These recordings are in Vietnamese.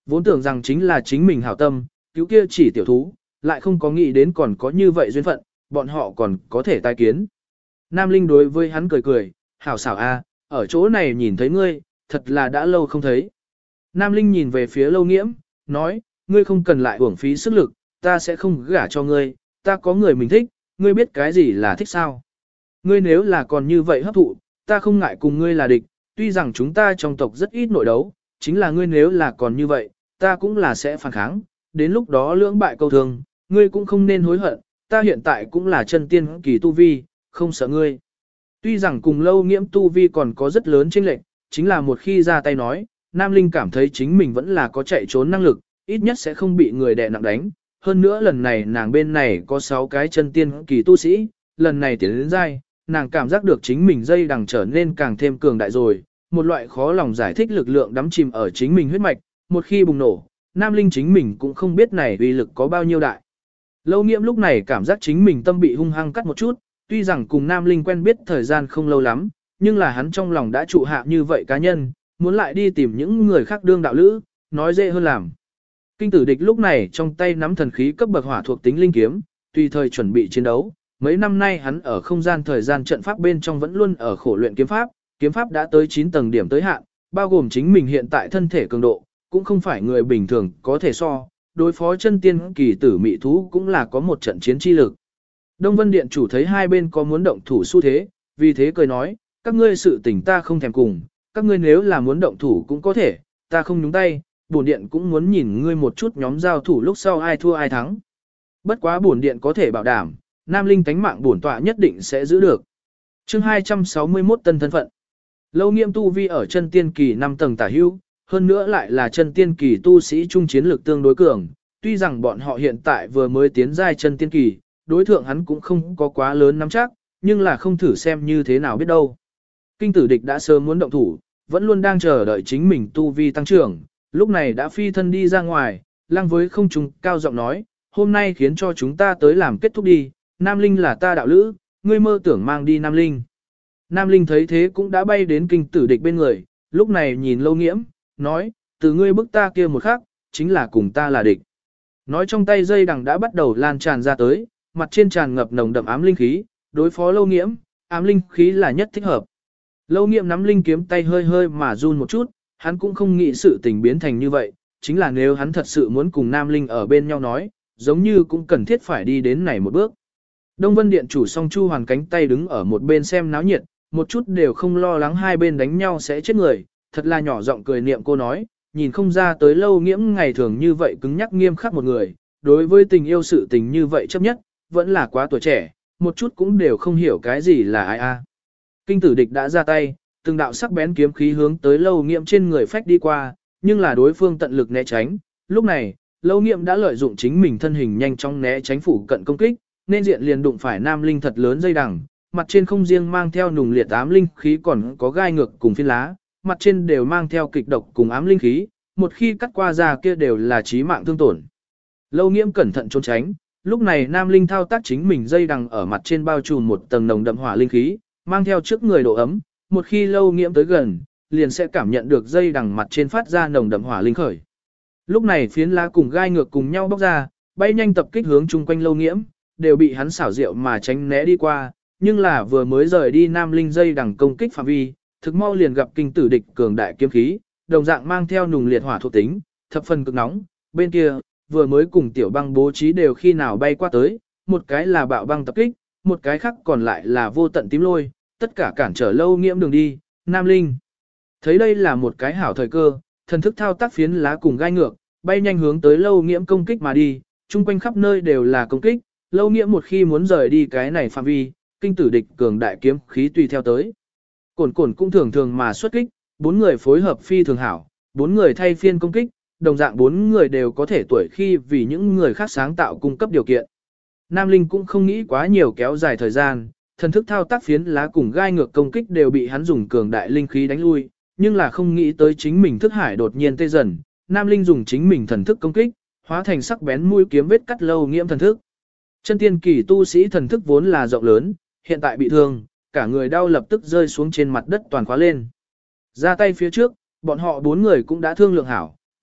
Vốn tưởng rằng chính là chính mình hảo tâm, cứu kia chỉ tiểu thú, lại không có nghĩ đến còn có như vậy duyên phận, bọn họ còn có thể tai kiến. Nam Linh đối với hắn cười cười, hảo xảo a, ở chỗ này nhìn thấy ngươi, thật là đã lâu không thấy. Nam Linh nhìn về phía Lâu Nghiễm, nói, ngươi không cần lại uổng phí sức lực, ta sẽ không gả cho ngươi, ta có người mình thích, ngươi biết cái gì là thích sao. Ngươi nếu là còn như vậy hấp thụ, ta không ngại cùng ngươi là địch, tuy rằng chúng ta trong tộc rất ít nội đấu, chính là ngươi nếu là còn như vậy, ta cũng là sẽ phản kháng, đến lúc đó lưỡng bại câu thương, ngươi cũng không nên hối hận, ta hiện tại cũng là chân tiên kỳ tu vi, không sợ ngươi. Tuy rằng cùng Lâu Nghiễm tu vi còn có rất lớn chênh lệch, chính là một khi ra tay nói, Nam Linh cảm thấy chính mình vẫn là có chạy trốn năng lực, ít nhất sẽ không bị người đè nặng đánh. Hơn nữa lần này nàng bên này có 6 cái chân tiên kỳ tu sĩ, lần này tiến đến giai, nàng cảm giác được chính mình dây đằng trở nên càng thêm cường đại rồi, một loại khó lòng giải thích lực lượng đắm chìm ở chính mình huyết mạch, một khi bùng nổ, Nam Linh chính mình cũng không biết này uy lực có bao nhiêu đại. Lâu Nghiễm lúc này cảm giác chính mình tâm bị hung hăng cắt một chút, tuy rằng cùng Nam Linh quen biết thời gian không lâu lắm, nhưng là hắn trong lòng đã trụ hạ như vậy cá nhân, muốn lại đi tìm những người khác đương đạo lữ, nói dễ hơn làm. Kinh tử địch lúc này trong tay nắm thần khí cấp bậc hỏa thuộc tính linh kiếm, tùy thời chuẩn bị chiến đấu. Mấy năm nay hắn ở không gian thời gian trận pháp bên trong vẫn luôn ở khổ luyện kiếm pháp đã tới 9 tầng điểm tới hạn, bao gồm chính mình hiện tại thân thể cường độ, cũng không phải người bình thường có thể so, đối phó chân tiên kỳ tử mị thú cũng là có một trận chiến chi lực. Đông Vân Điện chủ thấy hai bên có muốn động thủ xu thế, vì thế cười nói, các ngươi sự tình ta không thèm cùng, các ngươi nếu là muốn động thủ cũng có thể, ta không nhúng tay, bổn điện cũng muốn nhìn ngươi một chút nhóm giao thủ lúc sau ai thua ai thắng. Bất quá bổn điện có thể bảo đảm, Nam Linh tánh mạng bổn tọa nhất định sẽ giữ được. Chương 261 tân thân phận. Lâu Nghiễm tu vi ở chân tiên kỳ 5 tầng tả hữu, hơn nữa lại là chân tiên kỳ tu sĩ trung chiến lực tương đối cường, tuy rằng bọn họ hiện tại vừa mới tiến giai chân tiên kỳ, đối thượng hắn cũng không có quá lớn nắm chắc, nhưng là không thử xem như thế nào biết đâu. Kinh tử địch đã sớm muốn động thủ, vẫn luôn đang chờ đợi chính mình tu vi tăng trưởng, lúc này đã phi thân đi ra ngoài, lăng với không trung cao giọng nói, hôm nay khiến cho chúng ta tới làm kết thúc đi, Nam Linh là ta đạo lữ, ngươi mơ tưởng mang đi Nam Linh. Nam Linh thấy thế cũng đã bay đến kinh tử địch bên người, lúc này nhìn Lâu Nghiễm, nói, từ ngươi bức ta kia một khắc, chính là cùng ta là địch. Nói trong tay dây đằng đã bắt đầu lan tràn ra tới, mặt trên tràn ngập nồng đậm ám linh khí, đối phó Lâu Nghiễm, ám linh khí là nhất thích hợp. Lâu Nghiễm nắm linh kiếm tay hơi hơi mà run một chút, hắn cũng không nghĩ sự tình biến thành như vậy, chính là nếu hắn thật sự muốn cùng Nam Linh ở bên nhau nói, giống như cũng cần thiết phải đi đến này một bước. Đông Vân Điện chủ song Chu Hoàn cánh tay đứng ở một bên xem náo nhiệt, một chút đều không lo lắng hai bên đánh nhau sẽ chết người, thật là nhỏ giọng cười niệm cô nói, nhìn không ra tới Lâu Nghiễm ngày thường như vậy cứng nhắc nghiêm khắc một người, đối với tình yêu sự tình như vậy chấp nhất, vẫn là quá tuổi trẻ, một chút cũng đều không hiểu cái gì là ai a. Kinh tử địch đã ra tay, từng đạo sắc bén kiếm khí hướng tới Lâu Nghiễm trên người phách đi qua, nhưng là đối phương tận lực né tránh. Lúc này, Lâu Nghiễm đã lợi dụng chính mình thân hình nhanh chóng né tránh phủ cận công kích, nên diện liền đụng phải Nam Linh thật lớn dây đằng, mặt trên không riêng mang theo nùng liệt ám linh khí còn có gai ngược cùng phiến lá, mặt trên đều mang theo kịch độc cùng ám linh khí, một khi cắt qua ra kia đều là chí mạng thương tổn. Lâu Nghiễm cẩn thận trốn tránh, lúc này Nam Linh thao tác chính mình dây đằng ở mặt trên bao trùm một tầng nồng đậm hỏa linh khí, mang theo trước người độ ấm, một khi Lâu Nghiễm tới gần, liền sẽ cảm nhận được dây đằng mặt trên phát ra nồng đậm hỏa linh khởi. Lúc này phiến lá cùng gai ngược cùng nhau bóc ra, bay nhanh tập kích hướng chung quanh Lâu Nghiễm, đều bị hắn xảo diệu mà tránh né đi qua, nhưng là vừa mới rời đi Nam Linh dây đằng công kích phạm vi, thực mau liền gặp kinh tử địch cường đại kiếm khí, đồng dạng mang theo nùng liệt hỏa thuộc tính, thập phần cực nóng, bên kia, vừa mới cùng tiểu băng bố trí đều khi nào bay qua tới, một cái là bạo băng tập kích, một cái khác còn lại là vô tận tím lôi, tất cả cản trở Lâu Nghiễm đường đi, Nam Linh. Thấy đây là một cái hảo thời cơ, thần thức thao tác phiến lá cùng gai ngược, bay nhanh hướng tới Lâu Nghiễm công kích mà đi, chung quanh khắp nơi đều là công kích, Lâu Nghiễm một khi muốn rời đi cái này phạm vi, kinh tử địch cường đại kiếm khí tùy theo tới. Cổn cổn cũng thường thường mà xuất kích, 4 người phối hợp phi thường hảo, 4 người thay phiên công kích, đồng dạng 4 người đều có thể tuổi khi vì những người khác sáng tạo cung cấp điều kiện. Nam Linh cũng không nghĩ quá nhiều kéo dài thời gian, thần thức thao tác phiến lá cùng gai ngược công kích đều bị hắn dùng cường đại linh khí đánh lui, nhưng là không nghĩ tới chính mình thức hải đột nhiên tê dần, Nam Linh dùng chính mình thần thức công kích, hóa thành sắc bén mũi kiếm vết cắt Lâu Nghiễm thần thức. Chân tiên kỳ tu sĩ thần thức vốn là rộng lớn, hiện tại bị thương, cả người đau lập tức rơi xuống trên mặt đất toàn khóa lên. Ra tay phía trước, bọn họ 4 người cũng đã thương lượng hảo,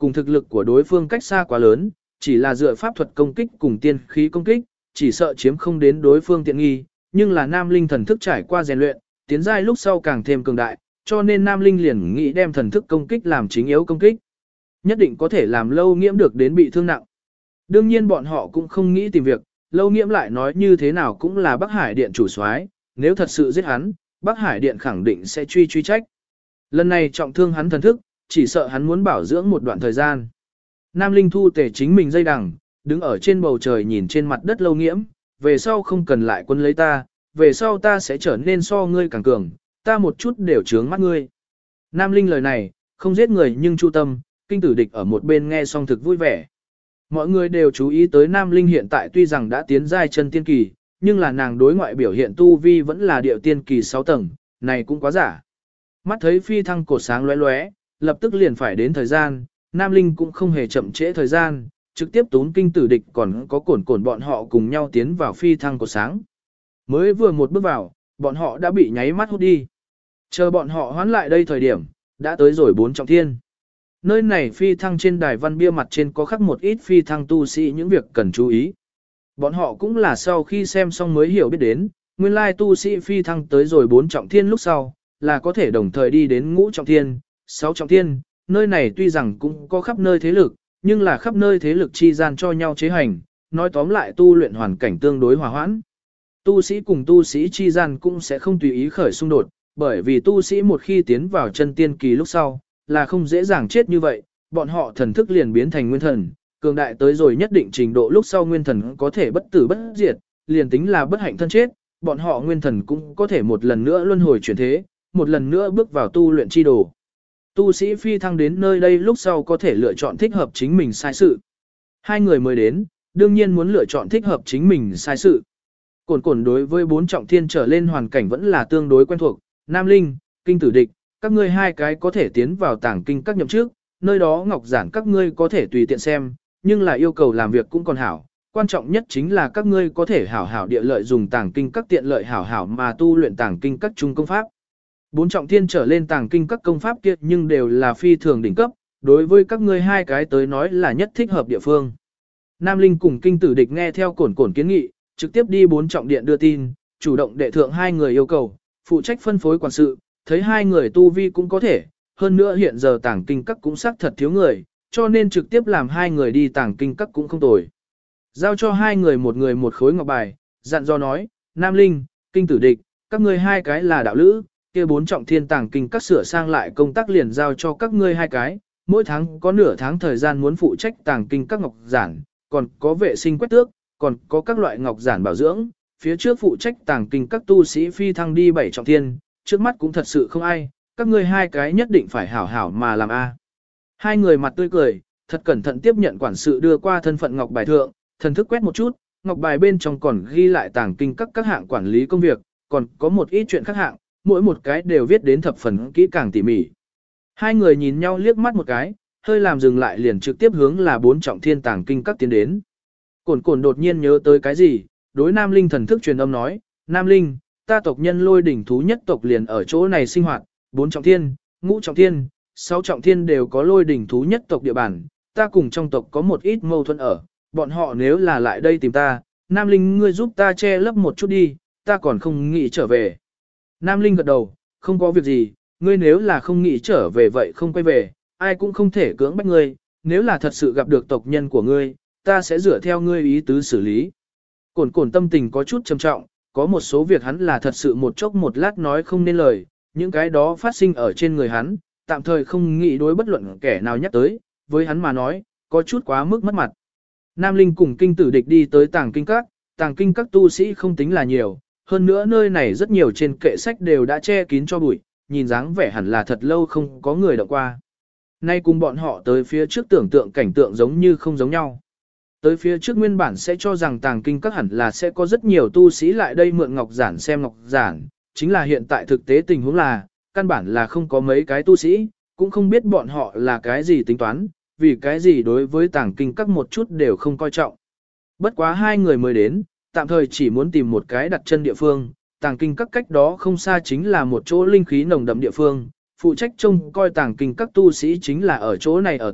cùng thực lực của đối phương cách xa quá lớn, chỉ là dựa pháp thuật công kích cùng tiên khí công kích, chỉ sợ chiếm không đến đối phương tiện nghi, nhưng là Nam Linh thần thức trải qua rèn luyện, tiến giai lúc sau càng thêm cường đại, cho nên Nam Linh liền nghĩ đem thần thức công kích làm chính yếu công kích. Nhất định có thể làm Lâu Nghiễm được đến bị thương nặng. Đương nhiên bọn họ cũng không nghĩ tìm việc, Lâu Nghiễm lại nói như thế nào cũng là Bắc Hải Điện chủ soái, nếu thật sự giết hắn, Bắc Hải Điện khẳng định sẽ truy trách. Lần này trọng thương hắn thần thức, chỉ sợ hắn muốn bảo dưỡng một đoạn thời gian. Nam Linh thu tề chính mình dây đằng, đứng ở trên bầu trời nhìn trên mặt đất Lâu Nghiễm, về sau không cần lại quân lấy ta, về sau ta sẽ trở nên so ngươi càng cường, ta một chút đều chướng mắt ngươi. Nam Linh lời này, không giết người nhưng chu tâm, Kinh Tử Địch ở một bên nghe xong thực vui vẻ. Mọi người đều chú ý tới Nam Linh hiện tại tuy rằng đã tiến giai chân tiên kỳ, nhưng là nàng đối ngoại biểu hiện tu vi vẫn là điệu tiên kỳ 6 tầng, này cũng quá giả. Mắt thấy phi thăng cột sáng lóe lóe, lập tức liền phải đến thời gian, Nam Linh cũng không hề chậm trễ thời gian, trực tiếp tún Kinh Tử Địch còn có cổn bọn họ cùng nhau tiến vào phi thăng cột sáng. Mới vừa một bước vào, bọn họ đã bị nháy mắt hút đi. Chờ bọn họ hoán lại đây thời điểm, đã tới rồi 4 trọng thiên. Nơi này phi thăng trên đài văn bia mặt trên có khắc một ít phi thăng tu sĩ những việc cần chú ý. Bọn họ cũng là sau khi xem xong mới hiểu biết đến, nguyên lai tu sĩ phi thăng tới rồi 4 trọng thiên lúc sau, là có thể đồng thời đi đến ngũ trọng thiên, 6 trọng thiên, nơi này tuy rằng cũng có khắp nơi thế lực, nhưng là khắp nơi thế lực chi gian cho nhau chế hành, nói tóm lại tu luyện hoàn cảnh tương đối hòa hoãn. Tu sĩ cùng tu sĩ chi gian cũng sẽ không tùy ý khởi xung đột, bởi vì tu sĩ một khi tiến vào chân tiên kỳ lúc sau, là không dễ dàng chết như vậy, bọn họ thần thức liền biến thành nguyên thần, cường đại tới rồi nhất định trình độ lúc sau nguyên thần có thể bất tử bất diệt, liền tính là bất hạnh thân chết, bọn họ nguyên thần cũng có thể một lần nữa luân hồi chuyển thế, một lần nữa bước vào tu luyện chi đồ. Tu sĩ phi thăng đến nơi đây lúc sau có thể lựa chọn thích hợp chính mình sai sự. Hai người mới đến, đương nhiên muốn lựa chọn thích hợp chính mình sai sự. Cổn đối với 4 trọng thiên trở lên hoàn cảnh vẫn là tương đối quen thuộc, Nam Linh, Kinh Tử Địch, các ngươi hai cái có thể tiến vào tàng kinh các nhậm trước, nơi đó ngọc giản các ngươi có thể tùy tiện xem, nhưng là yêu cầu làm việc cũng còn hảo. Quan trọng nhất chính là các ngươi có thể hảo hảo địa lợi dùng tàng kinh các tiện lợi hảo hảo mà tu luyện tàng kinh các trung công pháp. 4 trọng thiên trở lên tàng kinh các công pháp kia nhưng đều là phi thường đỉnh cấp, đối với các ngươi hai cái tới nói là nhất thích hợp địa phương. Nam Linh cùng Kinh Tử Địch nghe theo cổn kiến nghị, trực tiếp đi 4 trọng điện đưa tin, chủ động đệ thượng hai người yêu cầu, phụ trách phân phối quản sự, thấy hai người tu vi cũng có thể, hơn nữa hiện giờ tàng kinh các cũng xác thật thiếu người, cho nên trực tiếp làm hai người đi tàng kinh các cũng không tồi. Giao cho hai người một khối ngọc bài, dặn dò nói, Nam Linh, Kinh Tử Địch, các ngươi hai cái là đạo lữ, kia 4 trọng thiên tàng kinh các sửa sang lại công tác liền giao cho các ngươi hai cái, mỗi tháng có nửa tháng thời gian muốn phụ trách tàng kinh các ngọc giản, còn có vệ sinh quét tước, còn có các loại ngọc giản bảo dưỡng, phía trước phụ trách tàng kinh các tu sĩ phi thăng đi 7 trọng thiên, trước mắt cũng thật sự không ai, các ngươi hai cái nhất định phải hảo hảo mà làm a. Hai người mặt tươi cười, thật cẩn thận tiếp nhận quản sự đưa qua thân phận ngọc bài thượng, thần thức quét một chút, ngọc bài bên trong còn ghi lại tàng kinh các hạng quản lý công việc, còn có một ít chuyện khác hạng, mỗi một cái đều viết đến thập phần kỹ càng tỉ mỉ. Hai người nhìn nhau liếc mắt một cái, hơi làm dừng lại liền trực tiếp hướng là 4 trọng thiên tàng kinh các tiến đến. Cổn đột nhiên nhớ tới cái gì, đối Nam Linh thần thức truyền âm nói, Nam Linh, ta tộc nhân Lôi đỉnh thú nhất tộc liền ở chỗ này sinh hoạt, 4 trọng thiên, ngũ trọng thiên, 6 trọng thiên đều có Lôi đỉnh thú nhất tộc địa bàn, ta cùng trong tộc có một ít mâu thuẫn ở, bọn họ nếu là lại đây tìm ta, Nam Linh ngươi giúp ta che lấp một chút đi, ta còn không nghĩ trở về. Nam Linh gật đầu, không có việc gì, ngươi nếu là không nghĩ trở về vậy không quay về, ai cũng không thể cưỡng bách ngươi, nếu là thật sự gặp được tộc nhân của ngươi, ta sẽ dựa theo ngươi ý tứ xử lý. Cổn tâm tình có chút trầm trọng, có một số việc hắn là thật sự một chốc một lát nói không nên lời, những cái đó phát sinh ở trên người hắn, tạm thời không nghĩ đối bất luận kẻ nào nhắc tới, với hắn mà nói, có chút quá mức mất mặt. Nam Linh cùng Kinh Tử Địch đi tới tàng kinh các tu sĩ không tính là nhiều, hơn nữa nơi này rất nhiều trên kệ sách đều đã che kín cho bụi, nhìn dáng vẻ hẳn là thật lâu không có người động qua. Nay cùng bọn họ tới phía trước tưởng tượng cảnh tượng giống như không giống nhau. Tới phía trước nguyên bản sẽ cho rằng tàng kinh các hẳn là sẽ có rất nhiều tu sĩ lại đây mượn ngọc giản xem ngọc giản, chính là hiện tại thực tế tình huống là, căn bản là không có mấy cái tu sĩ, cũng không biết bọn họ là cái gì tính toán, vì cái gì đối với tàng kinh các một chút đều không coi trọng. Bất quá hai người mới đến, tạm thời chỉ muốn tìm một cái đặt chân địa phương, tàng kinh các cách đó không xa chính là một chỗ linh khí nồng đậm địa phương, phụ trách trông coi tàng kinh các tu sĩ chính là ở chỗ này ở tạm,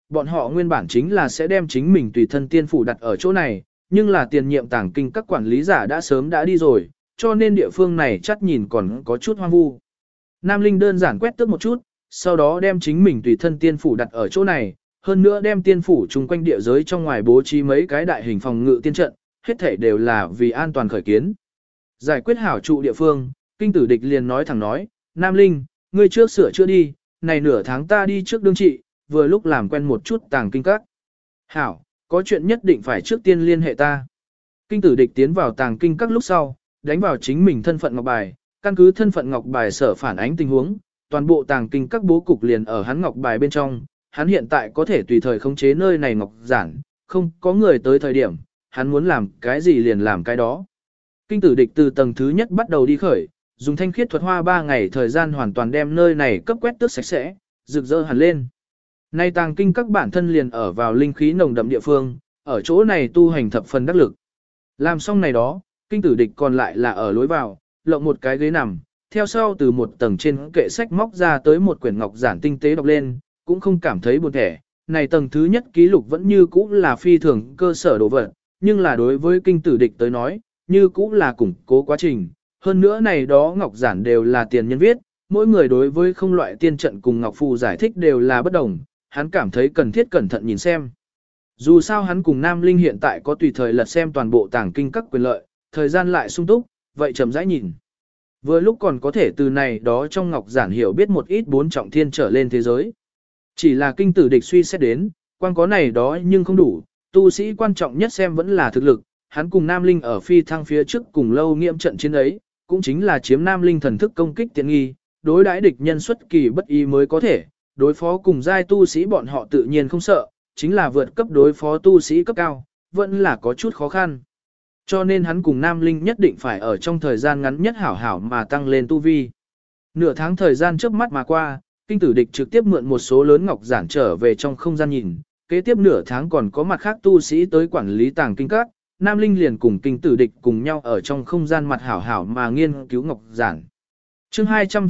bọn họ nguyên bản chính là sẽ đem chính mình tùy thân tiên phủ đặt ở chỗ này, nhưng là tiền nhiệm tàng kinh các quản lý giả đã sớm đã đi rồi, cho nên địa phương này chắc nhìn còn có chút hoang vu. Nam Linh đơn giản quét tước một chút, sau đó đem chính mình tùy thân tiên phủ đặt ở chỗ này, hơn nữa đem tiên phủ chung quanh địa giới trong ngoài bố trí mấy cái đại hình phòng ngự tiên trận, hết thảy đều là vì an toàn khởi kiến. Giải quyết hảo trụ địa phương, Kinh Tử Địch liền nói thẳng nói, Nam Linh, ngươi trước sửa chữa đi, này nửa tháng ta đi trước đương trị, vừa lúc làm quen một chút tàng kinh các. Hảo, có chuyện nhất định phải trước tiên liên hệ ta. Kinh Tử Địch tiến vào tàng kinh các lúc sau, đánh vào chính mình thân phận ngọc bài, căn cứ thân phận ngọc bài sở phản ánh tình huống, toàn bộ tàng kinh các bố cục liền ở hắn ngọc bài bên trong, hắn hiện tại có thể tùy thời khống chế nơi này ngọc giản, không có người tới thời điểm, hắn muốn làm cái gì liền làm cái đó. Kinh Tử Địch từ tầng thứ nhất bắt đầu đi khởi, dùng thanh khiết thuật hoa 3 ngày thời gian hoàn toàn đem nơi này cấp quét tước sạch sẽ, rực rỡ hẳn lên. Nay tàng kinh các bản thân liền ở vào linh khí nồng đậm địa phương, ở chỗ này tu hành thập phần đắc lực. Làm xong này đó, Kinh Tử Địch còn lại là ở lối vào, lộng một cái ghế nằm, theo sau từ một tầng trên kệ sách móc ra tới một quyển ngọc giản tinh tế đọc lên, cũng không cảm thấy buồn thẻ. Này tầng thứ nhất ký lục vẫn như cũ là phi thường cơ sở đồ vật, nhưng là đối với Kinh Tử Địch tới nói, như cũ là củng cố quá trình. Hơn nữa này đó ngọc giản đều là tiền nhân viết, mỗi người đối với không loại tiên trận cùng ngọc phù giải thích đều là bất đồng, hắn cảm thấy cần thiết cẩn thận nhìn xem. Dù sao hắn cùng Nam Linh hiện tại có tùy thời lật xem toàn bộ tàng kinh các quyền lợi, thời gian lại sung túc, vậy chậm rãi nhìn. Vừa lúc còn có thể từ này đó trong ngọc giản hiểu biết một ít 4 trọng thiên trở lên thế giới. Chỉ là Kinh Tử Địch suy xét đến, quan có này đó nhưng không đủ, tu sĩ quan trọng nhất xem vẫn là thực lực, hắn cùng Nam Linh ở phi thăng phía trước cùng lâu nghiệm trận chiến ấy, cũng chính là chiếm Nam Linh thần thức công kích tiện nghi, đối đãi địch nhân xuất kỳ bất ý mới có thể, đối phó cùng giai tu sĩ bọn họ tự nhiên không sợ, chính là vượt cấp đối phó tu sĩ cấp cao, vẫn là có chút khó khăn. Cho nên hắn cùng Nam Linh nhất định phải ở trong thời gian ngắn nhất hảo hảo mà tăng lên tu vi. Nửa tháng thời gian trước mắt mà qua, Kinh Tử Địch trực tiếp mượn một số lớn ngọc giản trở về trong không gian nhìn, kế tiếp nửa tháng còn có mặt khác tu sĩ tới quản lý tàng kinh các, Nam Linh liền cùng Kinh Tử Địch cùng nhau ở trong không gian mặt hảo hảo mà nghiên cứu ngọc giản. Chương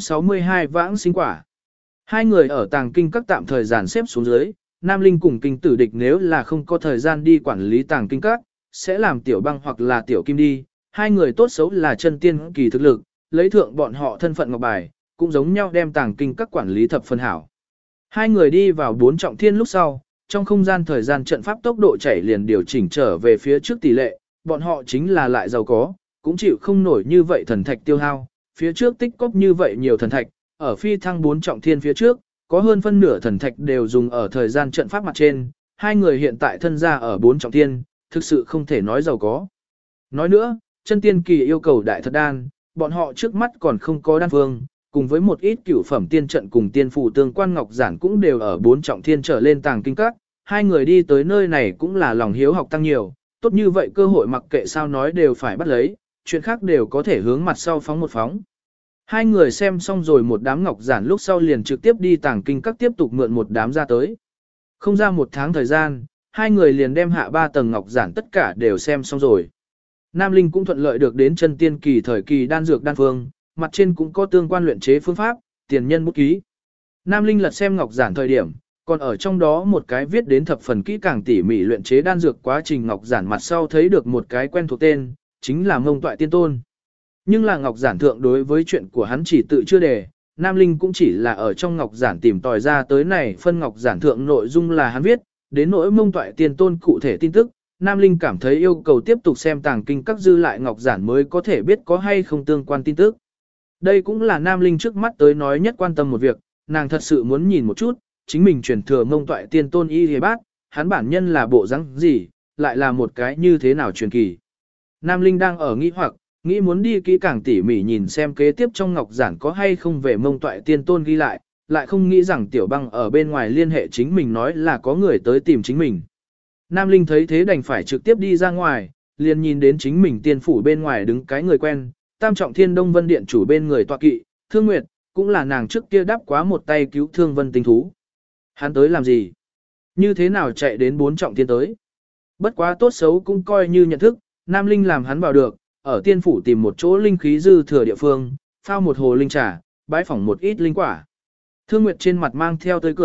262 Vãng sinh quả. Hai người ở tàng kinh các tạm thời giản xếp xuống dưới, Nam Linh cùng Kinh Tử Địch nếu là không có thời gian đi quản lý tàng kinh các, sẽ làm Tiểu Băng hoặc là Tiểu Kim đi, hai người tốt xấu là chân tiên kỳ thực lực, lấy thượng bọn họ thân phận ngọc bài, cũng giống nhau đem tàng kinh các quản lý thập phân hảo. Hai người đi vào 4 trọng thiên lúc sau, trong không gian thời gian trận pháp tốc độ chảy liền điều chỉnh trở về phía trước tỷ lệ, bọn họ chính là lại giàu có, cũng chịu không nổi như vậy thần thạch tiêu hao, phía trước tích cóp như vậy nhiều thần thạch, ở phi thăng 4 trọng thiên phía trước, có hơn phân nửa thần thạch đều dùng ở thời gian trận pháp mặt trên, hai người hiện tại thân ra ở 4 trọng thiên, thực sự không thể nói giàu có. Nói nữa, chân tiên kỳ yêu cầu đại thật đan, bọn họ trước mắt còn không có đan phương, cùng với một ít cửu phẩm tiên trận cùng tiên phù tương quan ngọc giản cũng đều ở 4 trọng thiên trở lên tàng kinh các, hai người đi tới nơi này cũng là lòng hiếu học tăng nhiều, tốt như vậy cơ hội mặc kệ sao nói đều phải bắt lấy, chuyện khác đều có thể hướng mặt sau phóng một phóng. Hai người xem xong rồi một đám ngọc giản lúc sau liền trực tiếp đi tàng kinh các tiếp tục mượn một đám ra tới. Không ra một tháng thời gian, hai người liền đem hạ 3 tầng ngọc giản tất cả đều xem xong rồi. Nam Linh cũng thuận lợi được đến chân tiên kỳ thời kỳ đan dược đan phương, mặt trên cũng có tương quan luyện chế phương pháp, tiền nhân bút ký. Nam Linh lật xem ngọc giản thời điểm, còn ở trong đó một cái viết đến thập phần kỹ càng tỉ mỉ luyện chế đan dược quá trình ngọc giản mặt sau thấy được một cái quen thuộc tên, chính là Mông Toại Tiên Tôn. Nhưng là ngọc giản thượng đối với chuyện của hắn chỉ tự chưa đề, Nam Linh cũng chỉ là ở trong ngọc giản tìm tòi ra tới này phân ngọc giản thượng nội dung là hắn viết, đến nỗi Mông Toại Tiên Tôn cụ thể tin tức, Nam Linh cảm thấy yêu cầu tiếp tục xem tàng kinh các dư lại ngọc giản mới có thể biết có hay không tương quan tin tức. Đây cũng là Nam Linh trước mắt tới nói nhất quan tâm một việc, nàng thật sự muốn nhìn một chút, chính mình truyền thừa Mông Toại Tiên Tôn y hề bát, hắn bản nhân là bộ rắn gì, lại là một cái như thế nào truyền kỳ. Nam Linh đang ở nghĩ hoặc, nghĩ muốn đi kỹ càng tỉ mỉ nhìn xem kế tiếp trong ngọc giản có hay không về Mông Toại Tiên Tôn ghi lại không nghĩ rằng Tiểu Băng ở bên ngoài liên hệ chính mình nói là có người tới tìm chính mình. Nam Linh thấy thế đành phải trực tiếp đi ra ngoài, liền nhìn đến chính mình tiên phủ bên ngoài đứng cái người quen, Tam Trọng Thiên Đông Vân Điện chủ bên người tọa kỵ, Thương Nguyệt, cũng là nàng trước kia đáp quá một tay cứu Thương Vân tinh thú. Hắn tới làm gì? Như thế nào chạy đến 4 trọng thiên tới? Bất quá tốt xấu cũng coi như nhận thức, Nam Linh làm hắn vào được, ở tiên phủ tìm một chỗ linh khí dư thừa địa phương, phao một hồ linh trà, bái phỏng một ít linh quả. Thương Nguyệt trên mặt mang theo tươi cười,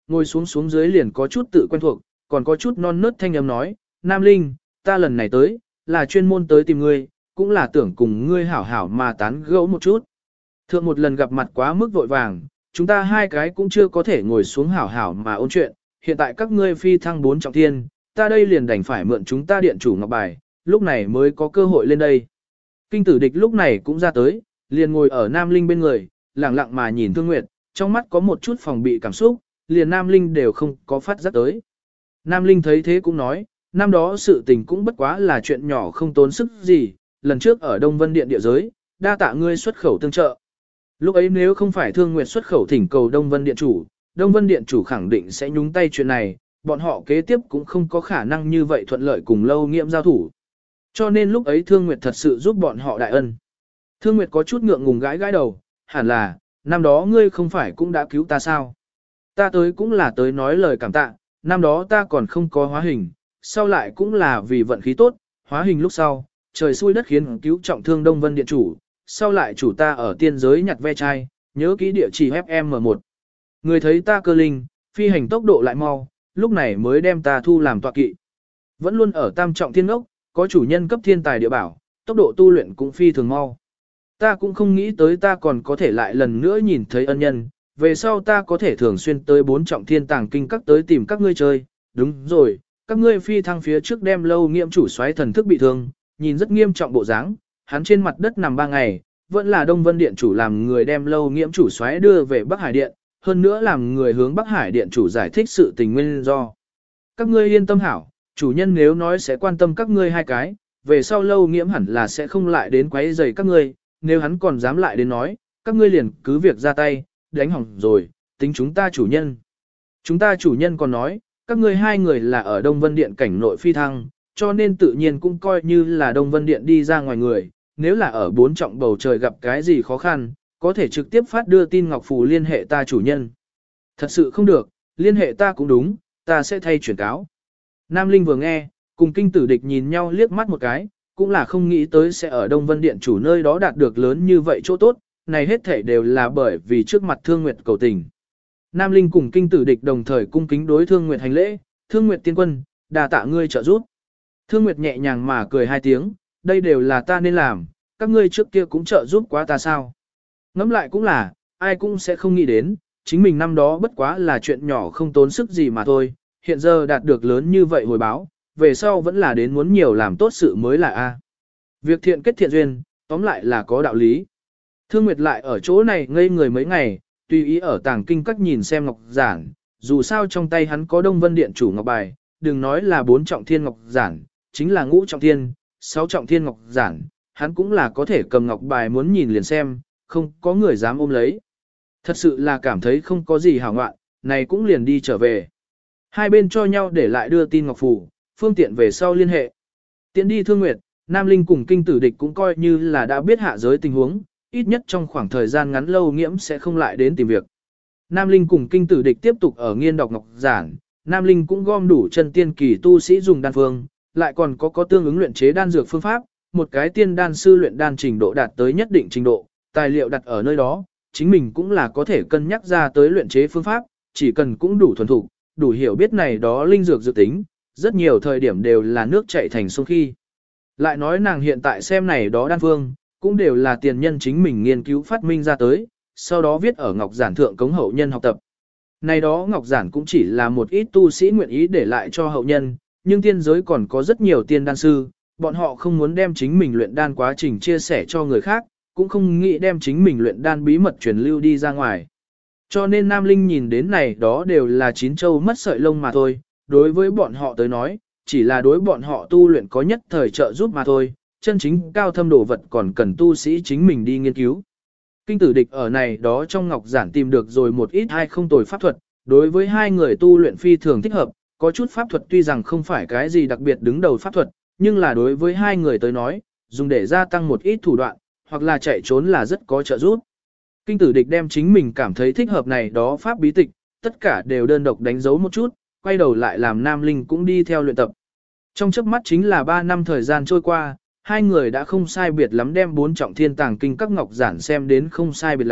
ngồi xuống dưới liền có chút tự quen thuộc, còn có chút non nớt thanh âm nói, Nam Linh, ta lần này tới, là chuyên môn tới tìm ngươi, cũng là tưởng cùng ngươi hảo hảo mà tán gẫu một chút. Thượng một lần gặp mặt quá mức vội vàng, chúng ta hai cái cũng chưa có thể ngồi xuống hảo hảo mà ôn chuyện, hiện tại các ngươi phi thăng 4 trọng thiên, ta đây liền đành phải mượn chúng ta điện chủ ngọc bài, lúc này mới có cơ hội lên đây. Kinh tử địch lúc này cũng ra tới, liền ngồi ở Nam Linh bên người, lặng lặng mà nhìn Thương Nguyệt, trong mắt có một chút phòng bị cảm xúc, liền Nam Linh đều không có phát giác tới. Nam Linh thấy thế cũng nói, năm đó sự tình cũng bất quá là chuyện nhỏ không tốn sức gì, lần trước ở Đông Vân Điện địa giới, đa tạ ngươi xuất khẩu tương trợ. Lúc ấy nếu không phải Thương Nguyệt xuất khẩu thỉnh cầu Đông Vân Điện chủ khẳng định sẽ nhúng tay chuyện này, bọn họ kế tiếp cũng không có khả năng như vậy thuận lợi cùng Lâu Nghiễm giao thủ. Cho nên lúc ấy Thương Nguyệt thật sự giúp bọn họ đại ân. Thương Nguyệt có chút ngượng ngùng gãi gãi đầu, hẳn là, năm đó ngươi không phải cũng đã cứu ta sao? Ta tới cũng là tới nói lời cảm tạ, năm đó ta còn không có hóa hình, sau lại cũng là vì vận khí tốt, hóa hình lúc sau, trời xui đất khiến cứu trọng thương Đông Vân Điện chủ, sau lại chủ ta ở tiên giới nhặt ve chai, nhớ kỹ địa chỉ FM1. Người thấy ta cơ linh, phi hành tốc độ lại mau, lúc này mới đem ta thu làm tọa kỵ. Vẫn luôn ở tam trọng thiên ốc, có chủ nhân cấp thiên tài địa bảo, tốc độ tu luyện cũng phi thường mau. Ta cũng không nghĩ tới ta còn có thể lại lần nữa nhìn thấy ân nhân, về sau ta có thể thường xuyên tới 4 trọng thiên tàng kinh các tới tìm các ngươi chơi. Đúng rồi, các ngươi phi thăng phía trước đem Lâu Nghiễm chủ soái thần thức bị thương, nhìn rất nghiêm trọng bộ dáng, hắn trên mặt đất nằm 3 ngày, vẫn là Đông Vân Điện chủ làm người đem Lâu Nghiễm chủ soái đưa về Bắc Hải Điện, hơn nữa làm người hướng Bắc Hải Điện chủ giải thích sự tình nguyên do. Các ngươi yên tâm hảo, chủ nhân nếu nói sẽ quan tâm các ngươi hai cái, về sau Lâu Nghiễm hẳn là sẽ không lại đến quấy rầy các ngươi, nếu hắn còn dám lại đến nói, các ngươi liền cứ việc ra tay, đánh hỏng rồi, tính chúng ta chủ nhân. Chúng ta chủ nhân còn nói, các ngươi hai người là ở Đông Vân Điện cảnh nội phi thăng, cho nên tự nhiên cũng coi như là Đông Vân Điện đi ra ngoài người, nếu là ở 4 trọng bầu trời gặp cái gì khó khăn, có thể trực tiếp phát đưa tin ngọc phù liên hệ ta chủ nhân. Thật sự không được, liên hệ ta cũng đúng, ta sẽ thay chuyển cáo. Nam Linh vừa nghe, cùng kinh tử địch nhìn nhau liếc mắt một cái, cũng là không nghĩ tới sẽ ở Đông Vân Điện chủ nơi đó đạt được lớn như vậy chỗ tốt, này hết thể đều là bởi vì trước mặt Thương Nguyệt cầu tình. Nam Linh cùng kinh tử địch đồng thời cung kính đối Thương Nguyệt hành lễ, Thương Nguyệt tiên quân, đà tạ ngươi trợ giúp. Thương Nguyệt nhẹ nhàng mà cười hai tiếng, đây đều là ta nên làm, các ngươi trước kia cũng trợ giúp quá ta sao. Ngẫm lại cũng là, ai cũng sẽ không nghĩ đến, chính mình năm đó bất quá là chuyện nhỏ không tốn sức gì mà thôi, hiện giờ đạt được lớn như vậy hồi báo, về sau vẫn là đến muốn nhiều làm tốt sự mới là A. Việc thiện kết thiện duyên, tóm lại là có đạo lý. Thương Nguyệt lại ở chỗ này ngây người mấy ngày, tùy ý ở tàng kinh các nhìn xem ngọc giản, dù sao trong tay hắn có Đông Vân Điện chủ ngọc bài, đừng nói là 4 trọng thiên ngọc giản, chính là ngũ trọng thiên, 6 trọng thiên ngọc giản, hắn cũng là có thể cầm ngọc bài muốn nhìn liền xem, không có người dám ôm lấy. Thật sự là cảm thấy không có gì hảo ngoạn, này cũng liền đi trở về. Hai bên cho nhau để lại đưa tin ngọc phù, phương tiện về sau liên hệ. Tiện đi Thương Nguyệt, Nam Linh cùng kinh tử địch cũng coi như là đã biết hạ giới tình huống, ít nhất trong khoảng thời gian ngắn Lâu Nghiễm sẽ không lại đến tìm việc. Nam Linh cùng kinh tử địch tiếp tục ở nghiên đọc ngọc giản, Nam Linh cũng gom đủ chân tiên kỳ tu sĩ dùng đan phương, lại còn có tương ứng luyện chế đan dược phương pháp, một cái tiên đan sư luyện đan trình độ đạt tới nhất định trình độ, tài liệu đặt ở nơi đó, chính mình cũng là có thể cân nhắc ra tới luyện chế phương pháp, chỉ cần cũng đủ thuần thục, đủ hiểu biết này đó linh dược dự tính, rất nhiều thời điểm đều là nước chảy thành sông khi. Lại nói nàng hiện tại xem này đó đan phương, cũng đều là tiền nhân chính mình nghiên cứu phát minh ra tới, sau đó viết ở ngọc giản thượng cống hậu nhân học tập. Này đó ngọc giản cũng chỉ là một ít tu sĩ nguyện ý để lại cho hậu nhân, nhưng tiên giới còn có rất nhiều tiên đan sư, bọn họ không muốn đem chính mình luyện đan quá trình chia sẻ cho người khác, cũng không nghĩ đem chính mình luyện đan bí mật truyền lưu đi ra ngoài. Cho nên Nam Linh nhìn đến này đó đều là chín châu mất sợi lông mà thôi, đối với bọn họ tới nói, chỉ là đối bọn họ tu luyện có nhất thời trợ giúp mà thôi, chân chính cao thâm đồ vật còn cần tu sĩ chính mình đi nghiên cứu. Kinh tử địch ở này đó trong ngọc giản tìm được rồi một ít hay không tồi pháp thuật, đối với hai người tu luyện phi thường thích hợp, có chút pháp thuật tuy rằng không phải cái gì đặc biệt đứng đầu pháp thuật, nhưng là đối với hai người tới nói, dùng để gia tăng một ít thủ đoạn, hoặc là chạy trốn là rất có trợ giúp. Kinh tử địch đem chính mình cảm thấy thích hợp này đó pháp bí tịch, tất cả đều đơn độc đánh dấu một chút, quay đầu lại làm Nam Linh cũng đi theo luyện tập. Trong chớp mắt chính là 3 năm thời gian trôi qua, hai người đã không sai biệt lắm đem 4 trọng thiên tàng kinh các ngọc giản xem đến không sai biệt lắm,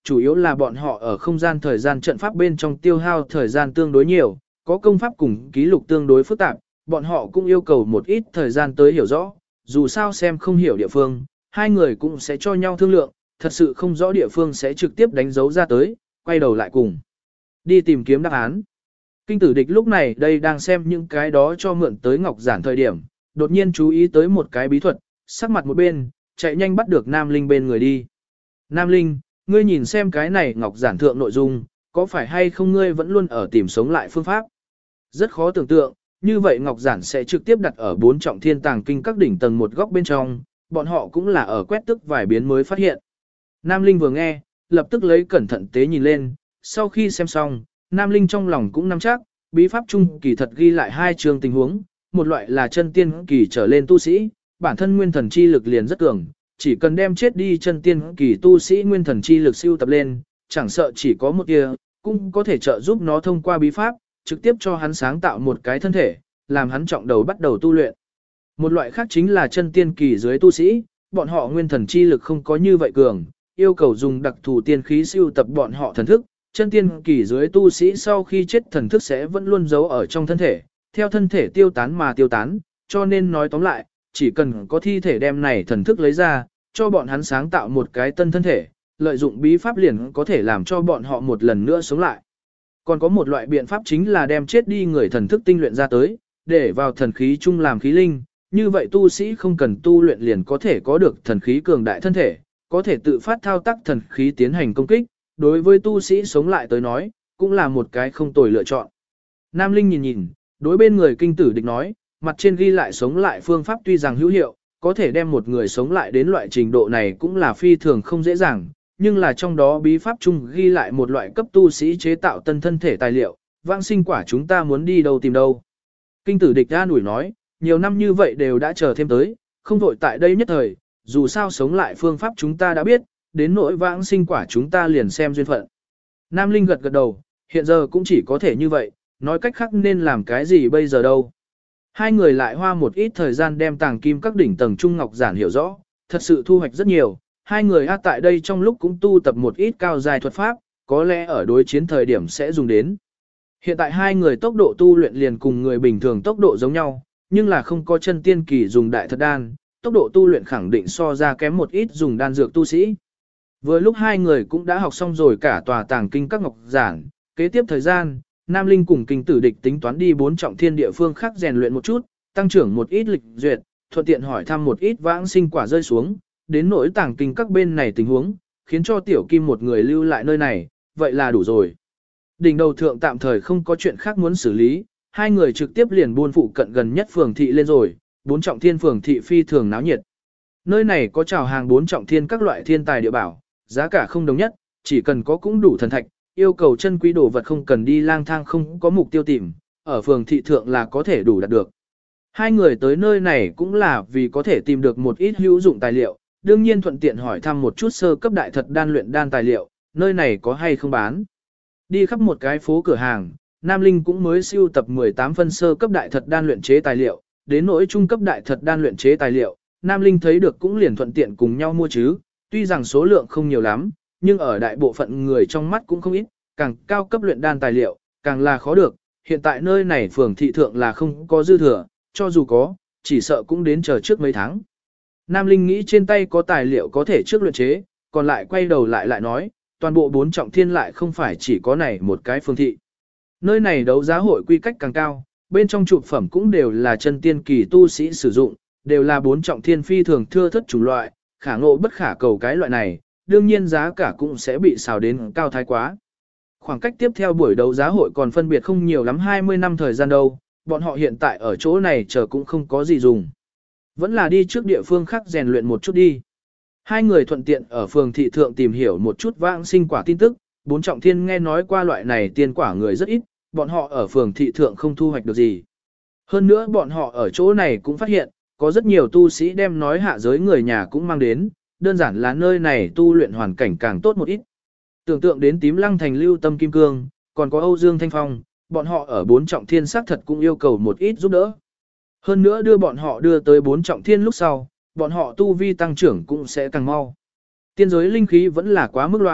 chủ yếu là bọn họ ở không gian thời gian trận pháp bên trong tiêu hao thời gian tương đối nhiều, có công pháp cùng ký lục tương đối phức tạp, bọn họ cũng yêu cầu một ít thời gian tới hiểu rõ, dù sao xem không hiểu địa phương, hai người cũng sẽ cho nhau thương lượng, thật sự không rõ địa phương sẽ trực tiếp đánh dấu ra tới, quay đầu lại cùng đi tìm kiếm đáp án. Kinh tử địch lúc này đây đang xem những cái đó cho mượn tới ngọc giản thời điểm, đột nhiên chú ý tới một cái bí thuật, sắc mặt một bên, chạy nhanh bắt được Nam Linh bên người đi. Nam Linh, ngươi nhìn xem cái này ngọc giản thượng nội dung, có phải hay không ngươi vẫn luôn ở tìm sống lại phương pháp? Rất khó tưởng tượng, như vậy ngọc giản sẽ trực tiếp đặt ở 4 trọng thiên tàng kinh các đỉnh tầng một góc bên trong, bọn họ cũng là ở quét tức vài biến mới phát hiện. Nam Linh vừa nghe, lập tức lấy cẩn thận tế nhìn lên, sau khi xem xong, Nam Linh trong lòng cũng nắm chắc, bí pháp chung kỳ thật ghi lại hai trường tình huống, một loại là chân tiên kỳ trở lên tu sĩ, bản thân nguyên thần chi lực liền rất cường, chỉ cần đem chết đi chân tiên kỳ tu sĩ nguyên thần chi lực siêu tập lên, chẳng sợ chỉ có một tia, cũng có thể trợ giúp nó thông qua bí pháp, trực tiếp cho hắn sáng tạo một cái thân thể, làm hắn trọng đầu bắt đầu tu luyện. Một loại khác chính là chân tiên kỳ dưới tu sĩ, bọn họ nguyên thần chi lực không có như vậy cường, yêu cầu dùng đặc thù tiên khí siêu tập bọn họ thần thức, chân tiên kỳ dưới tu sĩ sau khi chết thần thức sẽ vẫn luôn giấu ở trong thân thể, theo thân thể tiêu tán mà tiêu tán, cho nên nói tóm lại, chỉ cần có thi thể đem này thần thức lấy ra, cho bọn hắn sáng tạo một cái tân thân thể, lợi dụng bí pháp liền có thể làm cho bọn họ một lần nữa sống lại. Còn có một loại biện pháp chính là đem chết đi người thần thức tinh luyện ra tới, để vào thần khí chung làm khí linh, như vậy tu sĩ không cần tu luyện liền có thể có được thần khí cường đại thân thể, có thể tự phát thao tác thần khí tiến hành công kích, đối với tu sĩ sống lại tới nói, cũng là một cái không tồi lựa chọn. Nam Linh nhìn nhìn, đối bên người kinh tử địch nói, mặt trên ghi lại sống lại phương pháp tuy rằng hữu hiệu, có thể đem một người sống lại đến loại trình độ này cũng là phi thường không dễ dàng, nhưng là trong đó bí pháp chung ghi lại một loại cấp tu sĩ chế tạo tân thân thể tài liệu, vãng sinh quả chúng ta muốn đi đâu tìm đâu. Kinh tử địch an ủi nói, nhiều năm như vậy đều đã chờ thêm tới, không vội tại đây nhất thời, dù sao sống lại phương pháp chúng ta đã biết, đến nỗi vãng sinh quả chúng ta liền xem duyên phận. Nam Linh gật gật đầu, hiện giờ cũng chỉ có thể như vậy, nói cách khác nên làm cái gì bây giờ đâu. Hai người lại hoa một ít thời gian đem tàng kim các đỉnh tầng trung ngọc giản hiểu rõ, thật sự thu hoạch rất nhiều, hai người tại đây trong lúc cũng tu tập một ít cao dài thuật pháp, có lẽ ở đối chiến thời điểm sẽ dùng đến. Hiện tại hai người tốc độ tu luyện liền cùng người bình thường tốc độ giống nhau, nhưng là không có chân tiên kỳ dùng đại thật đan, tốc độ tu luyện khẳng định so ra kém một ít dùng đan dược tu sĩ. Vừa lúc hai người cũng đã học xong rồi cả tòa tàng kinh các ngọc giản, kế tiếp thời gian, Nam Linh cùng kinh tử địch tính toán đi 4 trọng thiên địa phương khác rèn luyện một chút, tăng trưởng một ít lịch duyệt, thuận tiện hỏi thăm một ít vãng sinh quả rơi xuống, đến nỗi tàng kinh các bên này tình huống, khiến cho tiểu kim một người lưu lại nơi này, vậy là đủ rồi. Đỉnh đầu thượng tạm thời không có chuyện khác muốn xử lý, hai người trực tiếp liền buôn phụ cận gần nhất phường thị lên rồi, 4 trọng thiên phường thị phi thường náo nhiệt. Nơi này có chào hàng 4 trọng thiên các loại thiên tài địa bảo, giá cả không đồng nhất, chỉ cần có cũng đủ thần thạch, yêu cầu chân quý đồ vật không cần đi lang thang không có mục tiêu tìm, ở phường thị thượng là có thể đủ đạt được. Hai người tới nơi này cũng là vì có thể tìm được một ít hữu dụng tài liệu, đương nhiên thuận tiện hỏi thăm một chút sơ cấp đại thật đan luyện đan tài liệu, nơi này có hay không bán. Đi khắp một cái phố cửa hàng, Nam Linh cũng mới siêu tập 18 phân sơ cấp đại thật đan luyện chế tài liệu, đến nỗi trung cấp đại thật đan luyện chế tài liệu, Nam Linh thấy được cũng liền thuận tiện cùng nhau mua chứ, tuy rằng số lượng không nhiều lắm, nhưng ở đại bộ phận người trong mắt cũng không ít, càng cao cấp luyện đan tài liệu, càng là khó được, hiện tại nơi này phường thị thượng là không có dư thừa, cho dù có, chỉ sợ cũng đến chờ trước mấy tháng. Nam Linh nghĩ trên tay có tài liệu có thể trước luyện chế, còn lại quay đầu lại nói, toàn bộ 4 trọng thiên lại không phải chỉ có này một cái phường thị. Nơi này đấu giá hội quy cách càng cao, bên trong trụ phẩm cũng đều là chân tiên kỳ tu sĩ sử dụng, đều là 4 trọng thiên phi thường thưa thất chủng loại, khả ngộ bất khả cầu cái loại này, đương nhiên giá cả cũng sẽ bị xào đến cao thái quá. Khoảng cách tiếp theo buổi đấu giá hội còn phân biệt không nhiều lắm 20 năm thời gian đâu, bọn họ hiện tại ở chỗ này chờ cũng không có gì dùng. Vẫn là đi trước địa phương khác rèn luyện một chút đi. Hai người thuận tiện ở phường thị thượng tìm hiểu một chút vãng sinh quả tin tức, 4 trọng thiên nghe nói qua loại này tiên quả người rất ít, bọn họ ở phường thị thượng không thu hoạch được gì. Hơn nữa bọn họ ở chỗ này cũng phát hiện, có rất nhiều tu sĩ đem nói hạ giới người nhà cũng mang đến, đơn giản là nơi này tu luyện hoàn cảnh càng tốt một ít. Tưởng tượng đến Tím Lăng Thành Lưu Tâm Kim Cương, còn có Âu Dương Thanh Phong, bọn họ ở 4 trọng thiên xác thật cũng yêu cầu một ít giúp đỡ. Hơn nữa đưa bọn họ đưa tới 4 trọng thiên lúc sau, bọn họ tu vi tăng trưởng cũng sẽ càng mau. Tiên giới linh khí vẫn là quá mức loãng,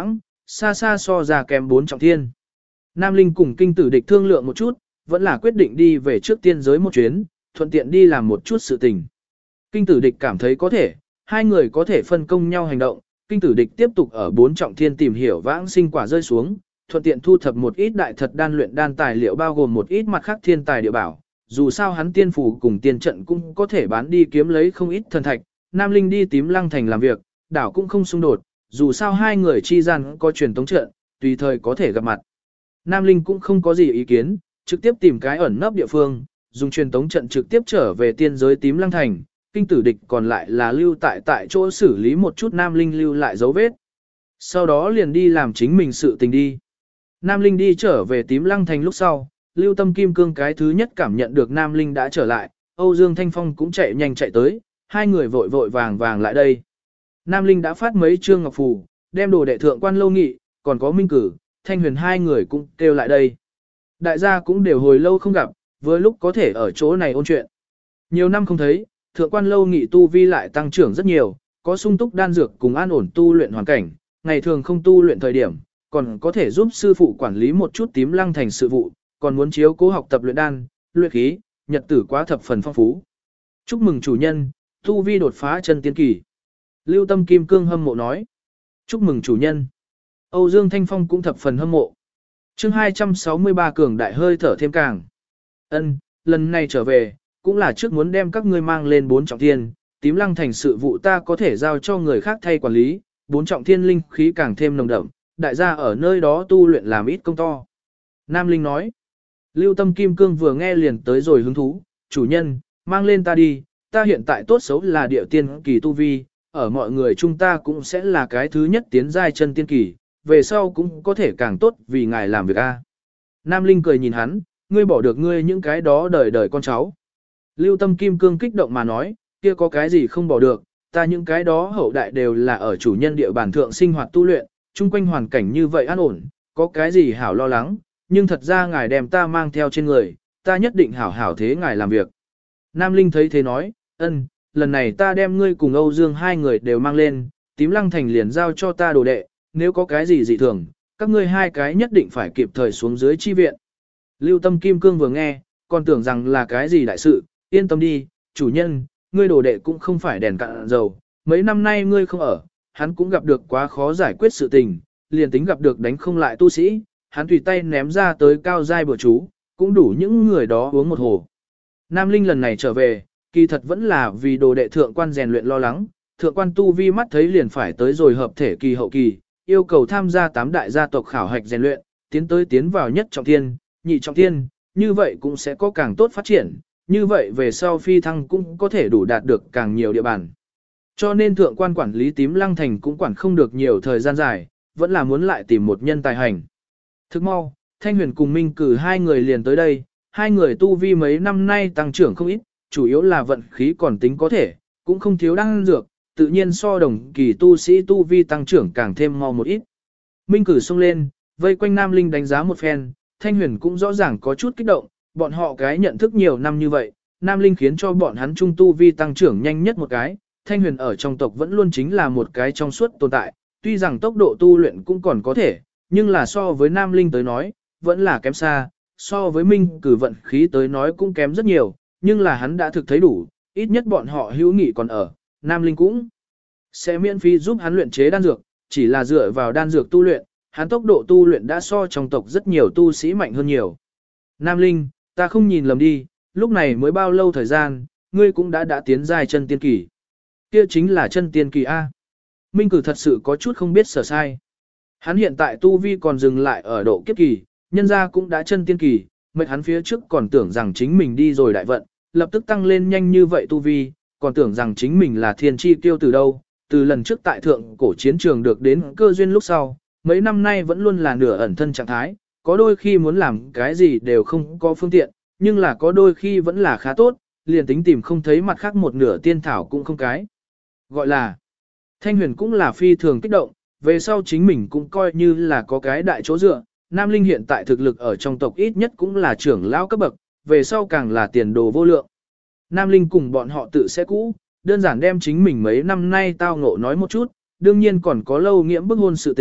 xa xa so ra kém 4 trọng thiên. Nam Linh cùng kinh tử địch thương lượng một chút, vẫn là quyết định đi về trước tiên giới một chuyến, thuận tiện đi làm một chút sự tình. Kinh tử địch cảm thấy có thể, hai người có thể phân công nhau hành động, kinh tử địch tiếp tục ở 4 trọng thiên tìm hiểu vãng sinh quả rơi xuống, thuận tiện thu thập một ít đại thật đan luyện đan tài liệu bao gồm một ít mặt khác thiên tài địa bảo. Dù sao hắn tiên phủ cùng tiên trận cũng có thể bán đi kiếm lấy không ít thần thạch, Nam Linh đi tím lăng thành làm việc, đảo cũng không xung đột, dù sao hai người chi gian có truyền tống trận, tùy thời có thể gặp mặt. Nam Linh cũng không có gì ý kiến, trực tiếp tìm cái ẩn nấp địa phương, dùng truyền tống trận trực tiếp trở về tiên giới tím lăng thành, kinh tử địch còn lại là lưu tại chỗ xử lý một chút Nam Linh lưu lại dấu vết. Sau đó liền đi làm chính mình sự tình đi. Nam Linh đi trở về tím lăng thành lúc sau, Lưu Tâm Kim Cương cái thứ nhất cảm nhận được Nam Linh đã trở lại, Âu Dương Thanh Phong cũng chạy nhanh chạy tới, hai người vội vội vàng vàng lại đây. Nam Linh đã phát mấy chương ngọc phù, đem đồ đệ thượng quan lâu nghị, còn có Minh Cử, Thanh Huyền hai người cũng kêu lại đây. Đại gia cũng đều hồi lâu không gặp, với lúc có thể ở chỗ này ôn chuyện. Nhiều năm không thấy, thượng quan lâu nghị tu vi lại tăng trưởng rất nhiều, có sung túc đan dược cùng an ổn tu luyện hoàn cảnh, ngày thường không tu luyện thời điểm, còn có thể giúp sư phụ quản lý một chút tím lăng thành sự vụ, còn muốn chiếu cố học tập luyện đan, luyện khí, nhật tử quá thập phần phong phú. Chúc mừng chủ nhân, tu vi đột phá chân tiên kỳ. Lưu Tâm Kim Cương hâm mộ nói. Chúc mừng chủ nhân. Âu Dương Thanh Phong cũng thập phần hâm mộ. Chương 263 cường đại hơi thở thêm càng. Ân, lần này trở về, cũng là trước muốn đem các ngươi mang lên 4 trọng thiên, tím lăng thành sự vụ ta có thể giao cho người khác thay quản lý, 4 trọng thiên linh khí càng thêm nồng đậm, đại gia ở nơi đó tu luyện làm ít công to. Nam Linh nói. Lưu Tâm Kim Cương vừa nghe liền tới rồi hứng thú, chủ nhân, mang lên ta đi, ta hiện tại tốt xấu là địa tiên kỳ tu vi, ở mọi người chúng ta cũng sẽ là cái thứ nhất tiến giai chân tiên kỳ, về sau cũng có thể càng tốt vì ngài làm việc a. Nam Linh cười nhìn hắn, ngươi bỏ được ngươi những cái đó đời đời con cháu. Lưu Tâm Kim Cương kích động mà nói, kia có cái gì không bỏ được, ta những cái đó hậu đại đều là ở chủ nhân địa bàn thượng sinh hoạt tu luyện, chung quanh hoàn cảnh như vậy an ổn, có cái gì hảo lo lắng, nhưng thật ra ngài đem ta mang theo trên người, ta nhất định hảo hảo thế ngài làm việc. Nam Linh thấy thế nói, ân, lần này ta đem ngươi cùng Âu Dương hai người đều mang lên, tím lăng thành liền giao cho ta đồ đệ, nếu có cái gì dị thường, các ngươi hai cái nhất định phải kịp thời xuống dưới chi viện. Lưu Tâm Kim Cương vừa nghe, còn tưởng rằng là cái gì đại sự, yên tâm đi, chủ nhân, ngươi đồ đệ cũng không phải đèn cạn dầu, mấy năm nay ngươi không ở, hắn cũng gặp được quá khó giải quyết sự tình, liền tính gặp được đánh không lại tu sĩ, hắn tùy tay ném ra tới cao giai bữa chú, cũng đủ những người đó uống một hồ. Nam Linh lần này trở về, kỳ thật vẫn là vì đồ đệ thượng quan rèn luyện lo lắng, thượng quan tu vi mắt thấy liền phải tới rồi hợp thể kỳ hậu kỳ, yêu cầu tham gia 8 đại gia tộc khảo hạch rèn luyện, tiến vào nhất trọng thiên, nhị trọng thiên, như vậy cũng sẽ có càng tốt phát triển, như vậy về sau phi thăng cũng có thể đủ đạt được càng nhiều địa bàn. Cho nên thượng quan quản lý tím lăng thành cũng quản không được nhiều thời gian dài, vẫn là muốn lại tìm một nhân tài hành. Thức mau, Thanh Huyền cùng Minh Cử hai người liền tới đây, hai người tu vi mấy năm nay tăng trưởng không ít, chủ yếu là vận khí còn tính có thể, cũng không thiếu đan dược, tự nhiên so đồng kỳ tu sĩ tu vi tăng trưởng càng thêm mau một ít. Minh Cử xông lên, vây quanh Nam Linh đánh giá một phen, Thanh Huyền cũng rõ ràng có chút kích động, bọn họ cái nhận thức nhiều năm như vậy, Nam Linh khiến cho bọn hắn trung tu vi tăng trưởng nhanh nhất một cái, Thanh Huyền ở trong tộc vẫn luôn chính là một cái trong suốt tồn tại, tuy rằng tốc độ tu luyện cũng còn có thể, nhưng là so với Nam Linh tới nói, vẫn là kém xa, so với Minh Cử vận khí tới nói cũng kém rất nhiều, nhưng là hắn đã thực thấy đủ, ít nhất bọn họ hữu nghị còn ở, Nam Linh cũng sẽ miễn phí giúp hắn luyện chế đan dược, chỉ là dựa vào đan dược tu luyện, hắn tốc độ tu luyện đã so trong tộc rất nhiều tu sĩ mạnh hơn nhiều. Nam Linh, ta không nhìn lầm đi, lúc này mới bao lâu thời gian, ngươi cũng đã tiến giai chân tiên kỳ. Kia chính là chân tiên kỳ A. Minh Cử thật sự có chút không biết sở sai. Hắn hiện tại tu vi còn dừng lại ở độ kiếp kỳ, nhân ra cũng đã chân tiên kỳ, mệt hắn phía trước còn tưởng rằng chính mình đi rồi đại vận, lập tức tăng lên nhanh như vậy tu vi, còn tưởng rằng chính mình là thiên chi tiêu từ đâu, từ lần trước tại thượng cổ chiến trường được đến cơ duyên lúc sau, mấy năm nay vẫn luôn là nửa ẩn thân trạng thái, có đôi khi muốn làm cái gì đều không có phương tiện, nhưng là có đôi khi vẫn là khá tốt, liền tính tìm không thấy mặt khác một nửa tiên thảo cũng không cái. Gọi là, Thanh Huyền cũng là phi thường kích động, về sau chính mình cũng coi như là có cái đại chỗ dựa, Nam Linh hiện tại thực lực ở trong tộc ít nhất cũng là trưởng lão cấp bậc, về sau càng là tiền đồ vô lượng. Nam Linh cùng bọn họ tự sẽ cũ, đơn giản đem chính mình mấy năm nay tao ngộ nói một chút, đương nhiên còn có lâu nghiễm bức hôn sự tình,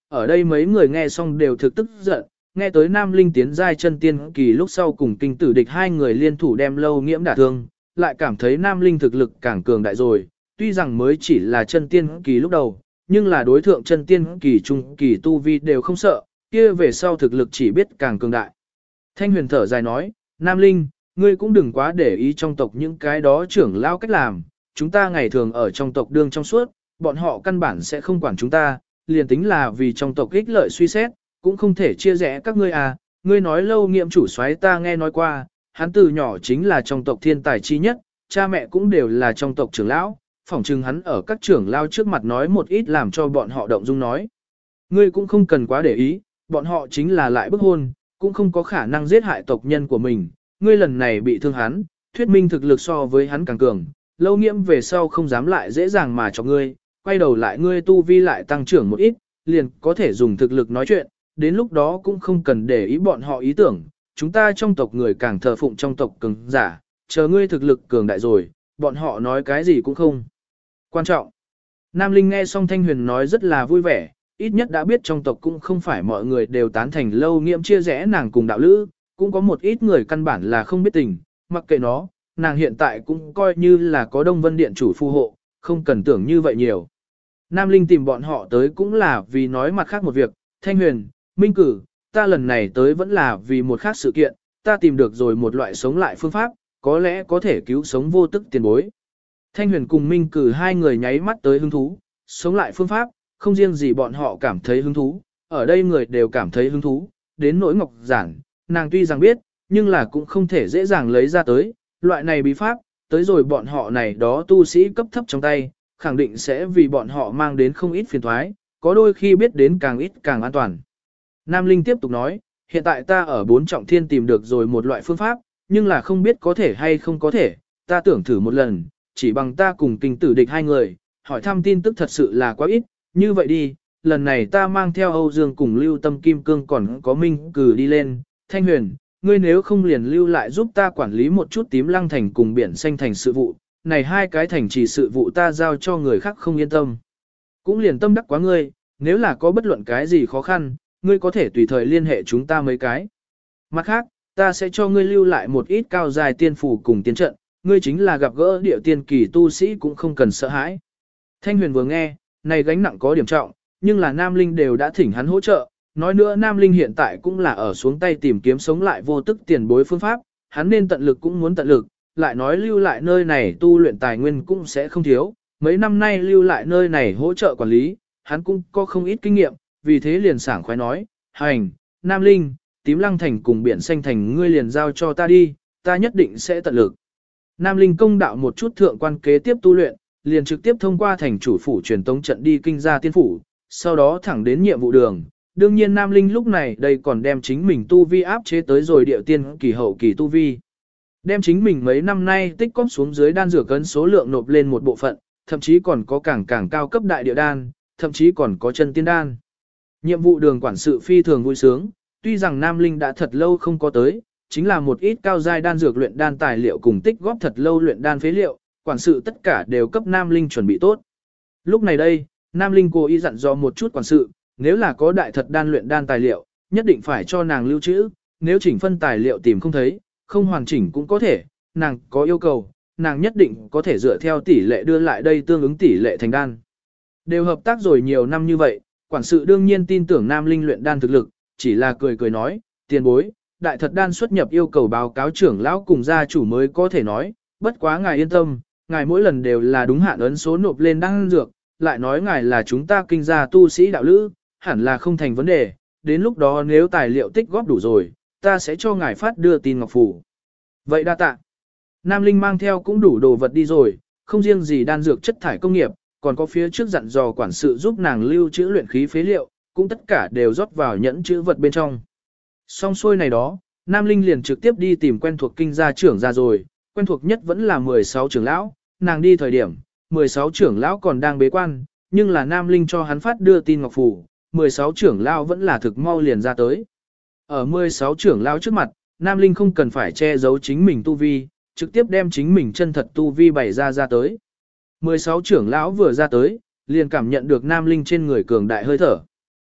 ở đây mấy người nghe xong đều thực tức giận, nghe tới Nam Linh tiến giai chân tiên kỳ lúc sau cùng kinh tử địch hai người liên thủ đem Lâu Nghiễm đả thương, lại cảm thấy Nam Linh thực lực càng cường đại rồi, tuy rằng mới chỉ là chân tiên kỳ lúc đầu, nhưng là đối thượng chân tiên kỳ trung kỳ tu vi đều không sợ, kia về sau thực lực chỉ biết càng cường đại. Thanh Huyền thở dài nói, Nam Linh, ngươi cũng đừng quá để ý trong tộc những cái đó trưởng lao cách làm, chúng ta ngày thường ở trong tộc đương trong suốt, bọn họ căn bản sẽ không quản chúng ta, liền tính là vì trong tộc ích lợi suy xét, cũng không thể chia rẽ các ngươi à, ngươi nói Lâu Nghiễm chủ soái ta nghe nói qua, hắn từ nhỏ chính là trong tộc thiên tài chi nhất, cha mẹ cũng đều là trong tộc trưởng lão, phỏng chừng hắn ở các trưởng lao trước mặt nói một ít làm cho bọn họ động dung nói. Ngươi cũng không cần quá để ý, bọn họ chính là lại bức hôn, cũng không có khả năng giết hại tộc nhân của mình, ngươi lần này bị thương hắn, thuyết minh thực lực so với hắn càng cường, Lâu Nghiễm về sau không dám lại dễ dàng mà cho ngươi, quay đầu lại ngươi tu vi lại tăng trưởng một ít, liền có thể dùng thực lực nói chuyện, đến lúc đó cũng không cần để ý bọn họ ý tưởng, chúng ta trong tộc người càng thờ phụng trong tộc cường giả, chờ ngươi thực lực cường đại rồi, bọn họ nói cái gì cũng không quan trọng. Nam Linh nghe xong Thanh Huyền nói rất là vui vẻ, ít nhất đã biết trong tộc cũng không phải mọi người đều tán thành Lâu Nghiễm chia rẽ nàng cùng đạo lữ, cũng có một ít người căn bản là không biết tình, mặc kệ nó, nàng hiện tại cũng coi như là có Đông Vân Điện chủ phù hộ, không cần tưởng như vậy nhiều. Nam Linh tìm bọn họ tới cũng là vì nói mặt khác một việc, Thanh Huyền, Minh Cử, ta lần này tới vẫn là vì một khác sự kiện, ta tìm được rồi một loại sống lại phương pháp, có lẽ có thể cứu sống vô tức tiền bối. Thanh Huyền cùng Minh Cử hai người nháy mắt tới hứng thú, sống lại phương pháp, không riêng gì bọn họ cảm thấy hứng thú, ở đây người đều cảm thấy hứng thú, đến nỗi Ngọc Giản, nàng tuy rằng biết, nhưng là cũng không thể dễ dàng lấy ra tới, loại này bí pháp, tới rồi bọn họ này đó tu sĩ cấp thấp trong tay, khẳng định sẽ vì bọn họ mang đến không ít phiền toái, có đôi khi biết đến càng ít càng an toàn. Nam Linh tiếp tục nói, hiện tại ta ở 4 trọng thiên tìm được rồi một loại phương pháp, nhưng là không biết có thể hay không có thể, ta tưởng thử một lần, chỉ bằng ta cùng kinh tử địch hai người, hỏi thăm tin tức thật sự là quá ít, như vậy đi, lần này ta mang theo Âu Dương cùng Lưu Tâm Kim Cương còn có Minh Cử đi lên, Thanh Huyền, ngươi nếu không liền lưu lại giúp ta quản lý một chút Tím Lăng thành cùng Biển Xanh thành sự vụ, này hai cái thành trì sự vụ ta giao cho người khác không yên tâm. Cũng liền tâm đắc quá ngươi, nếu là có bất luận cái gì khó khăn, ngươi có thể tùy thời liên hệ chúng ta mấy cái. Mặt khác, ta sẽ cho ngươi lưu lại một ít cao dài tiên phù cùng tiên trận, ngươi chính là gặp gỡ địa tiên kỳ tu sĩ cũng không cần sợ hãi. Thanh Huyền vừa nghe, này gánh nặng có điểm trọng, nhưng là Nam Linh đều đã thỉnh hắn hỗ trợ, nói nữa Nam Linh hiện tại cũng là ở xuống tay tìm kiếm sống lại vô tức tiền bối phương pháp, hắn nên tận lực cũng muốn tận lực, lại nói lưu lại nơi này tu luyện tài nguyên cũng sẽ không thiếu, mấy năm nay lưu lại nơi này hỗ trợ quản lý, hắn cũng có không ít kinh nghiệm, vì thế liền sảng khoái nói, hành, Nam Linh, Tím Lăng thành cùng Biển Xanh thành ngươi liền giao cho ta đi, ta nhất định sẽ tận lực. Nam Linh công đạo một chút thượng quan kế tiếp tu luyện, liền trực tiếp thông qua thành chủ phủ truyền tống trận đi kinh gia tiên phủ, sau đó thẳng đến nhiệm vụ đường. Đương nhiên Nam Linh lúc này đây còn đem chính mình tu vi áp chế tới rồi điệu tiên kỳ hậu kỳ tu vi. Đem chính mình mấy năm nay tích cóp xuống dưới đan dược cấn số lượng nộp lên một bộ phận, thậm chí còn có càng cao cấp đại địa đan, thậm chí còn có chân tiên đan. Nhiệm vụ đường quản sự phi thường vui sướng, tuy rằng Nam Linh đã thật lâu không có tới, chính là một ít cao giai đan dược luyện đan tài liệu cùng tích góp thật lâu luyện đan phế liệu, quản sự tất cả đều cấp Nam Linh chuẩn bị tốt. Lúc này đây, Nam Linh cố ý dặn dò một chút quản sự, nếu là có đại thật đan luyện đan tài liệu, nhất định phải cho nàng lưu trữ, nếu chỉnh phân tài liệu tìm không thấy, không hoàn chỉnh cũng có thể, nàng có yêu cầu, nàng nhất định có thể dựa theo tỷ lệ đưa lại đây tương ứng tỷ lệ thành đan. Đều hợp tác rồi nhiều năm như vậy, quản sự đương nhiên tin tưởng Nam Linh luyện đan thực lực, chỉ là cười nói, tiền bối, đại thật đan xuất nhập yêu cầu báo cáo trưởng lão cùng gia chủ mới có thể nói, bất quá ngài yên tâm, ngài mỗi lần đều là đúng hạn ấn số nộp lên đan dược, lại nói ngài là chúng ta kinh gia tu sĩ đạo lữ, hẳn là không thành vấn đề, đến lúc đó nếu tài liệu tích góp đủ rồi, ta sẽ cho ngài phát đưa tin ngọc phủ. Vậy đa tạ. Nam Linh mang theo cũng đủ đồ vật đi rồi, không riêng gì đan dược chất thải công nghiệp, còn có phía trước dặn dò quản sự giúp nàng lưu trữ luyện khí phế liệu, cũng tất cả đều rót vào nhẫn chữ vật bên trong. Xong xuôi này đó, Nam Linh liền trực tiếp đi tìm quen thuộc kinh gia trưởng ra rồi, quen thuộc nhất vẫn là 16 trưởng lão, nàng đi thời điểm, 16 trưởng lão còn đang bế quan, nhưng là Nam Linh cho hắn phát đưa tin ngọc phủ, 16 trưởng lão vẫn là thực mau liền ra tới. Ở 16 trưởng lão trước mặt, Nam Linh không cần phải che giấu chính mình tu vi, trực tiếp đem chính mình chân thật tu vi bày ra tới. 16 trưởng lão vừa ra tới, liền cảm nhận được Nam Linh trên người cường đại hơi thở.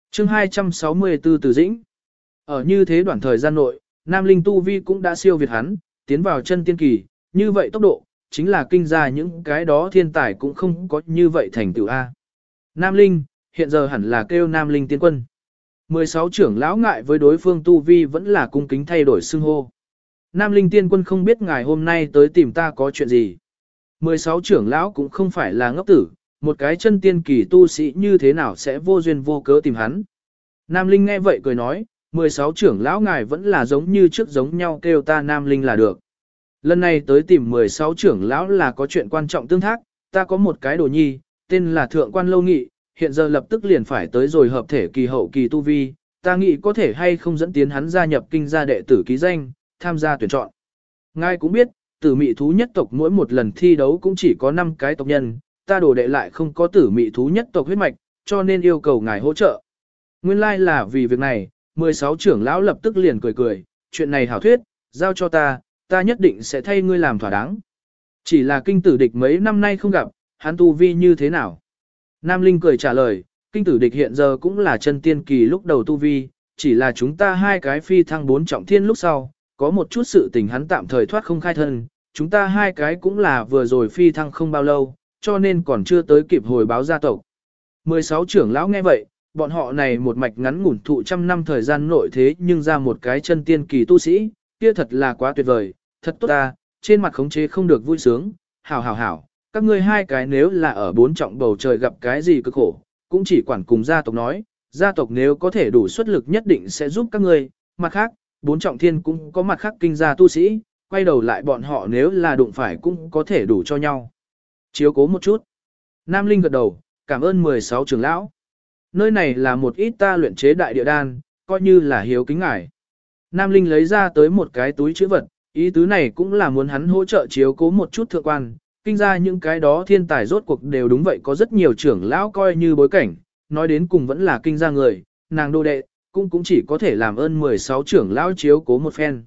Chương 264 Từ Dĩnh. Ở như thế đoạn thời gian nội, Nam Linh tu vi cũng đã siêu việt hắn, tiến vào chân tiên kỳ, như vậy tốc độ, chính là kinh ra những cái đó thiên tài cũng không có như vậy thành tựu A. Nam Linh, hiện giờ hẳn là kêu Nam Linh tiên quân. 16 trưởng lão ngại với đối phương tu vi vẫn là cung kính thay đổi xưng hô. Nam Linh tiên quân không biết ngài hôm nay tới tìm ta có chuyện gì. 16 trưởng lão cũng không phải là ngốc tử, một cái chân tiên kỳ tu sĩ như thế nào sẽ vô duyên vô cớ tìm hắn. Nam Linh nghe vậy cười nói, 16 trưởng lão ngài vẫn là giống như trước giống nhau kêu ta Nam Linh là được. Lần này tới tìm 16 trưởng lão là có chuyện quan trọng tương thác, ta có một cái đồ nhi, tên là Thượng Quan Lâu Nghị, hiện giờ lập tức liền phải tới rồi hợp thể kỳ hậu kỳ tu vi, ta nghĩ có thể hay không dẫn tiến hắn gia nhập kinh gia đệ tử ký danh, tham gia tuyển chọn. Ngài cũng biết, tử mị thú nhất tộc mỗi một lần thi đấu cũng chỉ có 5 cái tộc nhân, ta đồ đệ lại không có tử mị thú nhất tộc huyết mạch, cho nên yêu cầu ngài hỗ trợ. Nguyên lai là vì việc này, 16 trưởng lão lập tức liền cười cười, chuyện này hảo thuyết, giao cho ta nhất định sẽ thay ngươi làm thỏa đáng. Chỉ là kinh tử địch mấy năm nay không gặp, hắn tu vi như thế nào? Nam Linh cười trả lời, kinh tử địch hiện giờ cũng là chân tiên kỳ lúc đầu tu vi, chỉ là chúng ta hai cái phi thăng 4 trọng thiên lúc sau, có một chút sự tình hắn tạm thời thoát không khai thân, chúng ta hai cái cũng là vừa rồi phi thăng không bao lâu, cho nên còn chưa tới kịp hồi báo gia tộc. 16 trưởng lão nghe vậy, bọn họ này một mạch ngắn ngủn thụ trăm năm thời gian nội thế nhưng ra một cái chân tiên kỳ tu sĩ, kia thật là quá tuyệt vời, thật tốt ta, trên mặt khống chế không được vui sướng, hảo, các ngươi hai cái nếu là ở 4 trọng bầu trời gặp cái gì cực khổ, cũng chỉ quản cùng gia tộc nói, gia tộc nếu có thể đủ xuất lực nhất định sẽ giúp các ngươi, mặt khác, 4 trọng thiên cũng có mặt khác kinh gia tu sĩ, quay đầu lại bọn họ nếu là đụng phải cũng có thể đủ cho nhau. Chiếu cố một chút. Nam Linh gật đầu, cảm ơn 16 trưởng lão. Nơi này là một ít ta luyện chế đại địa đan, coi như là hiếu kính ngài. Nam Linh lấy ra tới một cái túi chữ vật, ý tứ này cũng là muốn hắn hỗ trợ chiếu cố một chút thượng quan, kinh ra những cái đó thiên tài rốt cuộc đều đúng vậy có rất nhiều trưởng lão coi như bối cảnh, nói đến cùng vẫn là kinh ra người, nàng đô đệ, cũng chỉ có thể làm ơn 16 trưởng lão chiếu cố một phen.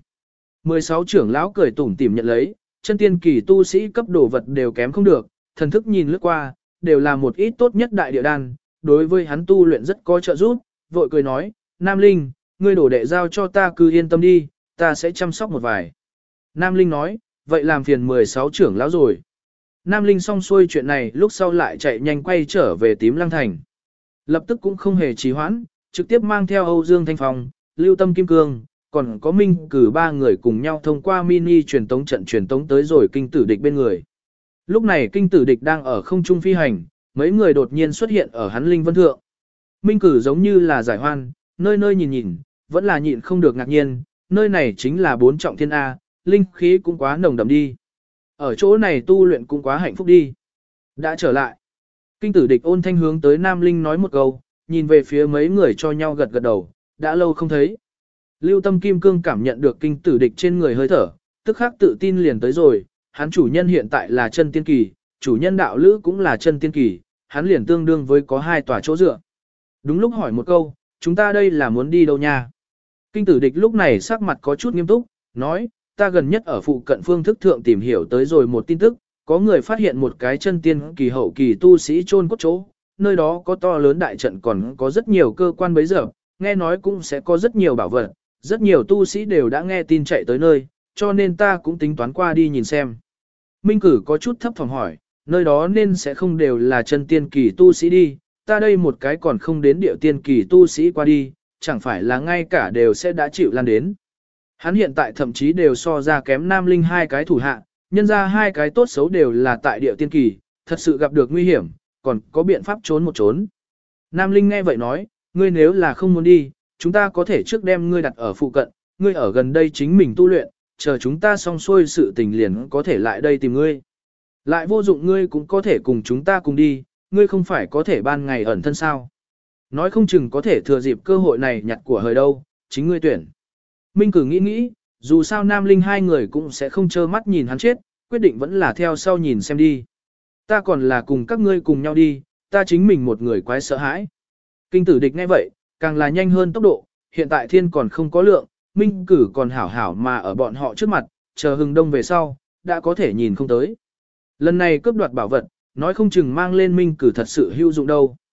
16 trưởng lão cười tủm tỉm nhận lấy, chân tiên kỳ tu sĩ cấp đồ vật đều kém không được, thần thức nhìn lướt qua, đều là một ít tốt nhất đại địa đan, đối với hắn tu luyện rất có trợ giúp, vội cười nói, Nam Linh, ngươi đổ đệ giao cho ta cứ yên tâm đi, ta sẽ chăm sóc một vài. Nam Linh nói, vậy làm phiền 16 trưởng lão rồi. Nam Linh xong xuôi chuyện này lúc sau lại chạy nhanh quay trở về Tím Lăng Thành. Lập tức cũng không hề trì hoãn, trực tiếp mang theo Âu Dương Thanh Phong, Lưu Tâm Kim Cương, còn có Minh cử ba người cùng nhau thông qua mini truyền tống trận truyền tống tới rồi kinh tử địch bên người. Lúc này kinh tử địch đang ở không trung phi hành, mấy người đột nhiên xuất hiện ở hắn linh vân thượng. Minh cử giống như là giải hoan, nơi nơi nhìn, vẫn là nhịn không được ngạc nhiên, nơi này chính là 4 trọng thiên A, linh khí cũng quá nồng đậm đi. Ở chỗ này tu luyện cũng quá hạnh phúc đi. Đã trở lại. Kinh tử địch ôn thanh hướng tới Nam Linh nói một câu, nhìn về phía mấy người cho nhau gật gật đầu, đã lâu không thấy. Lưu Tâm Kim Cương cảm nhận được kinh tử địch trên người hơi thở, tức khắc tự tin liền tới rồi, hắn chủ nhân hiện tại là chân tiên kỳ, chủ nhân đạo lữ cũng là chân tiên kỳ, hắn liền tương đương với có 2 tòa chỗ dựa. Đúng lúc hỏi một câu, chúng ta đây là muốn đi đâu nha? Kinh tử địch lúc này sắc mặt có chút nghiêm túc, nói, ta gần nhất ở phụ cận phương thức thượng tìm hiểu tới rồi một tin tức, có người phát hiện một cái chân tiên kỳ hậu kỳ tu sĩ chôn cốt chỗ, nơi đó có to lớn đại trận còn có rất nhiều cơ quan bấy giờ, nghe nói cũng sẽ có rất nhiều bảo vật, rất nhiều tu sĩ đều đã nghe tin chạy tới nơi, cho nên ta cũng tính toán qua đi nhìn xem. Minh cử có chút thấp thỏm hỏi, nơi đó nên sẽ không đều là chân tiên kỳ tu sĩ đi, ta đây một cái còn không đến địa tiên kỳ tu sĩ qua đi, chẳng phải là ngay cả đều sẽ đã chịu lan đến. Hắn hiện tại thậm chí đều so ra kém Nam Linh 2 cái thủ hạ, nhân ra 2 cái tốt xấu đều là tại địa tiên kỳ, thật sự gặp được nguy hiểm, còn có biện pháp trốn một trốn. Nam Linh nghe vậy nói, ngươi nếu là không muốn đi, chúng ta có thể trước đem ngươi đặt ở phụ cận, ngươi ở gần đây chính mình tu luyện, chờ chúng ta xong xuôi sự tình liền có thể lại đây tìm ngươi. Lại vô dụng ngươi cũng có thể cùng chúng ta cùng đi, ngươi không phải có thể ban ngày ẩn thân sao. Nói không chừng có thể thừa dịp cơ hội này nhặt của hời đâu, chính ngươi tuyển. Minh cử nghĩ, dù sao Nam Linh 2 người cũng sẽ không trơ mắt nhìn hắn chết, quyết định vẫn là theo sau nhìn xem đi. Ta còn là cùng các ngươi cùng nhau đi, ta chính mình một người quái sợ hãi. Kinh tử địch nghe vậy, càng là nhanh hơn tốc độ, hiện tại thiên còn không có lượng, Minh cử còn hảo mà ở bọn họ trước mặt, chờ hừng đông về sau, đã có thể nhìn không tới. Lần này cướp đoạt bảo vật, nói không chừng mang lên Minh cử thật sự hữu dụng đâu.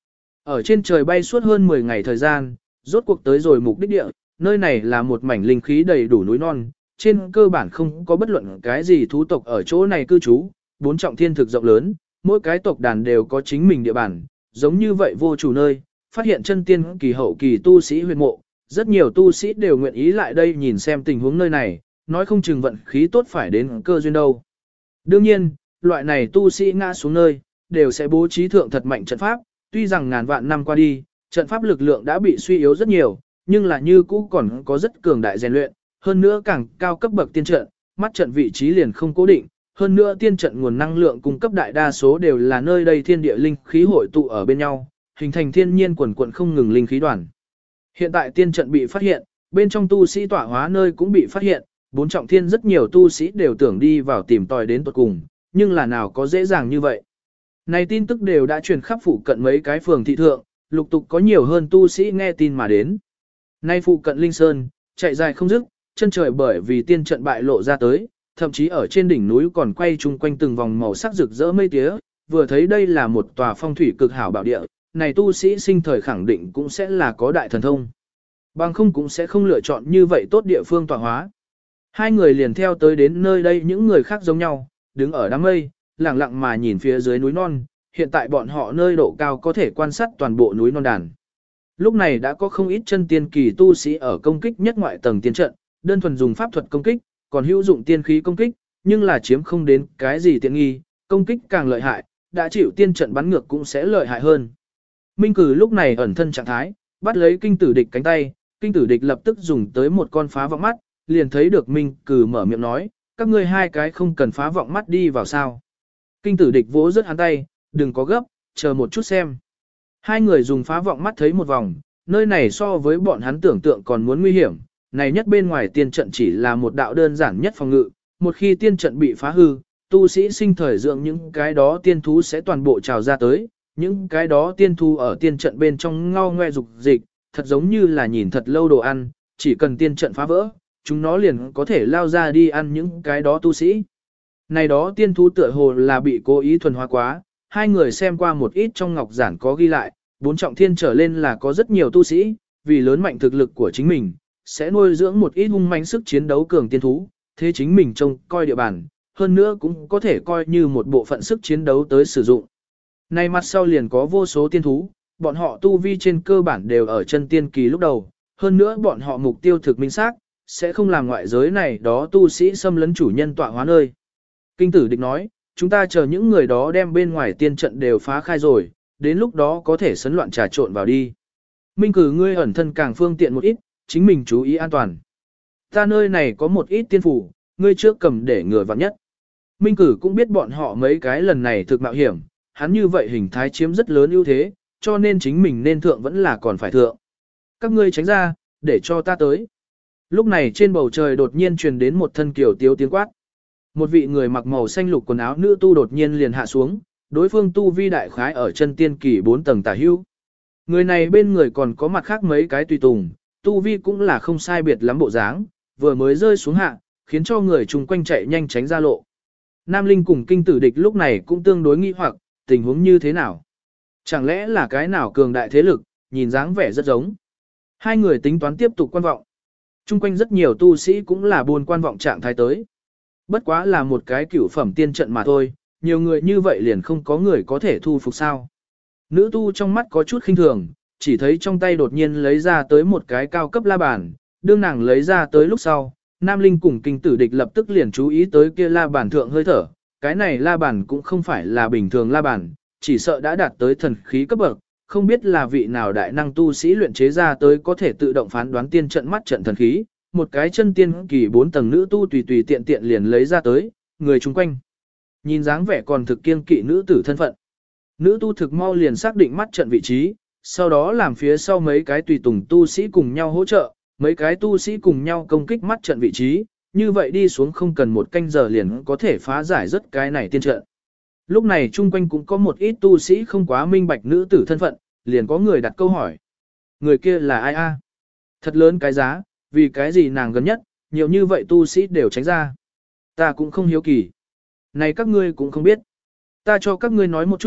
Ở trên trời bay suốt hơn 10 ngày thời gian, rốt cuộc tới rồi mục đích địa, nơi này là một mảnh linh khí đầy đủ núi non, trên cơ bản không có bất luận cái gì thú tộc ở chỗ này cư trú, bốn trọng thiên thực rộng lớn, mỗi cái tộc đàn đều có chính mình địa bàn, giống như vậy vô chủ nơi, phát hiện chân tiên kỳ hậu kỳ tu sĩ huyệt mộ, rất nhiều tu sĩ đều nguyện ý lại đây nhìn xem tình huống nơi này, nói không chừng vận khí tốt phải đến cơ duyên đâu. Đương nhiên, loại này tu sĩ ngã xuống nơi, đều sẽ bố trí thượng thật mạnh trận pháp, tuy rằng ngàn vạn năm qua đi, trận pháp lực lượng đã bị suy yếu rất nhiều, nhưng là như cũ còn có rất cường đại rèn luyện, hơn nữa càng cao cấp bậc tiên trận, mắt trận vị trí liền không cố định, hơn nữa tiên trận nguồn năng lượng cung cấp đại đa số đều là nơi đây thiên địa linh khí hội tụ ở bên nhau, hình thành thiên nhiên quần quần không ngừng linh khí đoàn. Hiện tại tiên trận bị phát hiện, bên trong tu sĩ tọa hóa nơi cũng bị phát hiện, bốn trọng thiên rất nhiều tu sĩ đều tưởng đi vào tìm tòi đến tuột cùng, nhưng là nào có dễ dàng như vậy. Này tin tức đều đã truyền khắp phụ cận mấy cái phường thị thượng, lục tục có nhiều hơn tu sĩ nghe tin mà đến. Nay phụ cận Linh Sơn, chạy dài không dứt, chân trời bởi vì tiên trận bại lộ ra tới, thậm chí ở trên đỉnh núi còn quay chung quanh từng vòng màu sắc rực rỡ mây tía, vừa thấy đây là một tòa phong thủy cực hảo bảo địa, này tu sĩ sinh thời khẳng định cũng sẽ là có đại thần thông. Bằng không cũng sẽ không lựa chọn như vậy tốt địa phương tọa hóa. Hai người liền theo tới đến nơi đây những người khác giống nhau, đứng ở đám mây, lặng lặng mà nhìn phía dưới núi non, hiện tại bọn họ nơi độ cao có thể quan sát toàn bộ núi non đàn. Lúc này đã có không ít chân tiên kỳ tu sĩ ở công kích nhất ngoại tầng tiên trận, đơn thuần dùng pháp thuật công kích, còn hữu dụng tiên khí công kích, nhưng là chiếm không đến cái gì tiện nghi, công kích càng lợi hại, đã chịu tiên trận bắn ngược cũng sẽ lợi hại hơn. Minh Cử lúc này ẩn thân trạng thái, bắt lấy kinh tử địch cánh tay, kinh tử địch lập tức dùng tới một con phá vọng mắt, liền thấy được Minh Cử mở miệng nói, các ngươi hai cái không cần phá vọng mắt đi vào sao. Kinh tử địch vỗ rất hắn tay, đừng có gấp, chờ một chút xem. Hai người dùng phá vọng mắt thấy một vòng, nơi này so với bọn hắn tưởng tượng còn muốn nguy hiểm, này nhất bên ngoài tiên trận chỉ là một đạo đơn giản nhất phòng ngự, một khi tiên trận bị phá hư, tu sĩ sinh thời dưỡng những cái đó tiên thú sẽ toàn bộ trào ra tới, những cái đó tiên thú ở tiên trận bên trong ngao ngoe dục dịch, thật giống như là nhìn thật lâu đồ ăn, chỉ cần tiên trận phá vỡ, chúng nó liền có thể lao ra đi ăn những cái đó tu sĩ. Này đó tiên thú tựa hồ là bị cố ý thuần hóa quá, hai người xem qua một ít trong ngọc giản có ghi lại, bốn trọng thiên trở lên là có rất nhiều tu sĩ, vì lớn mạnh thực lực của chính mình, sẽ nuôi dưỡng một ít hung manh sức chiến đấu cường tiên thú, thế chính mình trông coi địa bàn, hơn nữa cũng có thể coi như một bộ phận sức chiến đấu tới sử dụng. Này mặt sau liền có vô số tiên thú, bọn họ tu vi trên cơ bản đều ở chân tiên kỳ lúc đầu, hơn nữa bọn họ mục tiêu thực minh xác, sẽ không làm ngoại giới này đó tu sĩ xâm lấn chủ nhân tọa hóa nơi. Kinh tử địch nói, chúng ta chờ những người đó đem bên ngoài tiên trận đều phá khai rồi, đến lúc đó có thể sấn loạn trà trộn vào đi. Minh Cử ngươi ẩn thân càng phương tiện một ít, chính mình chú ý an toàn. Ta nơi này có một ít tiên phủ, ngươi trước cầm để ngừa vặn nhất. Minh Cử cũng biết bọn họ mấy cái lần này thực mạo hiểm, hắn như vậy hình thái chiếm rất lớn ưu thế, cho nên chính mình nên thượng vẫn là còn phải thượng. Các ngươi tránh ra, để cho ta tới. Lúc này trên bầu trời đột nhiên truyền đến một thân kiểu tiếu tiếng quát. Một vị người mặc màu xanh lục quần áo nữ tu đột nhiên liền hạ xuống, đối phương tu vi đại khái ở chân tiên kỳ 4 tầng tả hữu. Người này bên người còn có mặt khác mấy cái tùy tùng, tu vi cũng là không sai biệt lắm bộ dáng, vừa mới rơi xuống hạ, khiến cho người chung quanh chạy nhanh tránh ra lộ. Nam Linh cùng kinh tử địch lúc này cũng tương đối nghi hoặc, tình huống như thế nào? Chẳng lẽ là cái nào cường đại thế lực, nhìn dáng vẻ rất giống. Hai người tính toán tiếp tục quan vọng. Chung quanh rất nhiều tu sĩ cũng là buôn quan vọng trạng thái tới. Bất quá là một cái cửu phẩm tiên trận mà thôi, nhiều người như vậy liền không có người có thể thu phục sao. Nữ tu trong mắt có chút khinh thường, chỉ thấy trong tay đột nhiên lấy ra tới một cái cao cấp la bàn, đương nàng lấy ra tới lúc sau, Nam Linh cùng kinh tử địch lập tức liền chú ý tới kia la bàn thượng hơi thở, cái này la bàn cũng không phải là bình thường la bàn, chỉ sợ đã đạt tới thần khí cấp bậc, không biết là vị nào đại năng tu sĩ luyện chế ra tới có thể tự động phán đoán tiên trận mắt trận thần khí, một cái chân tiên kỳ 4 tầng nữ tu tùy tùy tiện tiện liền lấy ra tới, người chung quanh. Nhìn dáng vẻ còn thực kiên kỵ nữ tử thân phận. Nữ tu thực mau liền xác định mắt trận vị trí, sau đó làm phía sau mấy cái tùy tùng tu sĩ cùng nhau hỗ trợ, mấy cái tu sĩ cùng nhau công kích mắt trận vị trí, như vậy đi xuống không cần một canh giờ liền có thể phá giải rất cái này tiên trận. Lúc này chung quanh cũng có một ít tu sĩ không quá minh bạch nữ tử thân phận, liền có người đặt câu hỏi. Người kia là ai a? Thật lớn cái giá, vì cái gì nàng gần nhất, nhiều như vậy tu sĩ đều tránh ra. Ta cũng không hiếu kỳ. Này các ngươi cũng không biết. Ta cho các ngươi nói một chút,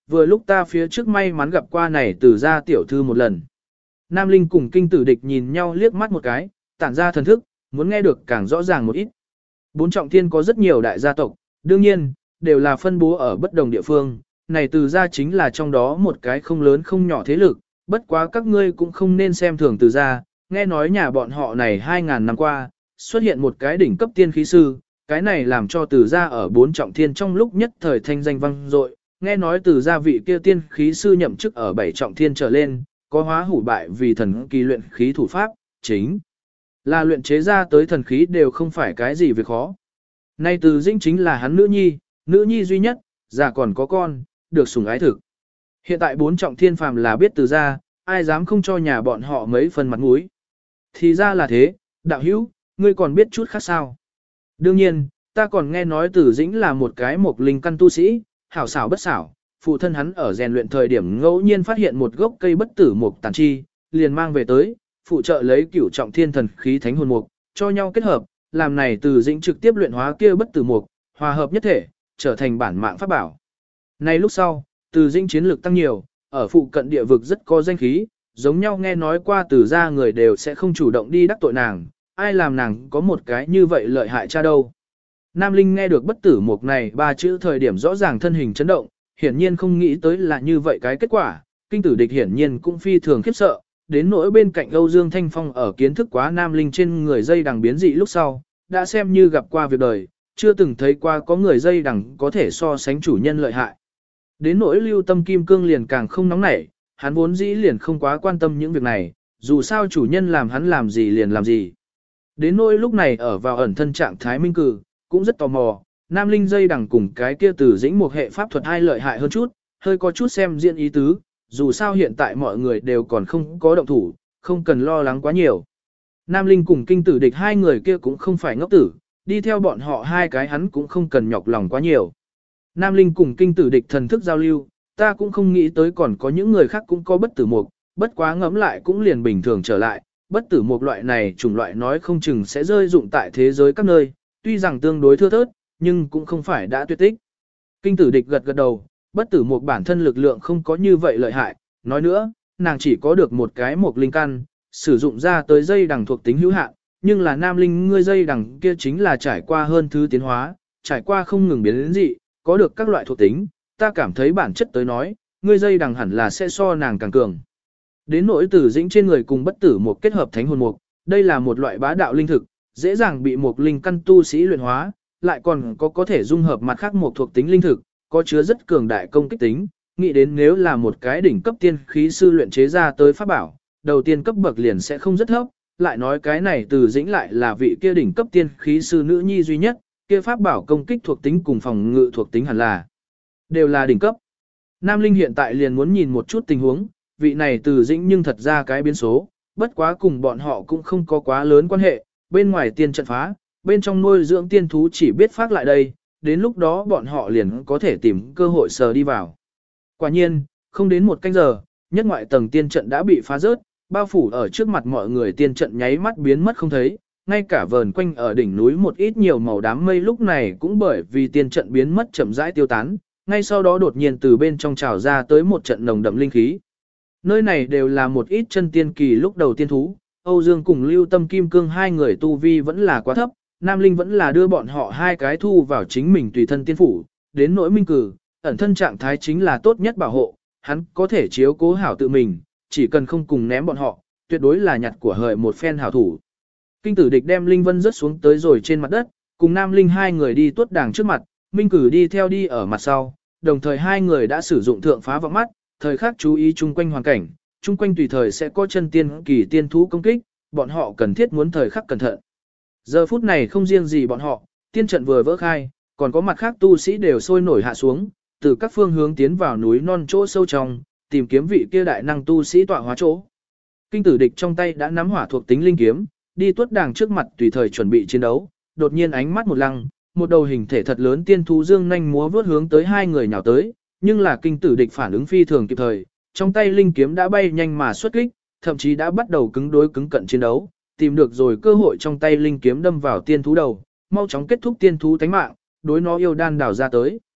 vừa lúc ta phía trước may mắn gặp qua này Từ gia tiểu thư một lần. Nam Linh cùng Kinh Tử Địch nhìn nhau liếc mắt một cái, tản ra thần thức, muốn nghe được càng rõ ràng một ít. Bốn trọng thiên có rất nhiều đại gia tộc, đương nhiên, đều là phân bố ở bất đồng địa phương, này Từ gia chính là trong đó một cái không lớn không nhỏ thế lực, bất quá các ngươi cũng không nên xem thường Từ gia, nghe nói nhà bọn họ này 2.000 năm qua, xuất hiện một cái đỉnh cấp tiên khí sư, cái này làm cho Từ gia ở bốn trọng thiên trong lúc nhất thời thanh danh vang dội, nghe nói Từ gia vị kia tiên khí sư nhậm chức ở 7 trọng thiên trở lên, có hóa hủ bại vì thần kỳ luyện khí thủ pháp, chính là luyện chế ra tới thần khí đều không phải cái gì việc khó. Nay Từ Dĩnh chính là hắn nữ nhi duy nhất, già còn có con, được sủng ái thực. Hiện tại bốn trọng thiên phàm là biết Từ gia, ai dám không cho nhà bọn họ mấy phần mặt mũi. Thì ra là thế, đạo hữu, ngươi còn biết chút khác sao. Đương nhiên, ta còn nghe nói Từ Dĩnh là một cái mộc linh căn tu sĩ, hảo xảo bất xảo, phụ thân hắn ở rèn luyện thời điểm ngẫu nhiên phát hiện một gốc cây bất tử mộc tàn chi, liền mang về tới, phụ trợ lấy cửu trọng thiên thần khí thánh hồn mộc, cho nhau kết hợp, làm này Từ Dĩnh trực tiếp luyện hóa kia bất tử mộc, hòa hợp nhất thể, trở thành bản mạng pháp bảo. Nay lúc sau, Từ Dĩnh chiến lược tăng nhiều, ở phụ cận địa vực rất có danh khí, giống nhau nghe nói qua Từ gia người đều sẽ không chủ động đi đắc tội nàng, ai làm nàng có một cái như vậy lợi hại cha đâu. Nam Linh nghe được bất tử mục này ba chữ thời điểm rõ ràng thân hình chấn động, hiển nhiên không nghĩ tới là như vậy cái kết quả, Kinh Tử Địch hiển nhiên cũng phi thường khiếp sợ, đến nỗi bên cạnh Âu Dương Thanh Phong ở kiến thức quá Nam Linh trên người dây đằng biến dị lúc sau, đã xem như gặp qua việc đời, chưa từng thấy qua có người dây đằng có thể so sánh chủ nhân lợi hại. Đến nỗi Lưu Tâm Kim Cương liền càng không nóng nảy, hắn vốn dĩ liền không quá quan tâm những việc này, dù sao chủ nhân làm hắn làm gì liền làm gì. Đến nỗi lúc này ở vào ẩn thân trạng thái minh cử, cũng rất tò mò, Nam Linh dây đằng cùng cái kia Từ Dĩnh một hệ pháp thuật ai lợi hại hơn chút, hơi có chút xem diễn ý tứ, dù sao hiện tại mọi người đều còn không có động thủ, không cần lo lắng quá nhiều. Nam Linh cùng Kinh Tử Địch hai người kia cũng không phải ngốc tử, đi theo bọn họ hai cái hắn cũng không cần nhọc lòng quá nhiều. Nam Linh cùng Kinh Tử Địch thần thức giao lưu, ta cũng không nghĩ tới còn có những người khác cũng có bất tử mục, bất quá ngẫm lại cũng liền bình thường trở lại, bất tử mục loại này chủng loại nói không chừng sẽ rơi dụng tại thế giới các nơi, tuy rằng tương đối thưa thớt, nhưng cũng không phải đã tuyệt tích. Kinh Tử Địch gật gật đầu, bất tử mục bản thân lực lượng không có như vậy lợi hại, nói nữa, nàng chỉ có được một cái mục linh căn, sử dụng ra tới dây đằng thuộc tính hữu hạn, nhưng là Nam Linh ngươi dây đằng kia chính là trải qua hơn thứ tiến hóa, trải qua không ngừng biến đến dị, có được các loại thuộc tính, ta cảm thấy bản chất tới nói, ngươi dây đằng hẳn là sẽ so nàng càng cường. Đến nỗi Tử Dĩnh trên người cùng bất tử một kết hợp thánh hồn mục, đây là một loại bá đạo linh thực, dễ dàng bị một linh căn tu sĩ luyện hóa, lại còn có thể dung hợp mặt khác một thuộc tính linh thực, có chứa rất cường đại công kích tính, nghĩ đến nếu là một cái đỉnh cấp tiên khí sư luyện chế ra tới pháp bảo, đầu tiên cấp bậc liền sẽ không rất thấp, lại nói cái này Từ Dĩnh lại là vị kia đỉnh cấp tiên khí sư nữ nhi duy nhất, kia pháp bảo công kích thuộc tính cùng phòng ngự thuộc tính hẳn là đều là đỉnh cấp. Nam Linh hiện tại liền muốn nhìn một chút tình huống, vị này Từ Dĩnh nhưng thật ra cái biến số, bất quá cùng bọn họ cũng không có quá lớn quan hệ, bên ngoài tiên trận phá, bên trong nuôi dưỡng tiên thú chỉ biết phát lại đây, đến lúc đó bọn họ liền có thể tìm cơ hội sờ đi vào. Quả nhiên, không đến một canh giờ, nhất ngoại tầng tiên trận đã bị phá rớt, bao phủ ở trước mặt mọi người tiên trận nháy mắt biến mất không thấy, ngay cả vờn quanh ở đỉnh núi một ít nhiều màu đám mây lúc này cũng bởi vì tiên trận biến mất chậm rãi tiêu tán, ngay sau đó đột nhiên từ bên trong trào ra tới một trận nồng đậm linh khí. Nơi này đều là một ít chân tiên kỳ lúc đầu tiên thú, Âu Dương cùng Lưu Tâm Kim Cương hai người tu vi vẫn là quá thấp, Nam Linh vẫn là đưa bọn họ hai cái thu vào chính mình tùy thân tiên phủ, đến nỗi minh cử, ẩn thân trạng thái chính là tốt nhất bảo hộ, hắn có thể chiếu cố hảo tự mình, chỉ cần không cùng ném bọn họ, tuyệt đối là nhặt của hời một phen hảo thủ. Kinh Tử Địch đem Linh Vân rớt xuống tới rồi trên mặt đất, cùng Nam Linh hai người đi tuốt đàng trước mặt, minh cử đi theo đi ở mặt sau, đồng thời hai người đã sử dụng thượng phá vọng mắt, thời khắc chú ý chung quanh hoàn cảnh, chung quanh tùy thời sẽ có chân tiên kỳ tiên thú công kích, bọn họ cần thiết muốn thời khắc cẩn thận. Giờ phút này không riêng gì bọn họ, tiên trận vừa vỡ khai, còn có mặt khác tu sĩ đều sôi nổi hạ xuống, từ các phương hướng tiến vào núi non chỗ sâu trong, tìm kiếm vị kia đại năng tu sĩ tọa hóa chỗ. Kinh Tử Địch trong tay đã nắm hỏa thuộc tính linh kiếm, đi tuốt đàng trước mặt tùy thời chuẩn bị chiến đấu, đột nhiên ánh mắt một lăng, một đầu hình thể thật lớn tiên thú dương nhanh múa vút hướng tới hai người nhào tới, nhưng là Kinh Tử Địch phản ứng phi thường kịp thời, trong tay linh kiếm đã bay nhanh mà xuất kích, thậm chí đã bắt đầu cứng đối cứng cận chiến đấu, tìm được rồi cơ hội trong tay linh kiếm đâm vào tiên thú đầu, mau chóng kết thúc tiên thú tánh mạng, đối nó yêu đan đảo ra tới.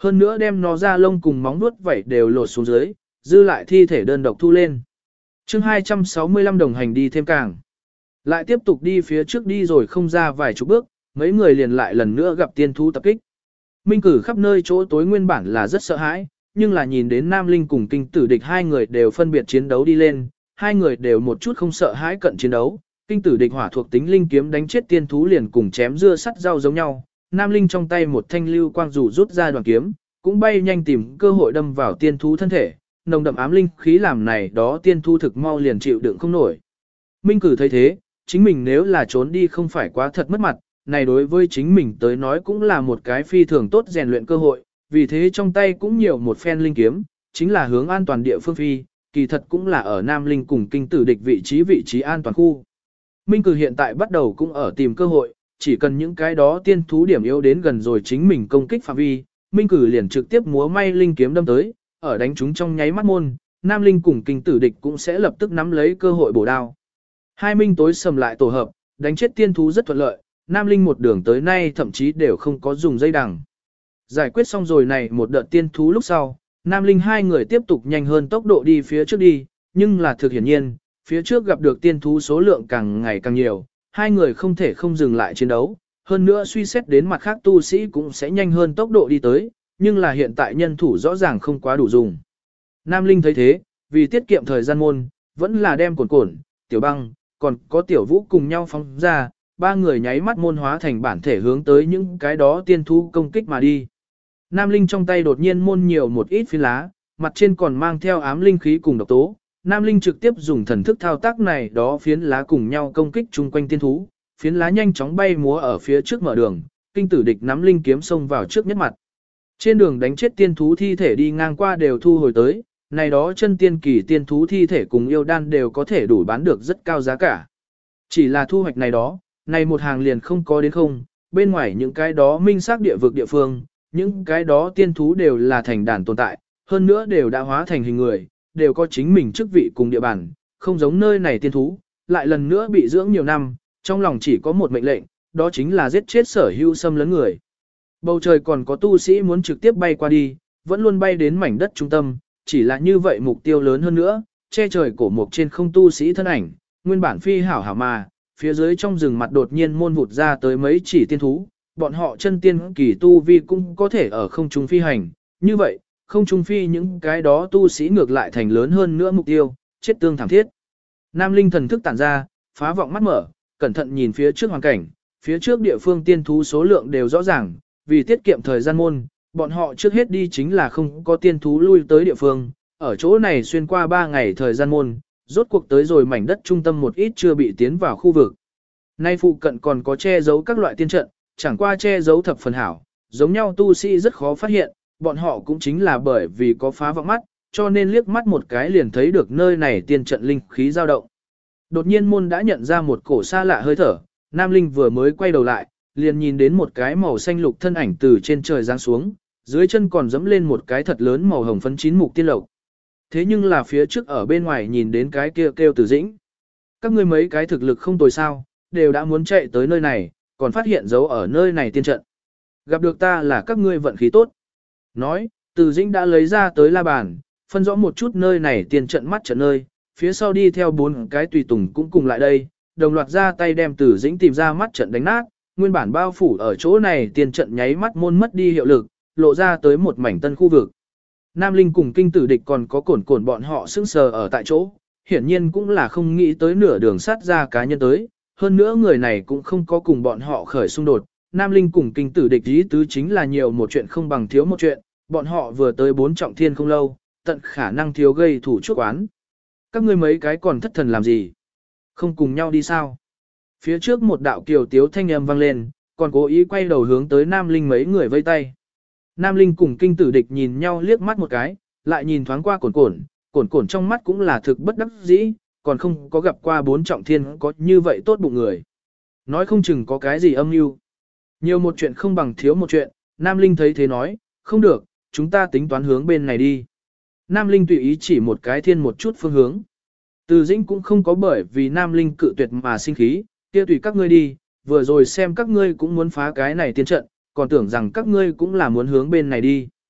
Hơn nữa đem nó ra lông cùng móng nuốt vảy đều lột xuống dưới, dư lại thi thể đơn độc thu lên. chương 265 đồng hành đi thêm càng. Lại tiếp tục đi phía trước đi rồi không ra vài chục bước, mấy người liền lại lần nữa gặp tiên thú tập kích. Minh Cử khắp nơi chỗ tối nguyên bản là rất sợ hãi, nhưng là nhìn đến Nam Linh cùng Kinh Tử Địch hai người đều phân biệt chiến đấu đi lên, hai người đều một chút không sợ hãi cận chiến đấu. Kinh Tử Địch hỏa thuộc tính linh kiếm đánh chết tiên thú liền cùng chém dưa sắt rau giống nhau. Nam Linh trong tay một thanh lưu quang dù rút ra đoàn kiếm, cũng bay nhanh tìm cơ hội đâm vào tiên thú thân thể, nồng đậm ám linh khí làm này đó tiên thú thực mau liền chịu đựng không nổi. Minh Cử thấy thế, chính mình nếu là trốn đi không phải quá thật mất mặt, này đối với chính mình tới nói cũng là một cái phi thường tốt rèn luyện cơ hội, vì thế trong tay cũng nhiều một phen linh kiếm, chính là hướng an toàn địa phương phi, kỳ thật cũng là ở Nam Linh cùng Kinh Tử Địch vị trí an toàn khu. Minh Cử hiện tại bắt đầu cũng ở tìm cơ hội, chỉ cần những cái đó tiên thú điểm yếu đến gần rồi chính mình công kích phạm vi, Minh Cử liền trực tiếp múa may linh kiếm đâm tới, ở đánh chúng trong nháy mắt môn, Nam Linh cùng Kinh Tử Địch cũng sẽ lập tức nắm lấy cơ hội bổ đao. Hai minh tối sầm lại tổ hợp, đánh chết tiên thú rất thuận lợi, Nam Linh một đường tới nay thậm chí đều không có dùng dây đằng. Giải quyết xong rồi này một đợt tiên thú lúc sau, Nam Linh hai người tiếp tục nhanh hơn tốc độ đi phía trước đi, nhưng là thực hiển nhiên, phía trước gặp được tiên thú số lượng càng ngày càng nhiều, hai người không thể không dừng lại chiến đấu, hơn nữa suy xét đến mặt khác tu sĩ cũng sẽ nhanh hơn tốc độ đi tới, nhưng là hiện tại nhân thủ rõ ràng không quá đủ dùng. Nam Linh thấy thế, vì tiết kiệm thời gian môn, vẫn là đem cồn, tiểu băng, còn có tiểu vũ cùng nhau phóng ra, ba người nháy mắt môn hóa thành bản thể hướng tới những cái đó tiên thú công kích mà đi. Nam Linh trong tay đột nhiên môn nhiều một ít phiến lá, mặt trên còn mang theo ám linh khí cùng độc tố. Nam Linh trực tiếp dùng thần thức thao tác này đó phiến lá cùng nhau công kích chung quanh tiên thú, phiến lá nhanh chóng bay múa ở phía trước mở đường, Kinh Tử Địch nắm linh kiếm xông vào trước nhất mặt. Trên đường đánh chết tiên thú thi thể đi ngang qua đều thu hồi tới, này đó chân tiên kỳ tiên thú thi thể cùng yêu đan đều có thể đủ bán được rất cao giá cả. Chỉ là thu hoạch này đó, này một hàng liền không có đến không, bên ngoài những cái đó minh xác địa vực địa phương, những cái đó tiên thú đều là thành đàn tồn tại, hơn nữa đều đã hóa thành hình người, đều có chính mình chức vị cùng địa bàn, không giống nơi này tiên thú, lại lần nữa bị dưỡng nhiều năm, trong lòng chỉ có một mệnh lệnh, đó chính là giết chết sở hữu xâm lấn người. Bầu trời còn có tu sĩ muốn trực tiếp bay qua đi, vẫn luôn bay đến mảnh đất trung tâm, chỉ là như vậy mục tiêu lớn hơn nữa, che trời cổ mục trên không tu sĩ thân ảnh, nguyên bản phi hảo hảo mà, phía dưới trong rừng mặt đột nhiên môn vụt ra tới mấy chỉ tiên thú, bọn họ chân tiên kỳ tu vi cũng có thể ở không trung phi hành, như vậy, không trung phi những cái đó tu sĩ ngược lại thành lớn hơn nữa mục tiêu, chết tương thảm thiết. Nam Linh thần thức tản ra, phá vọng mắt mở, cẩn thận nhìn phía trước hoàn cảnh, phía trước địa phương tiên thú số lượng đều rõ ràng, vì tiết kiệm thời gian môn, bọn họ trước hết đi chính là không có tiên thú lui tới địa phương, ở chỗ này xuyên qua 3 ngày thời gian môn, rốt cuộc tới rồi mảnh đất trung tâm một ít chưa bị tiến vào khu vực. Nay phụ cận còn có che giấu các loại tiên trận, chẳng qua che giấu thập phần hảo, giống nhau tu sĩ rất khó phát hiện, bọn họ cũng chính là bởi vì có phá vọng mắt, cho nên liếc mắt một cái liền thấy được nơi này tiên trận linh khí dao động. Đột nhiên môn đã nhận ra một cổ xa lạ hơi thở, Nam Linh vừa mới quay đầu lại, liền nhìn đến một cái màu xanh lục thân ảnh từ trên trời giáng xuống, dưới chân còn dẫm lên một cái thật lớn màu hồng phấn chín mục tiên lộc. Thế nhưng là phía trước ở bên ngoài nhìn đến cái kia kêu Tử Dĩnh. Các ngươi mấy cái thực lực không tồi sao, đều đã muốn chạy tới nơi này, còn phát hiện dấu ở nơi này tiên trận. Gặp được ta là các ngươi vận khí tốt. Nói, Tử Dĩnh đã lấy ra tới la bàn, phân rõ một chút nơi này tiên trận mắt trận nơi, phía sau đi theo 4 cái tùy tùng cũng cùng lại đây, đồng loạt ra tay đem Tử Dĩnh tìm ra mắt trận đánh nát, nguyên bản bao phủ ở chỗ này tiên trận nháy mắt môn mất đi hiệu lực, lộ ra tới một mảnh tân khu vực. Nam Linh cùng Kinh Tử Địch còn có cồn bọn họ sững sờ ở tại chỗ, hiển nhiên cũng là không nghĩ tới nửa đường sát ra cá nhân tới, hơn nữa người này cũng không có cùng bọn họ khởi xung đột. Nam Linh cùng Kinh Tử Địch ý tứ chính là nhiều một chuyện không bằng thiếu một chuyện, bọn họ vừa tới 4 trọng thiên không lâu, tận khả năng thiếu gây thủ chuốc oán. Các ngươi mấy cái còn thất thần làm gì? Không cùng nhau đi sao? Phía trước một đạo kiều tiếu thanh âm vang lên, còn cố ý quay đầu hướng tới Nam Linh mấy người vây tay. Nam Linh cùng Kinh Tử Địch nhìn nhau liếc mắt một cái, lại nhìn thoáng qua cồn trong mắt cũng là thực bất đắc dĩ, còn không có gặp qua 4 trọng thiên có như vậy tốt bụng người. Nói không chừng có cái gì âm mưu. Nhiều một chuyện không bằng thiếu một chuyện, Nam Linh thấy thế nói, không được, chúng ta tính toán hướng bên này đi. Nam Linh tùy ý chỉ một cái thiên một chút phương hướng. Từ Dĩnh cũng không có bởi vì Nam Linh cự tuyệt mà sinh khí, kia tùy các ngươi đi, vừa rồi xem các ngươi cũng muốn phá cái này tiên trận, còn tưởng rằng các ngươi cũng là muốn hướng bên này đi.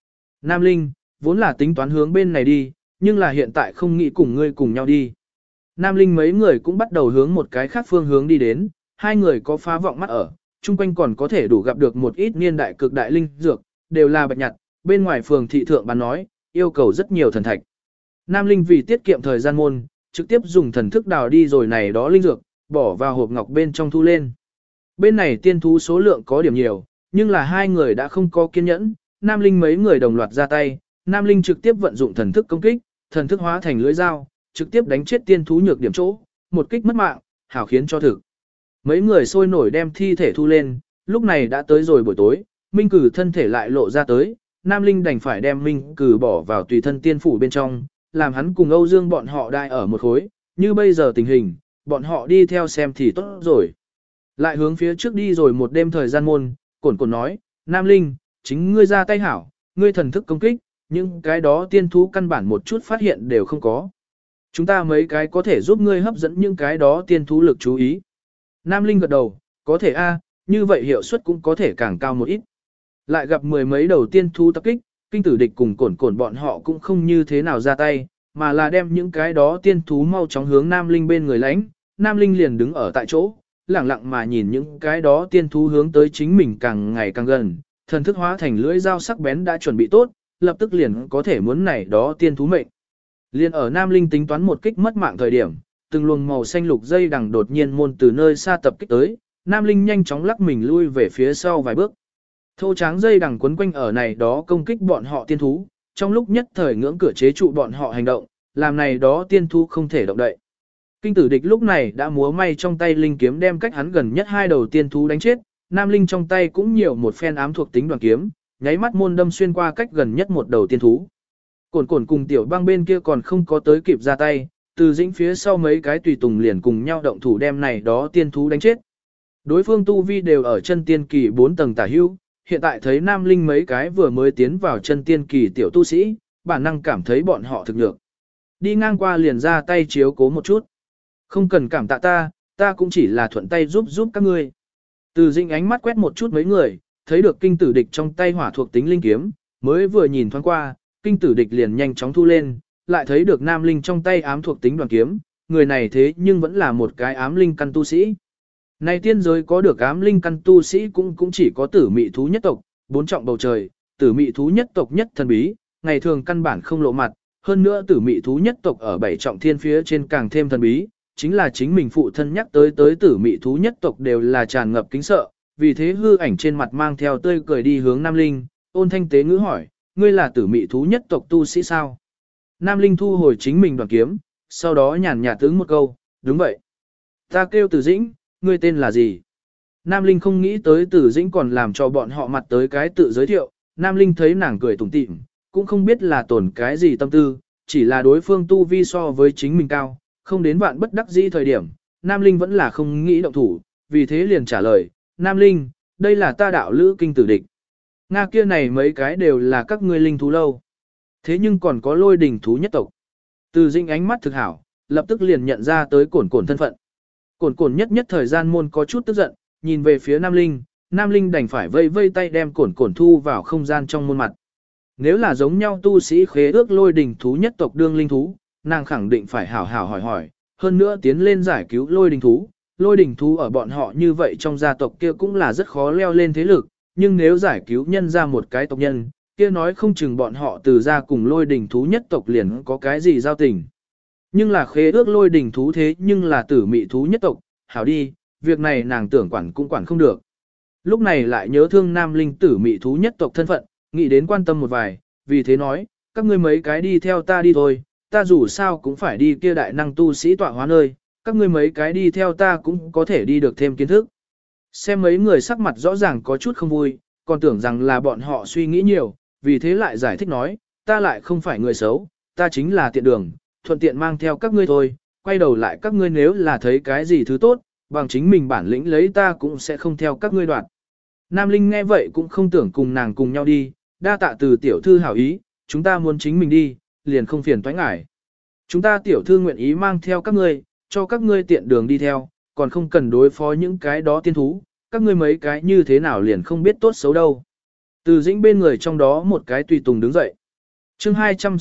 Nam Linh, vốn là tính toán hướng bên này đi, nhưng là hiện tại không nghĩ cùng ngươi cùng nhau đi. Nam Linh mấy người cũng bắt đầu hướng một cái khác phương hướng đi đến, hai người có phá vọng mắt ở, chung quanh còn có thể đủ gặp được một ít niên đại cực đại linh dược, đều là bạch nhặt, bên ngoài phường thị thượng bán nói, yêu cầu rất nhiều thần thạch. Nam Linh vì tiết kiệm thời gian môn, trực tiếp dùng thần thức đào đi rồi này đó linh dược, bỏ vào hộp ngọc bên trong thu lên. Bên này tiên thú số lượng có điểm nhiều, nhưng là hai người đã không có kiên nhẫn, Nam Linh mấy người đồng loạt ra tay, Nam Linh trực tiếp vận dụng thần thức công kích, thần thức hóa thành lưỡi dao, trực tiếp đánh chết tiên thú nhược điểm chỗ, một kích mất mạng, hảo khiến cho thực. Mấy người sôi nổi đem thi thể thu lên, lúc này đã tới rồi buổi tối, Minh Cử thân thể lại lộ ra tới, Nam Linh đành phải đem Minh Cử bỏ vào tùy thân tiên phủ bên trong, làm hắn cùng Âu Dương bọn họ đại ở một khối, như bây giờ tình hình, bọn họ đi theo xem thì tốt rồi. Lại hướng phía trước đi rồi một đêm thời gian môn, cổn cổn nói, Nam Linh, chính ngươi ra tay hảo, ngươi thần thức công kích, nhưng cái đó tiên thú căn bản một chút phát hiện đều không có. Chúng ta mấy cái có thể giúp ngươi hấp dẫn những cái đó tiên thú lực chú ý. Nam Linh gật đầu, có thể a, như vậy hiệu suất cũng có thể càng cao một ít. Lại gặp mười mấy đầu tiên thú tập kích, kinh tử địch cùng cổn cổn bọn họ cũng không như thế nào ra tay, mà là đem những cái đó tiên thú mau chóng hướng Nam Linh bên người lãnh. Nam Linh liền đứng ở tại chỗ, lặng lặng mà nhìn những cái đó tiên thú hướng tới chính mình càng ngày càng gần, thần thức hóa thành lưỡi dao sắc bén đã chuẩn bị tốt, lập tức liền có thể muốn này đó tiên thú mệnh. Liên ở Nam Linh tính toán một kích mất mạng thời điểm, từng luồng màu xanh lục dây đằng đột nhiên môn từ nơi xa tập kích tới, Nam Linh nhanh chóng lắc mình lui về phía sau vài bước. Thô tráng dây đằng quấn quanh ở này đó công kích bọn họ tiên thú, trong lúc nhất thời ngưỡng cửa chế trụ bọn họ hành động, làm này đó tiên thú không thể động đậy. Kinh tử địch lúc này đã múa may trong tay linh kiếm đem cách hắn gần nhất hai đầu tiên thú đánh chết, Nam Linh trong tay cũng nhiều một phen ám thuộc tính đoàn kiếm, nháy mắt môn đâm xuyên qua cách gần nhất một đầu tiên thú. Cổn cổn cùng tiểu băng bên kia còn không có tới kịp ra tay, từ dĩnh phía sau mấy cái tùy tùng liền cùng nhau động thủ đem này đó tiên thú đánh chết. Đối phương tu vi đều ở chân tiên kỳ 4 tầng tả hữu, hiện tại thấy Nam Linh mấy cái vừa mới tiến vào chân tiên kỳ tiểu tu sĩ, bản năng cảm thấy bọn họ thực nhược. Đi ngang qua liền ra tay chiếu cố một chút. Không cần cảm tạ ta cũng chỉ là thuận tay giúp các ngươi. Từ dĩnh ánh mắt quét một chút mấy người, thấy được kinh tử địch trong tay hỏa thuộc tính linh kiếm, mới vừa nhìn thoáng qua, kinh tử địch liền nhanh chóng thu lên, lại thấy được Nam Linh trong tay ám thuộc tính đoàn kiếm, người này thế nhưng vẫn là một cái ám linh căn tu sĩ. Này tiên giới có được ám linh căn tu sĩ cũng chỉ có tử mị thú nhất tộc, 4 trọng bầu trời, tử mị thú nhất tộc nhất thần bí, ngày thường căn bản không lộ mặt, hơn nữa tử mị thú nhất tộc ở 7 trọng thiên phía trên càng thêm thần bí, chính là chính mình phụ thân nhắc tới tử mị thú nhất tộc đều là tràn ngập kính sợ, vì thế hư ảnh trên mặt mang theo tươi cười đi hướng Nam Linh, ôn thanh tế ngữ hỏi, ngươi là tử mị thú nhất tộc tu sĩ sao? Nam Linh thu hồi chính mình đoàn kiếm, sau đó nhàn nhạt ứng một câu, đúng vậy. Ta kêu Tử Dĩnh, ngươi tên là gì? Nam Linh không nghĩ tới Tử Dĩnh còn làm cho bọn họ mặt tới cái tự giới thiệu, Nam Linh thấy nàng cười tủm tỉm, cũng không biết là tổn cái gì tâm tư, chỉ là đối phương tu vi so với chính mình cao, không đến vạn bất đắc dĩ thời điểm, Nam Linh vẫn là không nghĩ động thủ, vì thế liền trả lời, Nam Linh, đây là ta đạo lữ kinh tử địch. Nga kia này mấy cái đều là các ngươi linh thú lâu. Thế nhưng còn có lôi đình thú nhất tộc. Từ Dĩnh ánh mắt thực hảo, lập tức liền nhận ra tới cổn cổn thân phận. Cổn cổn nhất thời gian môn có chút tức giận, nhìn về phía Nam Linh, Nam Linh đành phải vây tay đem cổn cổn thu vào không gian trong môn mặt. Nếu là giống nhau tu sĩ khế ước lôi đình thú nhất tộc đương linh thú, nàng khẳng định phải hảo hảo hỏi, hơn nữa tiến lên giải cứu lôi đình thú. Lôi đình thú ở bọn họ như vậy trong gia tộc kia cũng là rất khó leo lên thế lực, nhưng nếu giải cứu nhân ra một cái tộc nhân, kia nói không chừng bọn họ từ ra cùng lôi đình thú nhất tộc liền có cái gì giao tình. Nhưng là khế ước lôi đình thú thế nhưng là tử mị thú nhất tộc, hảo đi, việc này nàng tưởng quản cũng quản không được. Lúc này lại nhớ thương Nam Linh tử mị thú nhất tộc thân phận, nghĩ đến quan tâm một vài, vì thế nói, các ngươi mấy cái đi theo ta đi thôi, ta dù sao cũng phải đi kia đại năng tu sĩ tọa hóa nơi, các ngươi mấy cái đi theo ta cũng có thể đi được thêm kiến thức. Xem mấy người sắc mặt rõ ràng có chút không vui, còn tưởng rằng là bọn họ suy nghĩ nhiều, vì thế lại giải thích nói, ta lại không phải người xấu, ta chính là tiện đường, thuận tiện mang theo các ngươi thôi, quay đầu lại các ngươi nếu là thấy cái gì thứ tốt, bằng chính mình bản lĩnh lấy ta cũng sẽ không theo các ngươi đoạt. Nam Linh nghe vậy cũng không tưởng cùng nàng cùng nhau đi, đa tạ từ tiểu thư hảo ý, chúng ta muốn chính mình đi, liền không phiền toái ngại. Chúng ta tiểu thư nguyện ý mang theo các ngươi, cho các ngươi tiện đường đi theo, còn không cần đối phó những cái đó tiên thú, các ngươi mấy cái như thế nào liền không biết tốt xấu đâu. Từ Dĩnh bên người trong đó một cái tùy tùng đứng dậy. chương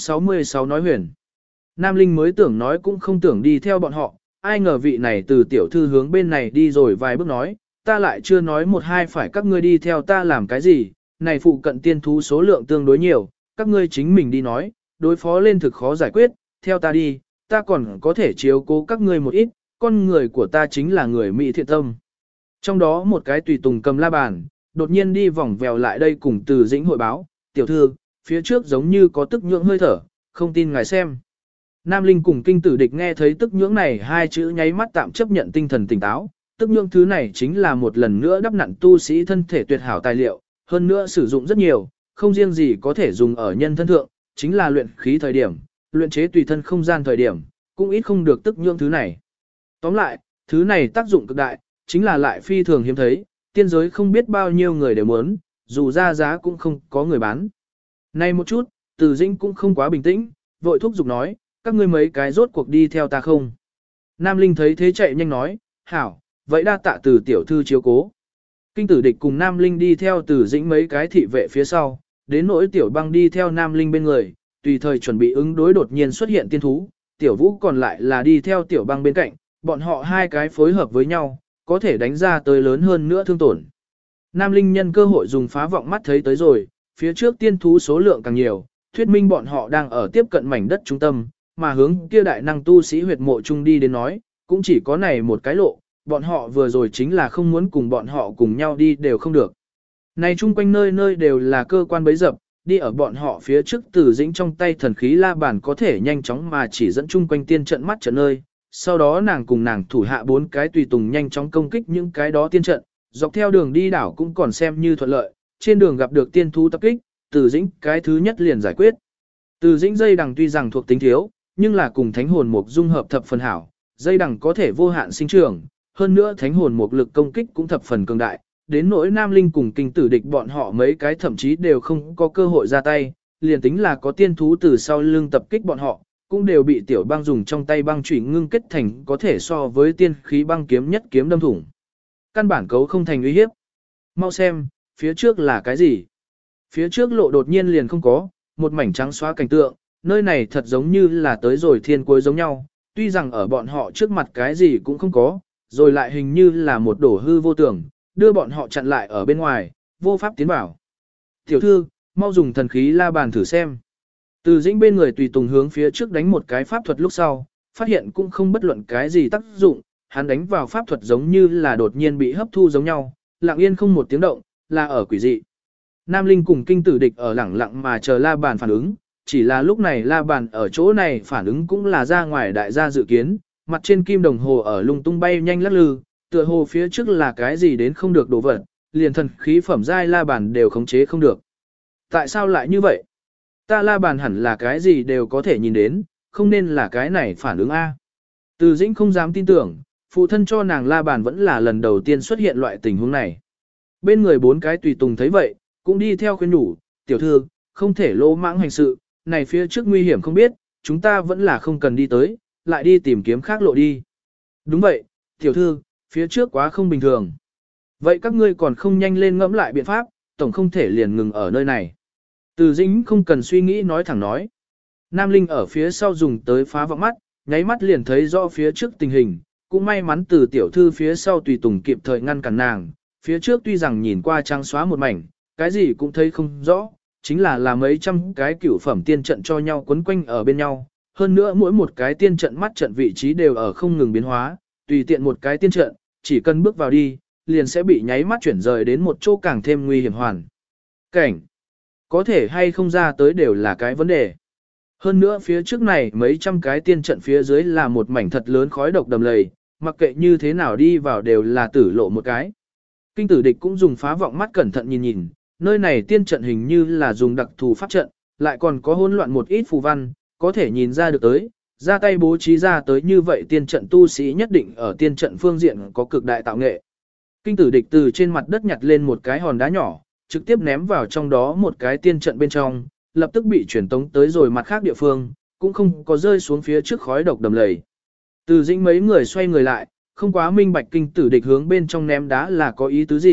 266 nói huyền. Nam Linh mới tưởng nói cũng không tưởng đi theo bọn họ, ai ngờ vị này từ tiểu thư hướng bên này đi rồi vài bước nói, ta lại chưa nói một hai phải các ngươi đi theo ta làm cái gì, này phụ cận tiên thú số lượng tương đối nhiều, các ngươi chính mình đi nói, đối phó lên thực khó giải quyết, theo ta đi, ta còn có thể chiếu cố các ngươi một ít, con người của ta chính là người Mỹ thiện tâm. Trong đó một cái tùy tùng cầm la bàn, đột nhiên đi vòng vèo lại đây cùng Từ Dĩnh hội báo, tiểu thư, phía trước giống như có tức nhưỡng hơi thở, không tin ngài xem. Nam Linh cùng kinh tử địch nghe thấy tức nhưỡng này hai chữ nháy mắt tạm chấp nhận tinh thần tỉnh táo, tức nhưỡng thứ này chính là một lần nữa đắp nặn tu sĩ thân thể tuyệt hảo tài liệu, hơn nữa sử dụng rất nhiều, không riêng gì có thể dùng ở nhân thân thượng, chính là luyện khí thời điểm, luyện chế tùy thân không gian thời điểm, cũng ít không được tức nhưỡng thứ này. Tóm lại, thứ này tác dụng cực đại, chính là lại phi thường hiếm thấy, tiên giới không biết bao nhiêu người đều muốn, dù ra giá cũng không có người bán. Này một chút, Từ Dĩnh cũng không quá bình tĩnh, vội thúc giục nói, các ngươi mấy cái rốt cuộc đi theo ta không. Nam Linh thấy thế chạy nhanh nói, hảo, vậy đa tạ Từ tiểu thư chiếu cố. Kinh tử địch cùng Nam Linh đi theo Từ Dĩnh mấy cái thị vệ phía sau, đến nỗi tiểu băng đi theo Nam Linh bên người, tùy thời chuẩn bị ứng đối đột nhiên xuất hiện tiên thú, tiểu vũ còn lại là đi theo tiểu băng bên cạnh, bọn họ hai cái phối hợp với nhau, có thể đánh ra tới lớn hơn nữa thương tổn. Nam Linh nhân cơ hội dùng phá vọng mắt thấy tới rồi, phía trước tiên thú số lượng càng nhiều, thuyết minh bọn họ đang ở tiếp cận mảnh đất trung tâm, mà hướng kia đại năng tu sĩ huyệt mộ trung đi đến nói, cũng chỉ có này một cái lộ, bọn họ vừa rồi chính là không muốn cùng bọn họ cùng nhau đi đều không được. Này chung quanh nơi nơi đều là cơ quan bấy dập, đi ở bọn họ phía trước Từ Dĩnh trong tay thần khí la bàn có thể nhanh chóng mà chỉ dẫn chung quanh tiên trận mắt trận nơi, sau đó nàng cùng nàng thủ hạ bốn cái tùy tùng nhanh chóng công kích những cái đó tiên trận, dọc theo đường đi đảo cũng còn xem như thuận lợi, trên đường gặp được tiên thú tập kích, Từ Dĩnh cái thứ nhất liền giải quyết. Từ Dĩnh dây đằng tuy rằng thuộc tính thiếu, nhưng là cùng thánh hồn mục dung hợp thập phần hảo, dây đằng có thể vô hạn sinh trưởng, hơn nữa thánh hồn mục lực công kích cũng thập phần cường đại, đến nỗi Nam Linh cùng kinh tử địch bọn họ mấy cái thậm chí đều không có cơ hội ra tay, liền tính là có tiên thú từ sau lưng tập kích bọn họ, cũng đều bị tiểu băng dùng trong tay băng chủy ngưng kết thành có thể so với tiên khí băng kiếm nhất kiếm đâm thủng. Căn bản cấu không thành uy hiếp. Mau xem, phía trước là cái gì? Phía trước lộ đột nhiên liền không có, một mảnh trắng xóa cảnh tượng, nơi này thật giống như là tới rồi thiên cuối giống nhau, tuy rằng ở bọn họ trước mặt cái gì cũng không có, rồi lại hình như là một đổ hư vô tưởng, đưa bọn họ chặn lại ở bên ngoài, vô pháp tiến vào. Tiểu thư, mau dùng thần khí la bàn thử xem. Từ Dĩnh bên người tùy tùng hướng phía trước đánh một cái pháp thuật lúc sau, phát hiện cũng không bất luận cái gì tác dụng, hắn đánh vào pháp thuật giống như là đột nhiên bị hấp thu giống nhau, lặng yên không một tiếng động, là ở quỷ dị. Nam Linh cùng kinh tử địch ở lẳng lặng mà chờ la bàn phản ứng, chỉ là lúc này la bàn ở chỗ này phản ứng cũng là ra ngoài đại gia dự kiến, mặt trên kim đồng hồ ở lung tung bay nhanh lắc lư, tựa hồ phía trước là cái gì đến không được đổ vật, liền thần khí phẩm giai la bàn đều khống chế không được. Tại sao lại như vậy? Ta la bàn hẳn là cái gì đều có thể nhìn đến, không nên là cái này phản ứng A. Từ Dĩnh không dám tin tưởng, phụ thân cho nàng la bàn vẫn là lần đầu tiên xuất hiện loại tình huống này. Bên người bốn cái tùy tùng thấy vậy, cũng đi theo khuyên nhủ, tiểu thư, không thể lỗ mãng hành sự, này phía trước nguy hiểm không biết, chúng ta vẫn là không cần đi tới, lại đi tìm kiếm khác lộ đi. Đúng vậy, tiểu thư, phía trước quá không bình thường. Vậy các ngươi còn không nhanh lên ngẫm lại biện pháp, tổng không thể liền ngừng ở nơi này. Từ Dĩnh không cần suy nghĩ nói thẳng nói. Nam Linh ở phía sau dùng tới phá vọng mắt, nháy mắt liền thấy rõ phía trước tình hình, cũng may mắn từ tiểu thư phía sau tùy tùng kịp thời ngăn cản nàng, phía trước tuy rằng nhìn qua trắng xóa một mảnh, cái gì cũng thấy không rõ, chính là mấy trăm cái cửu phẩm tiên trận cho nhau quấn quanh ở bên nhau, hơn nữa mỗi một cái tiên trận mắt trận vị trí đều ở không ngừng biến hóa, tùy tiện một cái tiên trận, chỉ cần bước vào đi, liền sẽ bị nháy mắt chuyển rời đến một chỗ càng thêm nguy hiểm hoàn. Cảnh, có thể hay không ra tới đều là cái vấn đề. Hơn nữa phía trước này mấy trăm cái tiên trận phía dưới là một mảnh thật lớn khói độc đầm lầy, mặc kệ như thế nào đi vào đều là tử lộ một cái. Kinh tử địch cũng dùng phá vọng mắt cẩn thận nhìn nhìn, nơi này tiên trận hình như là dùng đặc thù pháp trận, lại còn có hỗn loạn một ít phù văn, có thể nhìn ra được tới, ra tay bố trí ra tới như vậy tiên trận tu sĩ nhất định ở tiên trận phương diện có cực đại tạo nghệ. Kinh tử địch từ trên mặt đất nhặt lên một cái hòn đá nhỏ, trực tiếp ném vào trong đó một cái tiên trận bên trong, lập tức bị chuyển tống tới rồi mặt khác địa phương, cũng không có rơi xuống phía trước khói độc đầm lầy. Từ Dĩnh mấy người xoay người lại, không quá minh bạch kinh tử địch hướng bên trong ném đá là có ý tứ gì,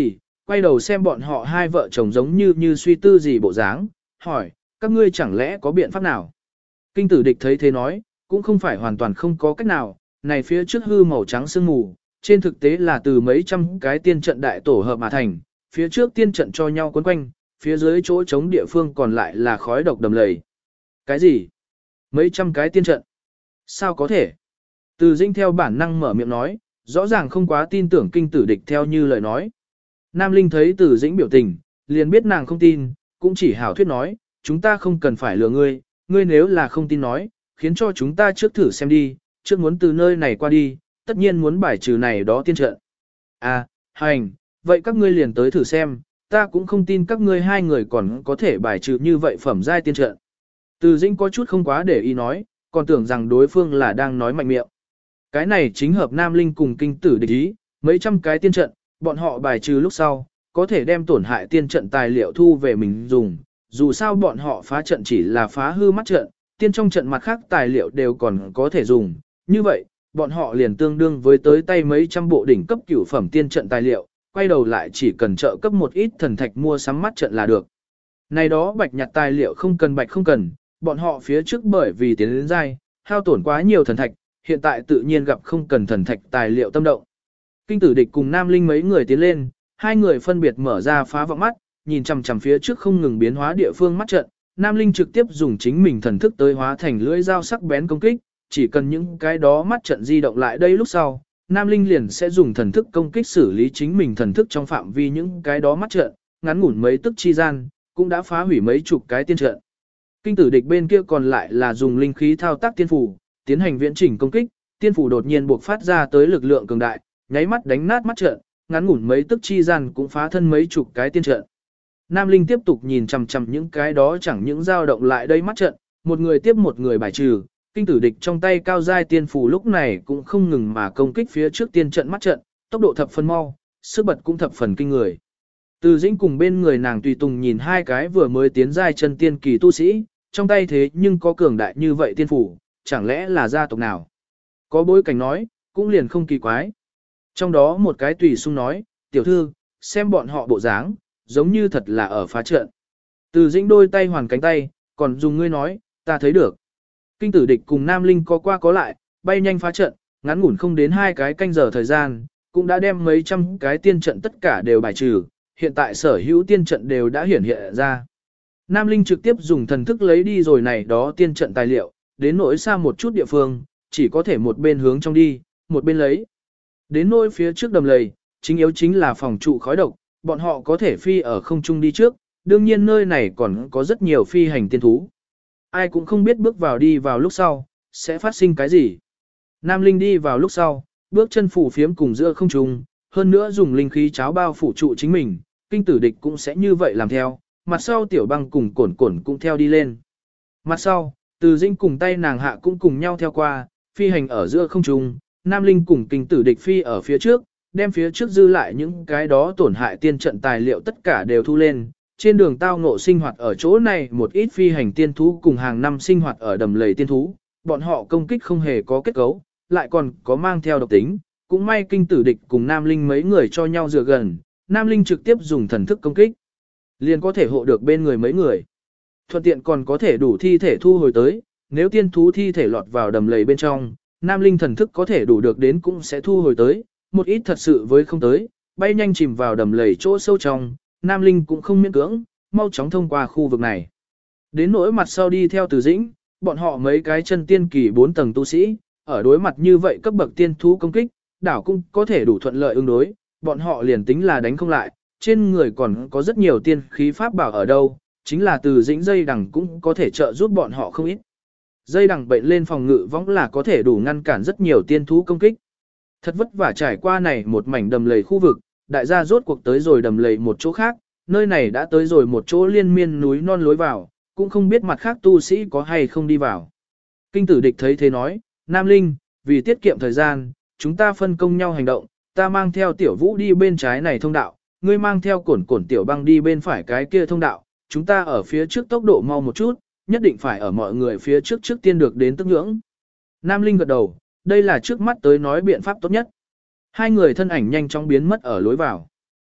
quay đầu xem bọn họ hai vợ chồng giống như suy tư gì bộ dáng, hỏi, các ngươi chẳng lẽ có biện pháp nào? Kinh tử địch thấy thế nói, cũng không phải hoàn toàn không có cách nào, này phía trước hư màu trắng sương mù, trên thực tế là từ mấy trăm cái tiên trận đại tổ hợp mà thành, phía trước tiên trận cho nhau quấn quanh, phía dưới chỗ trống địa phương còn lại là khói độc đầm lầy. Cái gì? Mấy trăm cái tiên trận? Sao có thể? Từ Dĩnh theo bản năng mở miệng nói, rõ ràng không quá tin tưởng kinh tử địch theo như lời nói. Nam Linh thấy Từ Dĩnh biểu tình, liền biết nàng không tin, cũng chỉ hảo thuyết nói, chúng ta không cần phải lừa ngươi, ngươi nếu là không tin nói, khiến cho chúng ta trước thử xem đi, trước muốn từ nơi này qua đi, tất nhiên muốn bài trừ này đó tiên trận. À, hành, vậy các ngươi liền tới thử xem, ta cũng không tin các ngươi hai người còn có thể bài trừ như vậy phẩm giai tiên trận. Từ Dĩnh có chút không quá để ý nói, còn tưởng rằng đối phương là đang nói mạnh miệng. Cái này chính hợp Nam Linh cùng kinh tử địch ý, mấy trăm cái tiên trận, bọn họ bài trừ lúc sau, có thể đem tổn hại tiên trận tài liệu thu về mình dùng. Dù sao bọn họ phá trận chỉ là phá hư mắt trận, tiên trong trận mặt khác tài liệu đều còn có thể dùng. Như vậy, bọn họ liền tương đương với tới tay mấy trăm bộ đỉnh cấp cửu phẩm tiên trận tài liệu, quay đầu lại chỉ cần trợ cấp một ít thần thạch mua sắm mắt trận là được. Này đó bạch nhặt tài liệu không cần, bọn họ phía trước bởi vì tiến đến giai, hao tổn quá nhiều thần thạch, hiện tại tự nhiên gặp không cần thần thạch tài liệu tâm động. Kinh tử địch cùng Nam Linh mấy người tiến lên, hai người phân biệt mở ra phá vọng mắt, nhìn chằm chằm phía trước không ngừng biến hóa địa phương mắt trận. Nam Linh trực tiếp dùng chính mình thần thức tới hóa thành lưỡi dao sắc bén công kích, chỉ cần những cái đó mắt trận di động lại đây lúc sau, Nam Linh liền sẽ dùng thần thức công kích xử lý chính mình thần thức trong phạm vi những cái đó mắt trận, ngắn ngủn mấy tức chi gian, cũng đã phá hủy mấy chục cái tiên trận. Kinh tử địch bên kia còn lại là dùng linh khí thao tác tiên phủ, tiến hành viễn chỉnh công kích, tiên phủ đột nhiên buộc phát ra tới lực lượng cường đại, nháy mắt đánh nát mắt trận, ngắn ngủn mấy tức chi gian cũng phá thân mấy chục cái tiên trận. Nam Linh tiếp tục nhìn chằm chằm những cái đó chẳng những dao động lại đây mắt trận, một người tiếp một người bài trừ, kinh tử địch trong tay cao giai tiên phủ lúc này cũng không ngừng mà công kích phía trước tiên trận mắt trận, tốc độ thập phần mau, sức bật cũng thập phần kinh người. Từ Dĩnh cùng bên người nàng tùy tùng nhìn hai cái vừa mới tiến giai chân tiên kỳ tu sĩ, trong tay thế nhưng có cường đại như vậy tiên phủ, chẳng lẽ là gia tộc nào? Có bối cảnh nói, cũng liền không kỳ quái. Trong đó một cái tùy sung nói, tiểu thư, xem bọn họ bộ dáng, giống như thật là ở phá trận. Từ Dĩnh đôi tay hoàn cánh tay, còn dùng ngươi nói, ta thấy được. Kinh tử địch cùng Nam Linh có qua có lại, bay nhanh phá trận, ngắn ngủn không đến 2 cái canh giờ thời gian, cũng đã đem mấy trăm cái tiên trận tất cả đều bài trừ, hiện tại sở hữu tiên trận đều đã hiển hiện ra. Nam Linh trực tiếp dùng thần thức lấy đi rồi này đó tiên trận tài liệu, đến nỗi xa một chút địa phương, chỉ có thể một bên hướng trong đi, một bên lấy. Đến nỗi phía trước đầm lầy, chính yếu chính là phòng trụ khói độc, bọn họ có thể phi ở không trung đi trước, đương nhiên nơi này còn có rất nhiều phi hành tiên thú. Ai cũng không biết bước vào đi vào lúc sau, sẽ phát sinh cái gì. Nam Linh đi vào lúc sau, bước chân phủ phiếm cùng giữa không trung, hơn nữa dùng linh khí cháo bao phủ trụ chính mình, kinh tử địch cũng sẽ như vậy làm theo, mặt sau tiểu băng cùng cổn cổn cũng theo đi lên. Mặt sau, Từ Dĩnh cùng tay nàng hạ cũng cùng nhau theo qua, phi hành ở giữa không trung, Nam Linh cùng kinh tử địch phi ở phía trước, đem phía trước dư lại những cái đó tổn hại tiên trận tài liệu tất cả đều thu lên. Trên đường tao ngộ sinh hoạt ở chỗ này một ít phi hành tiên thú cùng hàng năm sinh hoạt ở đầm lầy tiên thú, bọn họ công kích không hề có kết cấu, lại còn có mang theo độc tính, cũng may kinh tử địch cùng Nam Linh mấy người cho nhau dựa gần, Nam Linh trực tiếp dùng thần thức công kích, liền có thể hộ được bên người mấy người. Thuận tiện còn có thể đủ thi thể thu hồi tới, nếu tiên thú thi thể lọt vào đầm lầy bên trong, Nam Linh thần thức có thể đủ được đến cũng sẽ thu hồi tới, một ít thật sự với không tới, bay nhanh chìm vào đầm lầy chỗ sâu trong, Nam Linh cũng không miễn cưỡng, mau chóng thông qua khu vực này. Đến nỗi mặt sau đi theo Từ Dĩnh, bọn họ mấy cái chân tiên kỳ 4 tầng tu sĩ, ở đối mặt như vậy cấp bậc tiên thú công kích, đảo cũng có thể đủ thuận lợi ứng đối, bọn họ liền tính là đánh không lại, trên người còn có rất nhiều tiên khí pháp bảo ở đâu, chính là Từ Dĩnh dây đằng cũng có thể trợ giúp bọn họ không ít. Dây đằng bệnh lên phòng ngự võng là có thể đủ ngăn cản rất nhiều tiên thú công kích. Thật vất vả trải qua này một mảnh đầm lầy khu vực, đại gia rốt cuộc tới rồi đầm lầy một chỗ khác, nơi này đã tới rồi một chỗ liên miên núi non lối vào, cũng không biết mặt khác tu sĩ có hay không đi vào. Kinh tử địch thấy thế nói, Nam Linh, vì tiết kiệm thời gian, chúng ta phân công nhau hành động, ta mang theo tiểu vũ đi bên trái này thông đạo, ngươi mang theo cổn cổn tiểu băng đi bên phải cái kia thông đạo, chúng ta ở phía trước tốc độ mau một chút, nhất định phải ở mọi người phía trước trước tiên được đến tức ngưỡng. Nam Linh gật đầu, đây là trước mắt tới nói biện pháp tốt nhất. Hai người thân ảnh nhanh chóng biến mất ở lối vào.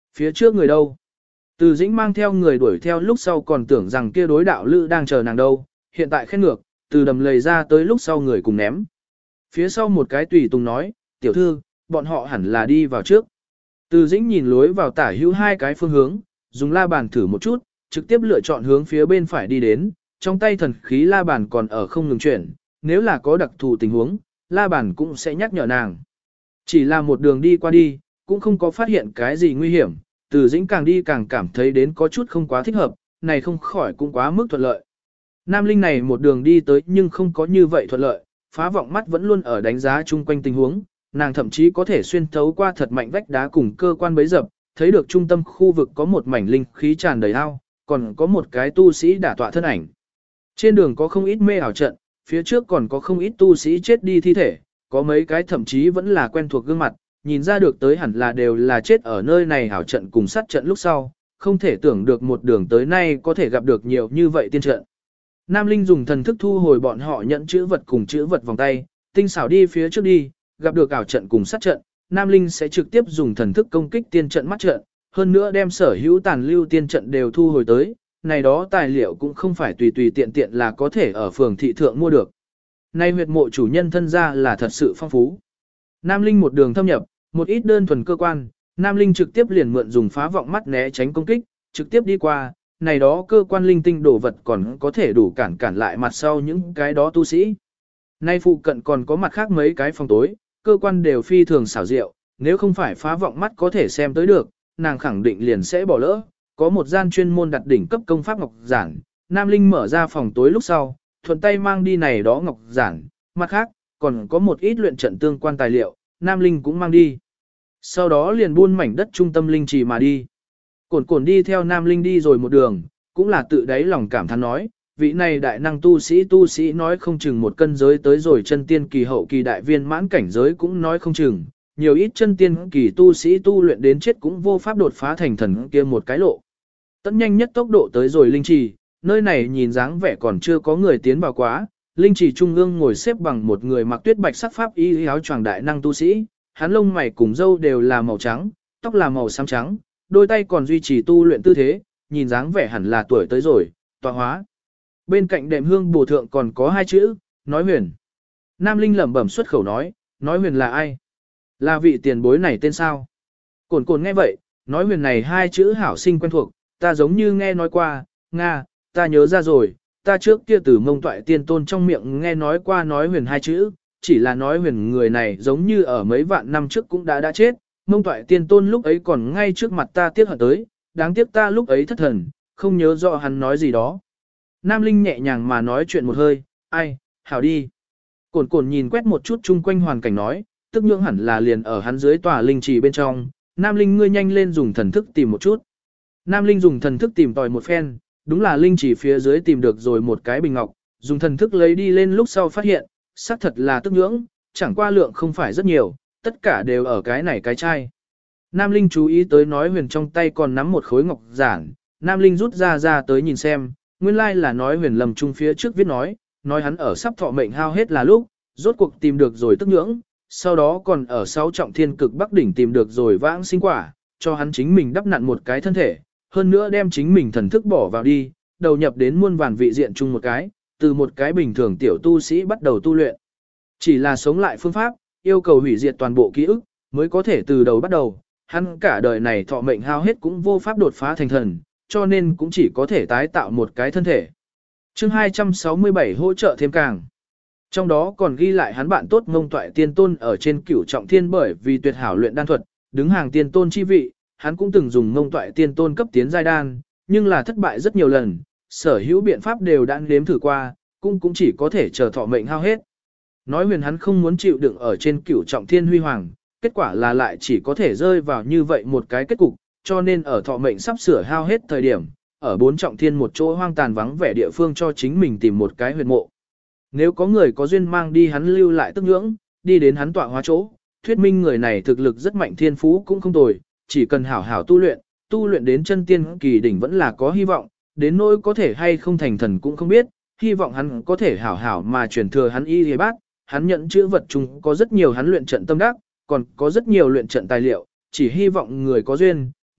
Phía trước người đâu? Từ Dĩnh mang theo người đuổi theo lúc sau còn tưởng rằng kia đối đạo lữ đang chờ nàng đâu, hiện tại khen ngược, từ đầm lầy ra tới lúc sau người cùng ném. Phía sau một cái tùy tùng nói, tiểu thư, bọn họ hẳn là đi vào trước. Từ Dĩnh nhìn lối vào tả hữu hai cái phương hướng, dùng la bàn thử một chút, trực tiếp lựa chọn hướng phía bên phải đi đến, trong tay thần khí la bàn còn ở không ngừng chuyển, nếu là có đặc thù tình huống, la bàn cũng sẽ nhắc nhở nàng. Chỉ là một đường đi qua đi, cũng không có phát hiện cái gì nguy hiểm, Từ Dĩnh càng đi càng cảm thấy đến có chút không quá thích hợp, này không khỏi cũng quá mức thuận lợi. Nam Linh này một đường đi tới nhưng không có như vậy thuận lợi, phá vọng mắt vẫn luôn ở đánh giá chung quanh tình huống, nàng thậm chí có thể xuyên thấu qua thật mạnh vách đá cùng cơ quan bấy dập, thấy được trung tâm khu vực có một mảnh linh khí tràn đầy ao, còn có một cái tu sĩ đả tọa thân ảnh. Trên đường có không ít mê ảo trận, phía trước còn có không ít tu sĩ chết đi thi thể, có mấy cái thậm chí vẫn là quen thuộc gương mặt, nhìn ra được tới hẳn là đều là chết ở nơi này ảo trận cùng sát trận lúc sau, không thể tưởng được một đường tới nay có thể gặp được nhiều như vậy tiên trận. Nam Linh dùng thần thức thu hồi bọn họ nhận chữ vật cùng chữ vật vòng tay, tinh xảo đi phía trước đi, gặp được ảo trận cùng sát trận, Nam Linh sẽ trực tiếp dùng thần thức công kích tiên trận mắt trận, hơn nữa đem sở hữu tàn lưu tiên trận đều thu hồi tới, này đó tài liệu cũng không phải tùy tùy tiện tiện là có thể ở phường thị thượng mua được. Nay huyệt mộ chủ nhân thân ra là thật sự phong phú. Nam Linh một đường thâm nhập, một ít đơn thuần cơ quan, Nam Linh trực tiếp liền mượn dùng phá vọng mắt né tránh công kích, trực tiếp đi qua, này đó cơ quan linh tinh đồ vật còn có thể đủ cản lại mặt sau những cái đó tu sĩ. Nay phụ cận còn có mặt khác mấy cái phòng tối, cơ quan đều phi thường xảo diệu, nếu không phải phá vọng mắt có thể xem tới được, nàng khẳng định liền sẽ bỏ lỡ. Có một gian chuyên môn đặt đỉnh cấp công pháp ngọc giản, Nam Linh mở ra phòng tối lúc sau, thuận tay mang đi này đó ngọc giản, mặt khác, còn có một ít luyện trận tương quan tài liệu, Nam Linh cũng mang đi. Sau đó liền buôn mảnh đất trung tâm linh trì mà đi. Cổn cổn đi theo Nam Linh đi rồi một đường, cũng là tự đáy lòng cảm thán nói, vị này đại năng tu sĩ nói không chừng một cân giới tới rồi chân tiên kỳ hậu kỳ đại viên mãn cảnh giới cũng nói không chừng, nhiều ít chân tiên kỳ tu sĩ tu luyện đến chết cũng vô pháp đột phá thành thần kia một cái lộ. Tận nhanh nhất tốc độ tới rồi linh trì, nơi này nhìn dáng vẻ còn chưa có người tiến vào quá, linh trì trung ương ngồi xếp bằng một người mặc tuyết bạch sắc pháp y áo choàng đại năng tu sĩ, hắn lông mày cùng râu đều là màu trắng, tóc là màu xám trắng, đôi tay còn duy trì tu luyện tư thế, nhìn dáng vẻ hẳn là tuổi tới rồi, tọa hóa. Bên cạnh đệm hương bổ thượng còn có hai chữ, nói huyền. Nam Linh lẩm bẩm xuất khẩu nói huyền là ai? Là vị tiền bối này tên sao? Cổn cổn nghe vậy, nói huyền này hai chữ hảo sinh quen thuộc, ta giống như nghe nói qua, Nga, ta nhớ ra rồi, ta trước kia từ Mông Toại Tiên Tôn trong miệng nghe nói qua nói huyền hai chữ, chỉ là nói huyền người này giống như ở mấy vạn năm trước cũng đã chết, Mông Toại Tiên Tôn lúc ấy còn ngay trước mặt ta tiếc hận tới, đáng tiếc ta lúc ấy thất thần, không nhớ rõ hắn nói gì đó. Nam Linh nhẹ nhàng mà nói chuyện một hơi, ai, hảo đi. Cổn cổn nhìn quét một chút chung quanh hoàn cảnh nói, tức nhưỡng hẳn là liền ở hắn dưới tòa linh trì bên trong, Nam Linh ngươi nhanh lên dùng thần thức tìm một chút. Nam Linh dùng thần thức tìm tòi một phen, đúng là linh trì phía dưới tìm được rồi một cái bình ngọc, dùng thần thức lấy đi lên lúc sau phát hiện, xác thật là tức nhưỡng, chẳng qua lượng không phải rất nhiều, tất cả đều ở cái này cái chai. Nam Linh chú ý tới nói huyền trong tay còn nắm một khối ngọc giản, Nam Linh rút ra tới nhìn xem, nguyên lai là nói huyền lầm trung phía trước viết nói hắn ở sắp thọ mệnh hao hết là lúc, rốt cuộc tìm được rồi tức nhưỡng, sau đó còn ở 6 trọng thiên cực Bắc đỉnh tìm được rồi vãng sinh quả, cho hắn chính mình đắp nặn một cái thân thể, hơn nữa đem chính mình thần thức bỏ vào đi, đầu nhập đến muôn vàn vị diện chung một cái, từ một cái bình thường tiểu tu sĩ bắt đầu tu luyện. Chỉ là sống lại phương pháp, yêu cầu hủy diệt toàn bộ ký ức, mới có thể từ đầu bắt đầu, hắn cả đời này thọ mệnh hao hết cũng vô pháp đột phá thành thần, cho nên cũng chỉ có thể tái tạo một cái thân thể. Chương 267 hỗ trợ thêm càng. Trong đó còn ghi lại hắn bạn tốt Mông Toại Tiên Tôn ở trên Cửu Trọng Thiên bởi vì tuyệt hảo luyện đan thuật, đứng hàng tiên tôn chi vị, hắn cũng từng dùng Mông Toại Tiên Tôn cấp tiến giai đan, nhưng là thất bại rất nhiều lần, sở hữu biện pháp đều đã nếm thử qua, cũng chỉ có thể chờ thọ mệnh hao hết. Nói huyền hắn không muốn chịu đựng ở trên Cửu Trọng Thiên huy hoàng, kết quả là lại chỉ có thể rơi vào như vậy một cái kết cục, cho nên ở thọ mệnh sắp sửa hao hết thời điểm, ở 4 trọng thiên một chỗ hoang tàn vắng vẻ địa phương cho chính mình tìm một cái huyệt mộ. Nếu có người có duyên mang đi hắn lưu lại tức nhưỡng, đi đến hắn tọa hóa chỗ, thuyết minh người này thực lực rất mạnh thiên phú cũng không tồi, chỉ cần hảo hảo tu luyện đến chân tiên kỳ đỉnh vẫn là có hy vọng, đến nỗi có thể hay không thành thần cũng không biết, hy vọng hắn có thể hảo hảo mà truyền thừa hắn y y bát, hắn nhận chữ vật chung có rất nhiều hắn luyện trận tâm đắc, còn có rất nhiều luyện trận tài liệu, chỉ hy vọng người có duyên,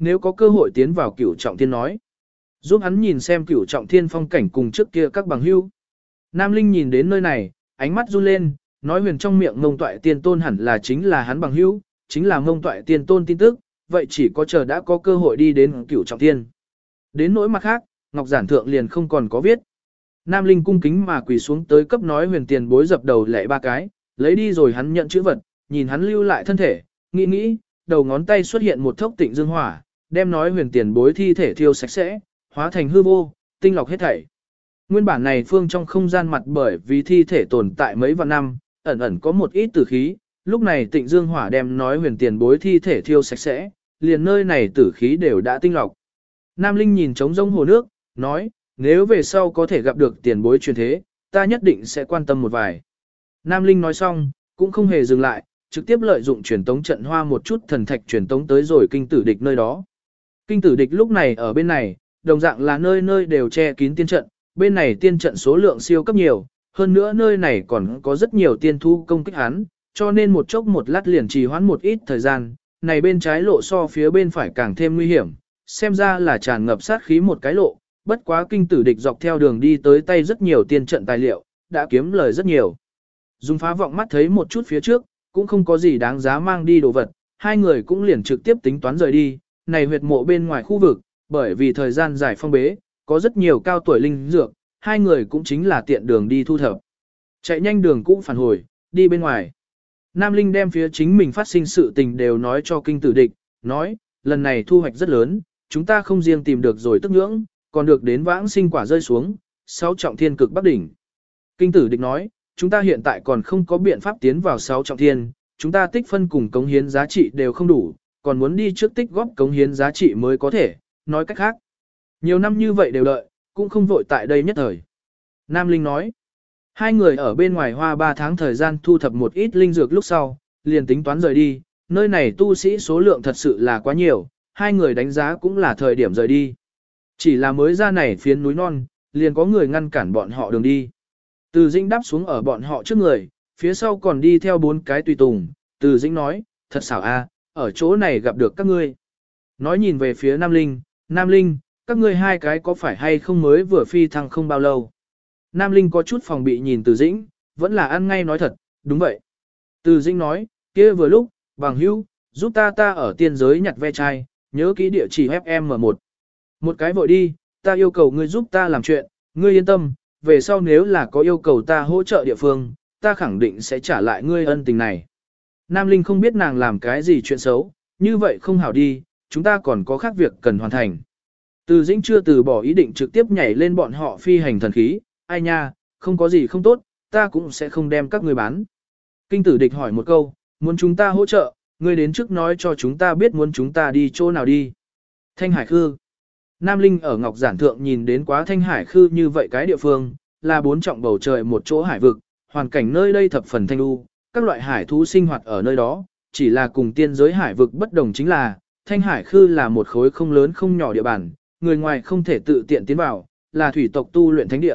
nếu có cơ hội tiến vào Cửu Trọng Thiên nói. Giúp hắn nhìn xem Cửu Trọng Thiên phong cảnh cùng trước kia các bằng hữu. Nam Linh nhìn đến nơi này, ánh mắt run lên, nói huyền trong miệng Mông Toại Tiên Tôn hẳn là chính là hắn bằng hữu, chính là Mông Toại Tiên Tôn tin tức, vậy chỉ có chờ đã có cơ hội đi đến Cửu Trọng Thiên. Đến nỗi mặt khác, Ngọc Giản Thượng liền không còn có viết. Nam Linh cung kính mà quỳ xuống tới cấp nói huyền tiền bối dập đầu lệ 3 cái, lấy đi rồi hắn nhận chữ vật, nhìn hắn lưu lại thân thể, nghĩ, đầu ngón tay xuất hiện một thốc tịnh dương hỏa, đem nói huyền tiền bối thi thể thiêu sạch sẽ, hóa thành hư vô, tinh lọc hết thảy. Nguyên bản này phương trong không gian mặt bởi vì thi thể tồn tại mấy vạn năm, ẩn ẩn có một ít tử khí, lúc này tịnh dương hỏa đem nói huyền tiền bối thi thể thiêu sạch sẽ, liền nơi này tử khí đều đã tinh lọc. Nam Linh nhìn trống rỗng hồ nước, nói, nếu về sau có thể gặp được tiền bối truyền thế, ta nhất định sẽ quan tâm một vài. Nam Linh nói xong, cũng không hề dừng lại, trực tiếp lợi dụng truyền tống trận hoa một chút thần thạch truyền tống tới rồi kinh tử địch nơi đó. Kinh tử địch lúc này ở bên này, đồng dạng là nơi nơi đều che kín tiên trận, bên này tiên trận số lượng siêu cấp nhiều, hơn nữa nơi này còn có rất nhiều tiên thu công kích hắn, cho nên một chốc một lát liền trì hoãn một ít thời gian, này bên trái lộ so phía bên phải càng thêm nguy hiểm, xem ra là tràn ngập sát khí một cái lộ, bất quá kinh tử địch dọc theo đường đi tới tay rất nhiều tiên trận tài liệu, đã kiếm lời rất nhiều. Dùng phá vọng mắt thấy một chút phía trước, cũng không có gì đáng giá mang đi đồ vật, hai người cũng liền trực tiếp tính toán rời đi, này huyệt mộ bên ngoài khu vực, bởi vì thời gian dài phong bế, có rất nhiều cao tuổi linh dược, hai người cũng chính là tiện đường đi thu thập. Chạy nhanh đường cũ phản hồi, đi bên ngoài. Nam Linh đem phía chính mình phát sinh sự tình đều nói cho kinh tử địch, nói, lần này thu hoạch rất lớn, chúng ta không riêng tìm được rồi tức nhưỡng, còn được đến vãng sinh quả rơi xuống, 6 trọng thiên cực bắc đỉnh. Kinh tử địch nói, chúng ta hiện tại còn không có biện pháp tiến vào 6 trọng thiên, chúng ta tích phân cùng cống hiến giá trị đều không đủ, còn muốn đi trước tích góp cống hiến giá trị mới có thể, nói cách khác. Nhiều năm như vậy đều đợi, cũng không vội tại đây nhất thời. Nam Linh nói, hai người ở bên ngoài hoa 3 tháng thời gian thu thập một ít linh dược lúc sau, liền tính toán rời đi, nơi này tu sĩ số lượng thật sự là quá nhiều, hai người đánh giá cũng là thời điểm rời đi. Chỉ là mới ra này phiến núi non, liền có người ngăn cản bọn họ đường đi. Từ Dĩnh đáp xuống ở bọn họ trước người, phía sau còn đi theo 4 cái tùy tùng, Từ Dĩnh nói, thật xảo a, ở chỗ này gặp được các ngươi. Nói nhìn về phía Nam Linh, các ngươi hai cái có phải hay không mới vừa phi thăng không bao lâu. Nam Linh có chút phòng bị nhìn Từ Dĩnh, vẫn là ăn ngay nói thật, đúng vậy. Từ Dĩnh nói, kia vừa lúc, bằng hữu, giúp ta ở tiên giới nhặt ve chai, nhớ kỹ địa chỉ FM1. Một cái vội đi, ta yêu cầu ngươi giúp ta làm chuyện, ngươi yên tâm, về sau nếu là có yêu cầu ta hỗ trợ địa phương, ta khẳng định sẽ trả lại ngươi ân tình này. Nam Linh không biết nàng làm cái gì chuyện xấu, như vậy không hảo đi, chúng ta còn có khác việc cần hoàn thành. Từ Dĩnh chưa từ bỏ ý định trực tiếp nhảy lên bọn họ phi hành thần khí, ai nha, không có gì không tốt, ta cũng sẽ không đem các ngươi bán. Kinh tử địch hỏi một câu, muốn chúng ta hỗ trợ, ngươi đến trước nói cho chúng ta biết muốn chúng ta đi chỗ nào đi. Thanh Hải Khư. Nam Linh ở Ngọc Giản Thượng nhìn đến quá Thanh Hải Khư như vậy cái địa phương, là 4 trọng bầu trời một chỗ hải vực, hoàn cảnh nơi đây thập phần thanh lưu, các loại hải thú sinh hoạt ở nơi đó, chỉ là cùng tiên giới hải vực bất đồng chính là, Thanh Hải Khư là một khối không lớn không nhỏ địa bàn, người ngoài không thể tự tiện tiến vào, là thủy tộc tu luyện thánh địa.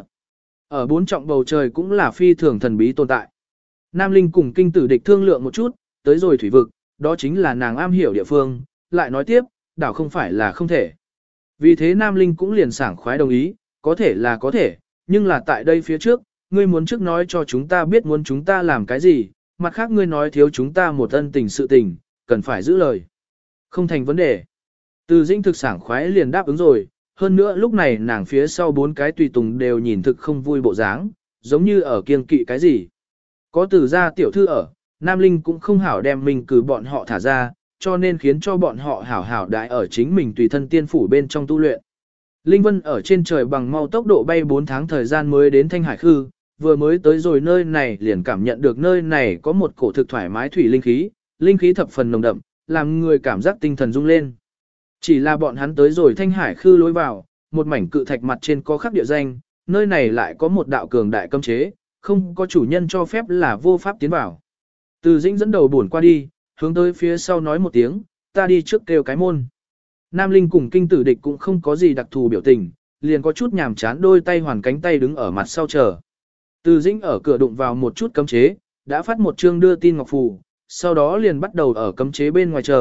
Ở 4 trọng bầu trời cũng là phi thường thần bí tồn tại. Nam Linh cùng kinh tử địch thương lượng một chút, tới rồi thủy vực, đó chính là nàng am hiểu địa phương, lại nói tiếp, đảo không phải là không thể. Vì thế Nam Linh cũng liền sảng khoái đồng ý, có thể là có thể, nhưng là tại đây phía trước, ngươi muốn trước nói cho chúng ta biết muốn chúng ta làm cái gì, mặt khác ngươi nói thiếu chúng ta một ân tình sự tình, cần phải giữ lời. Không thành vấn đề. Từ Dĩnh thực sảng khoái liền đáp ứng rồi, hơn nữa lúc này nàng phía sau 4 cái tùy tùng đều nhìn thực không vui bộ dáng, giống như ở kiêng kỵ cái gì. Có Từ gia tiểu thư ở, Nam Linh cũng không hảo đem mình cử bọn họ thả ra, cho nên khiến cho bọn họ hảo hảo đại ở chính mình tùy thân tiên phủ bên trong tu luyện. Linh Vân ở trên trời bằng mau tốc độ bay 4 tháng thời gian mới đến Thanh Hải Khư, vừa mới tới rồi nơi này liền cảm nhận được nơi này có một cổ thực thoải mái thủy linh khí thập phần nồng đậm, làm người cảm giác tinh thần rung lên. Chỉ là bọn hắn tới rồi Thanh Hải Khư lối vào, một mảnh cự thạch mặt trên có khắc địa danh, nơi này lại có một đạo cường đại cấm chế, không có chủ nhân cho phép là vô pháp tiến vào. Từ Dĩnh dẫn đầu buồn qua đi, hướng tới phía sau nói một tiếng, ta đi trước kêu cái môn. Nam Linh cùng kinh tử địch cũng không có gì đặc thù biểu tình, liền có chút nhàm chán đôi tay hoàn cánh tay đứng ở mặt sau chờ. Từ Dĩnh ở cửa đụng vào một chút cấm chế, đã phát một chương đưa tin ngọc phù, sau đó liền bắt đầu ở cấm chế bên ngoài chờ.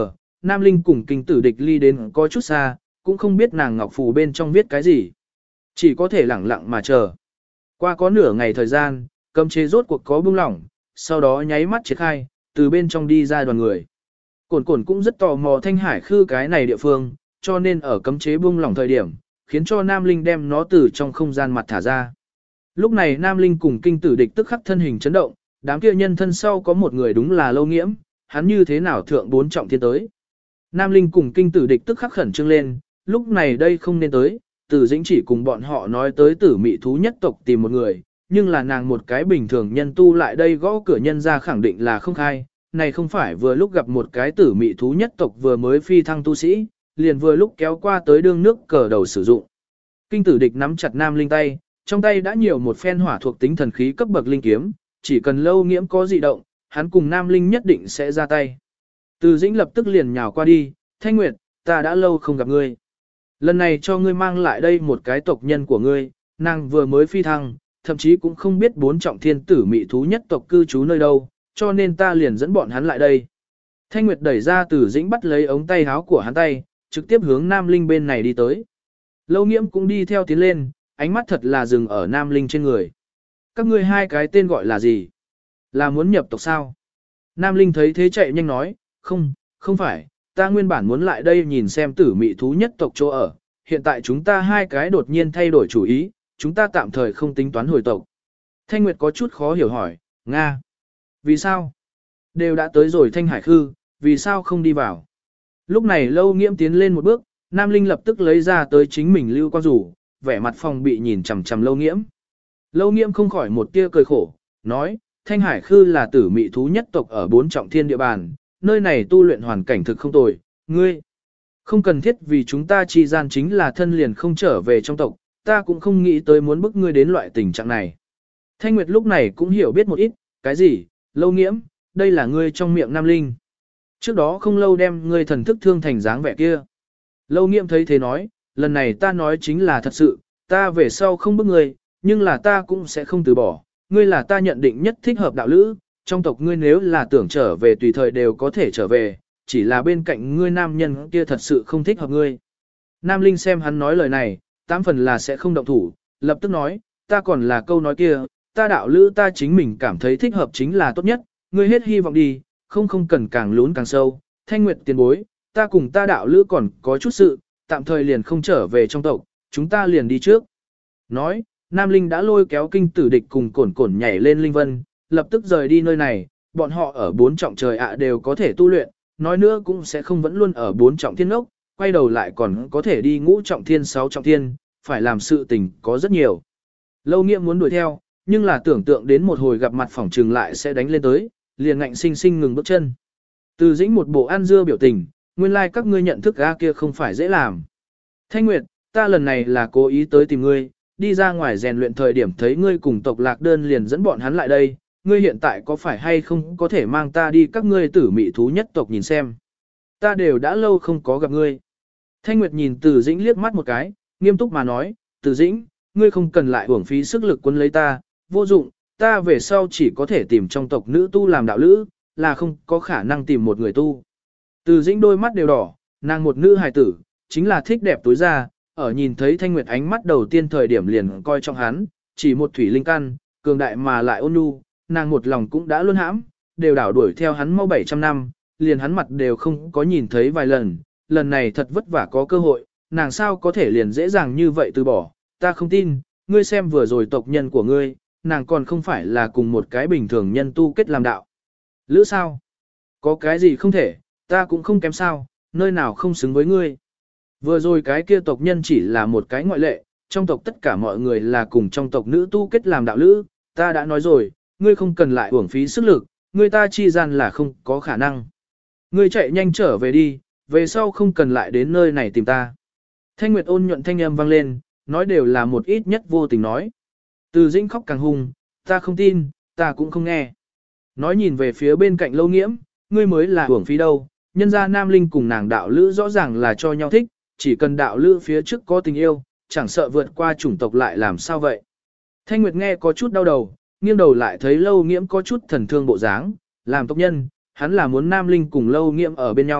Nam Linh cùng kinh tử địch ly đến có chút xa, cũng không biết nàng ngọc phù bên trong viết cái gì. Chỉ có thể lẳng lặng mà chờ. Qua có nửa ngày thời gian, cấm chế rốt cuộc có buông lỏng, sau đó nháy mắt triển khai, từ bên trong đi ra đoàn người. Cổn cổn cũng rất tò mò Thanh Hải Khư cái này địa phương, cho nên ở cấm chế buông lỏng thời điểm, khiến cho Nam Linh đem nó từ trong không gian mặt thả ra. Lúc này Nam Linh cùng kinh tử địch tức khắc thân hình chấn động, đám kia nhân thân sau có một người đúng là Lâu Nghiễm, hắn như thế nào thượng bốn trọng thiên tới. Nam Linh cùng kinh tử địch tức khắc khẩn trương lên, lúc này đây không nên tới, Tử Dĩnh chỉ cùng bọn họ nói tới Tử Mị thú nhất tộc tìm một người, nhưng là nàng một cái bình thường nhân tu lại đây gõ cửa nhân ra khẳng định là không khai, này không phải vừa lúc gặp một cái Tử Mị thú nhất tộc vừa mới phi thăng tu sĩ, liền vừa lúc kéo qua tới đương nước cờ đầu sử dụng. Kinh tử địch nắm chặt Nam Linh tay, trong tay đã nhiều một phen hỏa thuộc tính thần khí cấp bậc linh kiếm, chỉ cần Lâu Nghiễm có dị động, hắn cùng Nam Linh nhất định sẽ ra tay. Từ Dĩnh lập tức liền nhào qua đi, Thanh Nguyệt, ta đã lâu không gặp ngươi. Lần này cho ngươi mang lại đây một cái tộc nhân của ngươi, nàng vừa mới phi thăng, thậm chí cũng không biết bốn trọng thiên tử mị thú nhất tộc cư trú nơi đâu, cho nên ta liền dẫn bọn hắn lại đây. Thanh Nguyệt đẩy ra Từ Dĩnh bắt lấy ống tay áo của hắn tay, trực tiếp hướng Nam Linh bên này đi tới. Lâu Nghiễm cũng đi theo tiến lên, ánh mắt thật là dừng ở Nam Linh trên người. Các ngươi hai cái tên gọi là gì? Là muốn nhập tộc sao? Nam Linh thấy thế chạy nhanh nói, không phải, ta nguyên bản muốn lại đây nhìn xem tử mị thú nhất tộc chỗ ở, hiện tại chúng ta hai cái đột nhiên thay đổi chủ ý, chúng ta tạm thời không tính toán hồi tộc. Thanh Nguyệt có chút khó hiểu hỏi, Nga, vì sao? Đều đã tới rồi Thanh Hải Khư, vì sao không đi vào? Lúc này Lâu Nghiễm tiến lên một bước, Nam Linh lập tức lấy ra tới chính mình lưu quang rủ, vẻ mặt phòng bị nhìn chằm chằm Lâu Nghiễm. Lâu Nghiễm không khỏi một tia cười khổ, nói, Thanh Hải Khư là tử mị thú nhất tộc ở bốn trọng thiên địa bàn, nơi này tu luyện hoàn cảnh thực không tồi, ngươi không cần thiết vì chúng ta chi gian chính là thân liền không trở về trong tộc, ta cũng không nghĩ tới muốn bức ngươi đến loại tình trạng này. Thanh Nguyệt lúc này cũng hiểu biết một ít, cái gì, Lâu Nghiễm, đây là ngươi trong miệng Nam Linh. Trước đó không lâu đem ngươi thần thức thương thành dáng vẻ kia. Lâu Nghiễm thấy thế nói, lần này ta nói chính là thật sự, ta về sau không bức ngươi, nhưng là ta cũng sẽ không từ bỏ, ngươi là ta nhận định nhất thích hợp đạo lữ, trong tộc ngươi nếu là tưởng trở về tùy thời đều có thể trở về, chỉ là bên cạnh ngươi nam nhân kia thật sự không thích hợp ngươi. Nam Linh xem hắn nói lời này, tám phần là sẽ không động thủ, lập tức nói, ta còn là câu nói kia, ta đạo lữ ta chính mình cảm thấy thích hợp chính là tốt nhất, ngươi hết hy vọng đi, không cần càng lún càng sâu, Thanh Nguyệt tiền bối, ta cùng ta đạo lữ còn có chút sự, tạm thời liền không trở về trong tộc, chúng ta liền đi trước. Nói, Nam Linh đã lôi kéo kinh tử địch cùng cổn cổn nhảy lên linh vân, lập tức rời đi nơi này, bọn họ ở bốn trọng trời ạ đều có thể tu luyện, nói nữa cũng sẽ không vẫn luôn ở bốn trọng thiên ốc, quay đầu lại còn có thể đi ngũ trọng thiên sáu trọng thiên, phải làm sự tình có rất nhiều. Lâu Nghiễm muốn đuổi theo, nhưng là tưởng tượng đến một hồi gặp mặt phỏng trừng lại sẽ đánh lên tới, liền ngạnh sinh sinh ngừng bước chân. Từ Dĩnh một bộ ăn dưa biểu tình, nguyên lai like các ngươi nhận thức ga kia không phải dễ làm. Thanh Nguyệt, ta lần này là cố ý tới tìm ngươi, đi ra ngoài rèn luyện thời điểm thấy ngươi cùng tộc lạc đơn liền dẫn bọn hắn lại đây, ngươi hiện tại có phải hay không có thể mang ta đi các ngươi tử mị thú nhất tộc nhìn xem. Ta đều đã lâu không có gặp ngươi. Thanh Nguyệt nhìn Từ Dĩnh liếc mắt một cái, nghiêm túc mà nói, Từ Dĩnh, ngươi không cần lại uổng phí sức lực quân lấy ta, vô dụng, ta về sau chỉ có thể tìm trong tộc nữ tu làm đạo lữ, là không có khả năng tìm một người tu. Từ Dĩnh đôi mắt đều đỏ, nàng một nữ hài tử, chính là thích đẹp tối ra, ở nhìn thấy Thanh Nguyệt ánh mắt đầu tiên thời điểm liền coi trọng hắn, chỉ một thủy linh căn, cường đại mà lại ôn nhu, nàng một lòng cũng đã luôn hãm, đều đảo đuổi theo hắn mau 700 năm, liền hắn mặt đều không có nhìn thấy vài lần, lần này thật vất vả có cơ hội, nàng sao có thể liền dễ dàng như vậy từ bỏ, ta không tin, ngươi xem vừa rồi tộc nhân của ngươi, nàng còn không phải là cùng một cái bình thường nhân tu kết làm đạo. Lữ sao? Có cái gì không thể, ta cũng không kém sao, nơi nào không xứng với ngươi. Vừa rồi cái kia tộc nhân chỉ là một cái ngoại lệ, trong tộc tất cả mọi người là cùng trong tộc nữ tu kết làm đạo lữ, ta đã nói rồi, ngươi không cần lại uổng phí sức lực, ngươi ta chi gian là không có khả năng. Ngươi chạy nhanh trở về đi, về sau không cần lại đến nơi này tìm ta. Thanh Nguyệt ôn nhuận thanh âm vang lên, nói đều là một ít nhất vô tình nói. Từ Dĩnh khóc càng hung, ta không tin, ta cũng không nghe. Nói nhìn về phía bên cạnh Lâu Nghiễm, ngươi mới là uổng phí đâu, nhân gia Nam Linh cùng nàng đạo lữ rõ ràng là cho nhau thích, chỉ cần đạo lữ phía trước có tình yêu, chẳng sợ vượt qua chủng tộc lại làm sao vậy. Thanh Nguyệt nghe có chút đau đầu, nghiêng đầu lại thấy Lâu Nghiễm có chút thần thương bộ dáng, làm tộc nhân, hắn là muốn Nam Linh cùng Lâu Nghiễm ở bên nhau,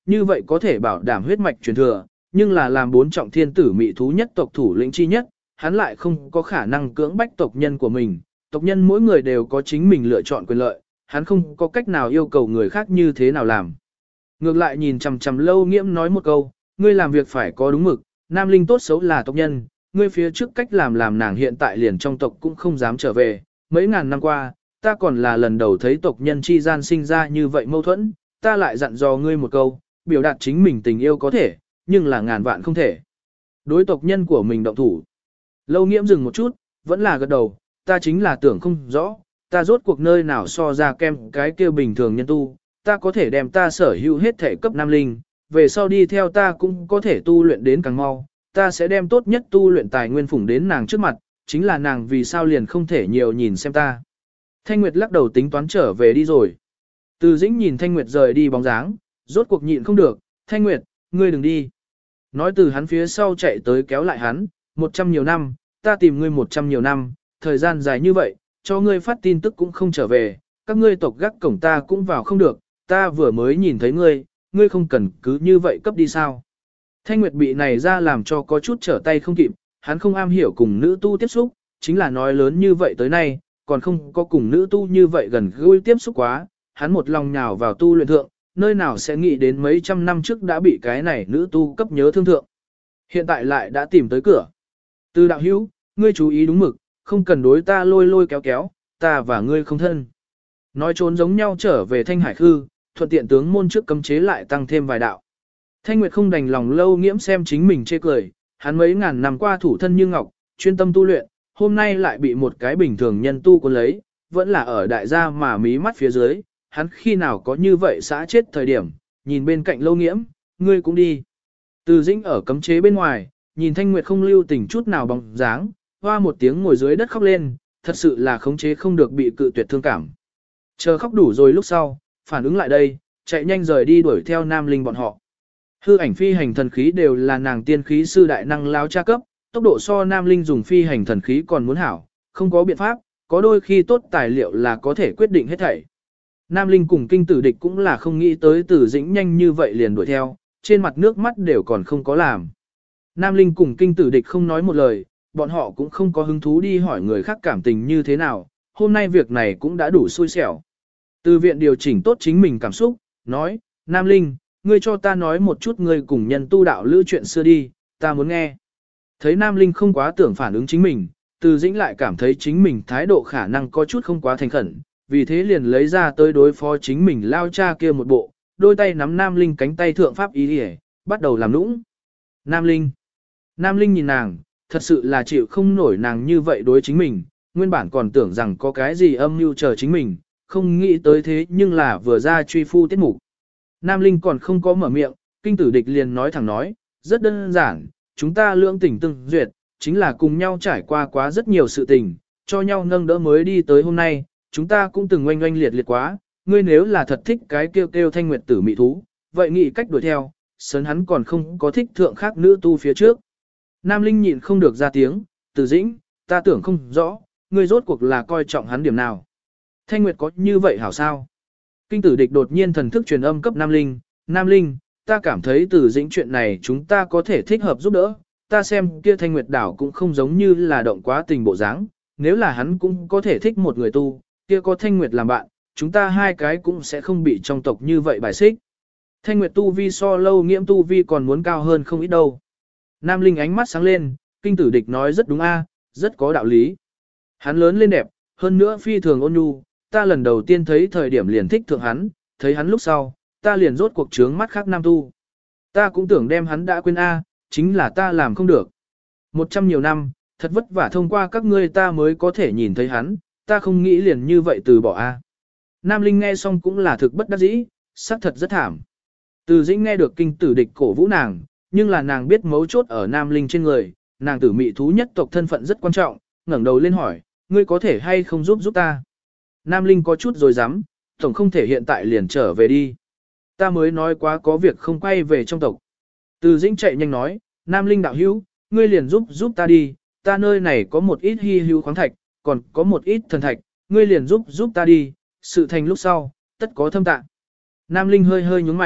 như vậy có thể bảo đảm huyết mạch truyền thừa, nhưng là làm 4 trọng thiên tử mị thú nhất tộc thủ lĩnh chi nhất, hắn lại không có khả năng cưỡng bách tộc nhân của mình, tộc nhân mỗi người đều có chính mình lựa chọn quyền lợi, hắn không có cách nào yêu cầu người khác như thế nào làm. Ngược lại nhìn chằm chằm Lâu Nghiễm nói một câu, ngươi làm việc phải có đúng mực, Nam Linh tốt xấu là tộc nhân, ngươi phía trước cách làm nàng hiện tại liền trong tộc cũng không dám trở về, mấy ngàn năm qua, ta còn là lần đầu thấy tộc nhân chi gian sinh ra như vậy mâu thuẫn, ta lại dặn dò ngươi một câu, biểu đạt chính mình tình yêu có thể, nhưng là ngàn vạn không thể. Đối tộc nhân của mình động thủ. Lâu Nghiễm dừng một chút, vẫn là gật đầu, ta chính là tưởng không rõ, ta rốt cuộc nơi nào so ra kem cái kia bình thường nhân tu, ta có thể đem ta sở hữu hết thể cấp Nam Linh, về sau đi theo ta cũng có thể tu luyện đến càng mau, ta sẽ đem tốt nhất tu luyện tài nguyên phủng đến nàng trước mặt, chính là nàng vì sao liền không thể nhiều nhìn xem ta. Thanh Nguyệt lắc đầu tính toán trở về đi rồi. Từ Dĩnh nhìn Thanh Nguyệt rời đi bóng dáng, rốt cuộc nhịn không được, Thanh Nguyệt, ngươi đừng đi. Nói từ hắn phía sau chạy tới kéo lại hắn, 100 nhiều năm, ta tìm ngươi 100 nhiều năm, thời gian dài như vậy, cho ngươi phát tin tức cũng không trở về, các ngươi tộc gác cổng ta cũng vào không được, ta vừa mới nhìn thấy ngươi, ngươi không cần cứ như vậy cấp đi sao. Thanh Nguyệt bị này ra làm cho có chút trở tay không kịp, hắn không am hiểu cùng nữ tu tiếp xúc, chính là nói lớn như vậy tới nay, còn không có cùng nữ tu như vậy gần gũi tiếp xúc quá, hắn một lòng nhào vào tu luyện thượng, nơi nào sẽ nghĩ đến mấy trăm năm trước đã bị cái này nữ tu cấp nhớ thương thượng. Hiện tại lại đã tìm tới cửa. Từ đạo hữu, ngươi chú ý đúng mực, không cần đối ta lôi lôi kéo kéo, ta và ngươi không thân. Nói trốn giống nhau trở về Thanh Hải Khư, thuận tiện tướng môn trước cấm chế lại tăng thêm vài đạo. Thanh Nguyệt không đành lòng Lâu Nghiễm xem chính mình chê cười, hắn mấy ngàn năm qua thủ thân như ngọc, chuyên tâm tu luyện, hôm nay lại bị một cái bình thường nhân tu cuốn lấy, vẫn là ở đại gia mà mí mắt phía dưới, hắn khi nào có như vậy xã chết thời điểm, nhìn bên cạnh Lâu Nghiễm, ngươi cũng đi. Từ Dĩnh ở cấm chế bên ngoài, nhìn Thanh Nguyệt không lưu tình chút nào bóng dáng, hoa một tiếng ngồi dưới đất khóc lên, thật sự là khống chế không được bị cự tuyệt thương cảm. Chờ khóc đủ rồi lúc sau, phản ứng lại đây, chạy nhanh rời đi đuổi theo Nam Linh bọn họ. Hư ảnh phi hành thần khí đều là nàng tiên khí sư đại năng lao tra cấp, tốc độ so Nam Linh dùng phi hành thần khí còn muốn hảo, không có biện pháp, có đôi khi tốt tài liệu là có thể quyết định hết thảy. Nam Linh cùng kinh tử địch cũng là không nghĩ tới Tử Dĩnh nhanh như vậy liền đuổi theo, trên mặt nước mắt đều còn không có làm. Nam Linh cùng kinh tử địch không nói một lời, bọn họ cũng không có hứng thú đi hỏi người khác cảm tình như thế nào, hôm nay việc này cũng đã đủ xui xẻo. Từ viện điều chỉnh tốt chính mình cảm xúc, nói, Nam Linh, ngươi cho ta nói một chút ngươi cùng nhân tu đạo lữ chuyện xưa đi, ta muốn nghe. Thấy Nam Linh không quá tưởng phản ứng chính mình, Từ Dĩnh lại cảm thấy chính mình thái độ khả năng có chút không quá thành khẩn, vì thế liền lấy ra tới đối phó chính mình lao cha kia một bộ, đôi tay nắm Nam Linh cánh tay thượng pháp ý đi bắt đầu làm nũng. Nam Linh nhìn nàng, thật sự là chịu không nổi nàng như vậy đối chính mình, nguyên bản còn tưởng rằng có cái gì âm mưu chờ chính mình, không nghĩ tới thế nhưng là vừa ra truy phu tiết mục. Nam Linh còn không có mở miệng, kinh tử địch liền nói thẳng nói, rất đơn giản, chúng ta lưỡng tình tương duyệt, chính là cùng nhau trải qua quá rất nhiều sự tình, cho nhau nâng đỡ mới đi tới hôm nay, chúng ta cũng từng oanh oanh liệt liệt quá, ngươi nếu là thật thích cái kêu kêu thanh nguyệt tử mị thú, vậy nghĩ cách đuổi theo, sớn hắn còn không có thích thượng khác nữ tu phía trước. Nam Linh nhịn không được ra tiếng, Từ Dĩnh, ta tưởng không rõ, ngươi rốt cuộc là coi trọng hắn điểm nào. Thanh Nguyệt có như vậy hảo sao? Kinh tử địch đột nhiên thần thức truyền âm cấp Nam Linh, ta cảm thấy Từ Dĩnh chuyện này chúng ta có thể thích hợp giúp đỡ, ta xem kia Thanh Nguyệt đảo cũng không giống như là động quá tình bộ dáng, nếu là hắn cũng có thể thích một người tu, kia có Thanh Nguyệt làm bạn, chúng ta hai cái cũng sẽ không bị trong tộc như vậy bài xích. Thanh Nguyệt tu vi so Lâu Nghiễm tu vi còn muốn cao hơn không ít đâu. Nam Linh ánh mắt sáng lên, kinh tử địch nói rất đúng a, rất có đạo lý. Hắn lớn lên đẹp, hơn nữa phi thường ôn nhu, ta lần đầu tiên thấy thời điểm liền thích thượng hắn, thấy hắn lúc sau, ta liền rốt cuộc trướng mắt khác nam tu. Ta cũng tưởng đem hắn đã quên a, chính là ta làm không được. 100 nhiều năm, thật vất vả thông qua các ngươi ta mới có thể nhìn thấy hắn, ta không nghĩ liền như vậy từ bỏ a. Nam Linh nghe xong cũng là thực bất đắc dĩ, xác thật rất thảm. Từ Dĩnh nghe được kinh tử địch cổ vũ nàng, nhưng là nàng biết mấu chốt ở Nam Linh trên người, nàng tử mị thú nhất tộc thân phận rất quan trọng, ngẩng đầu lên hỏi, ngươi có thể hay không giúp ta? Nam Linh có chút rồi dám, tổng không thể hiện tại liền trở về đi. Ta mới nói quá có việc không quay về trong tộc. Từ Dĩnh chạy nhanh nói, Nam Linh đạo hữu, ngươi liền giúp ta đi, ta nơi này có một ít hy hữu khoáng thạch, còn có một ít thần thạch, ngươi liền giúp ta đi, sự thành lúc sau, tất có thâm tạng. Nam Linh hơi hơi nhúng mày,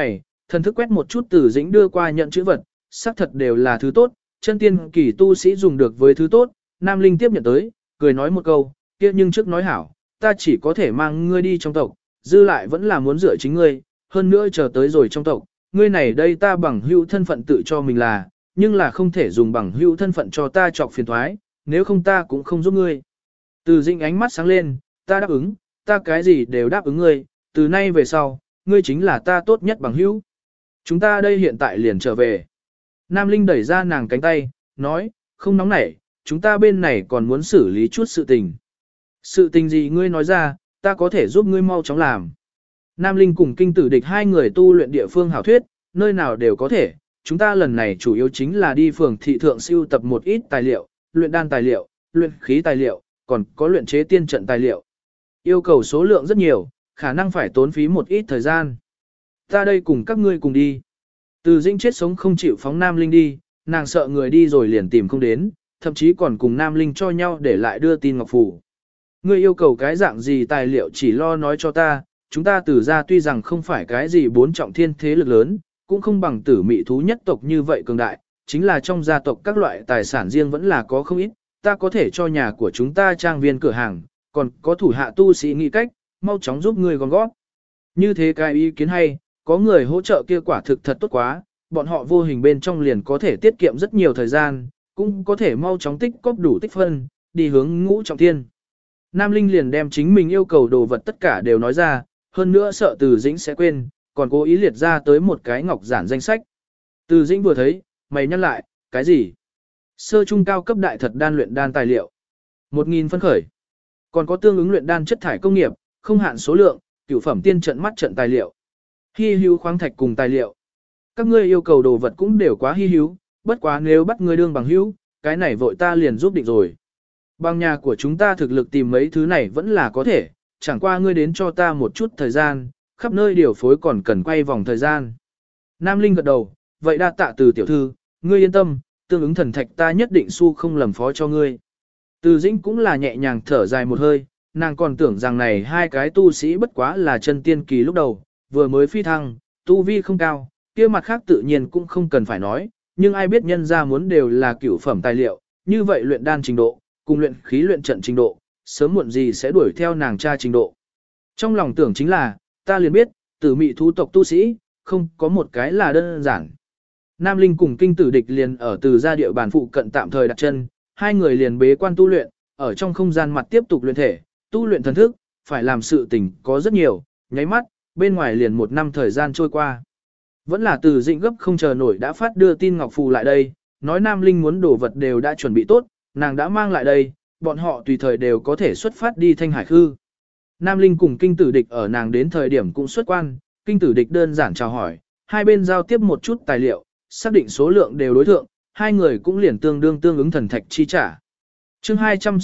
Thần thức quét một chút Từ Dĩnh đưa qua nhận chữ vật, xác thật đều là thứ tốt, chân tiên kỳ tu sĩ dùng được với thứ tốt, Nam Linh tiếp nhận tới, cười nói một câu, kia nhưng trước nói hảo, ta chỉ có thể mang ngươi đi trong tộc, dư lại vẫn là muốn dựa chính ngươi, hơn nữa chờ tới rồi trong tộc, ngươi này đây ta bằng hữu thân phận tự cho mình là, nhưng là không thể dùng bằng hữu thân phận cho ta chọc phiền thoái, nếu không ta cũng không giúp ngươi. Từ Dĩnh ánh mắt sáng lên, ta đáp ứng, ta cái gì đều đáp ứng ngươi, từ nay về sau, ngươi chính là ta tốt nhất bằng hữu. Chúng ta đây hiện tại liền trở về. Nam Linh đẩy ra nàng cánh tay, nói, không nóng nảy, chúng ta bên này còn muốn xử lý chút sự tình. Sự tình gì ngươi nói ra, ta có thể giúp ngươi mau chóng làm. Nam Linh cùng Kinh Tử Địch hai người tu luyện địa phương hảo thuyết, nơi nào đều có thể. Chúng ta lần này chủ yếu chính là đi phường thị thượng siêu tập một ít tài liệu, luyện đan tài liệu, luyện khí tài liệu, còn có luyện chế tiên trận tài liệu. Yêu cầu số lượng rất nhiều, khả năng phải tốn phí một ít thời gian. Ta đây cùng các ngươi cùng đi. Từ Dĩnh chết sống không chịu phóng Nam Linh đi, nàng sợ người đi rồi liền tìm không đến, thậm chí còn cùng Nam Linh cho nhau để lại đưa tin ngọc phù. Ngươi yêu cầu cái dạng gì tài liệu chỉ lo nói cho ta, chúng ta Tử gia tuy rằng không phải cái gì bốn trọng thiên thế lực lớn, cũng không bằng Tử Mị thú nhất tộc như vậy cường đại, chính là trong gia tộc các loại tài sản riêng vẫn là có không ít, ta có thể cho nhà của chúng ta trang viên cửa hàng, còn có thủ hạ tu sĩ nghĩ cách, mau chóng giúp ngươi gom gót. Như thế cái ý kiến hay, có người hỗ trợ kia quả thực thật tốt quá, bọn họ vô hình bên trong liền có thể tiết kiệm rất nhiều thời gian, cũng có thể mau chóng tích cóp đủ tích phân, đi hướng ngũ trọng thiên. Nam Linh liền đem chính mình yêu cầu đồ vật tất cả đều nói ra, hơn nữa sợ Từ Dĩnh sẽ quên, còn cố ý liệt ra tới một cái ngọc giản danh sách. Từ Dĩnh vừa thấy, mày nhắc lại, cái gì? Sơ trung cao cấp đại thật đan luyện đan tài liệu. 1.000 phân khởi. Còn có tương ứng luyện đan chất thải công nghiệp, không hạn số lượng, cửu phẩm tiên trận mắt trận tài liệu. Hi hữu khoáng thạch cùng tài liệu. Các ngươi yêu cầu đồ vật cũng đều quá hi hữu, bất quá nếu bắt ngươi đương bằng hữu, cái này vội ta liền giúp định rồi. Bằng nhà của chúng ta thực lực tìm mấy thứ này vẫn là có thể, chẳng qua ngươi đến cho ta một chút thời gian, khắp nơi điều phối còn cần quay vòng thời gian. Nam Linh gật đầu, vậy đa tạ Từ tiểu thư, ngươi yên tâm, tương ứng thần thạch ta nhất định su không lầm phó cho ngươi. Từ Dĩnh cũng là nhẹ nhàng thở dài một hơi, nàng còn tưởng rằng này hai cái tu sĩ bất quá là chân tiên kỳ lúc đầu, vừa mới phi thăng, tu vi không cao, kia mặt khác tự nhiên cũng không cần phải nói, nhưng ai biết nhân ra muốn đều là cửu phẩm tài liệu, như vậy luyện đan trình độ, cùng luyện khí luyện trận trình độ, sớm muộn gì sẽ đuổi theo nàng cha trình độ. Trong lòng tưởng chính là, ta liền biết, Tử Mị thú tộc tu sĩ, không có một cái là đơn giản. Nam Linh cùng Kinh Tử Địch liền ở Từ gia địa bàn phụ cận tạm thời đặt chân, hai người liền bế quan tu luyện, ở trong không gian mặt tiếp tục luyện thể, tu luyện thần thức, phải làm sự tình có rất nhiều, nháy mắt, bên ngoài liền một năm thời gian trôi qua. Vẫn là Từ Dĩnh gấp không chờ nổi đã phát đưa tin ngọc phù lại đây, nói Nam Linh muốn đồ vật đều đã chuẩn bị tốt, nàng đã mang lại đây, bọn họ tùy thời đều có thể xuất phát đi Thanh Hải Khư. Nam Linh cùng Kinh Tử Địch ở nàng đến thời điểm cũng xuất quan, Kinh Tử Địch đơn giản chào hỏi, hai bên giao tiếp một chút tài liệu, xác định số lượng đều đối thượng, hai người cũng liền tương ứng thần thạch chi trả. Chương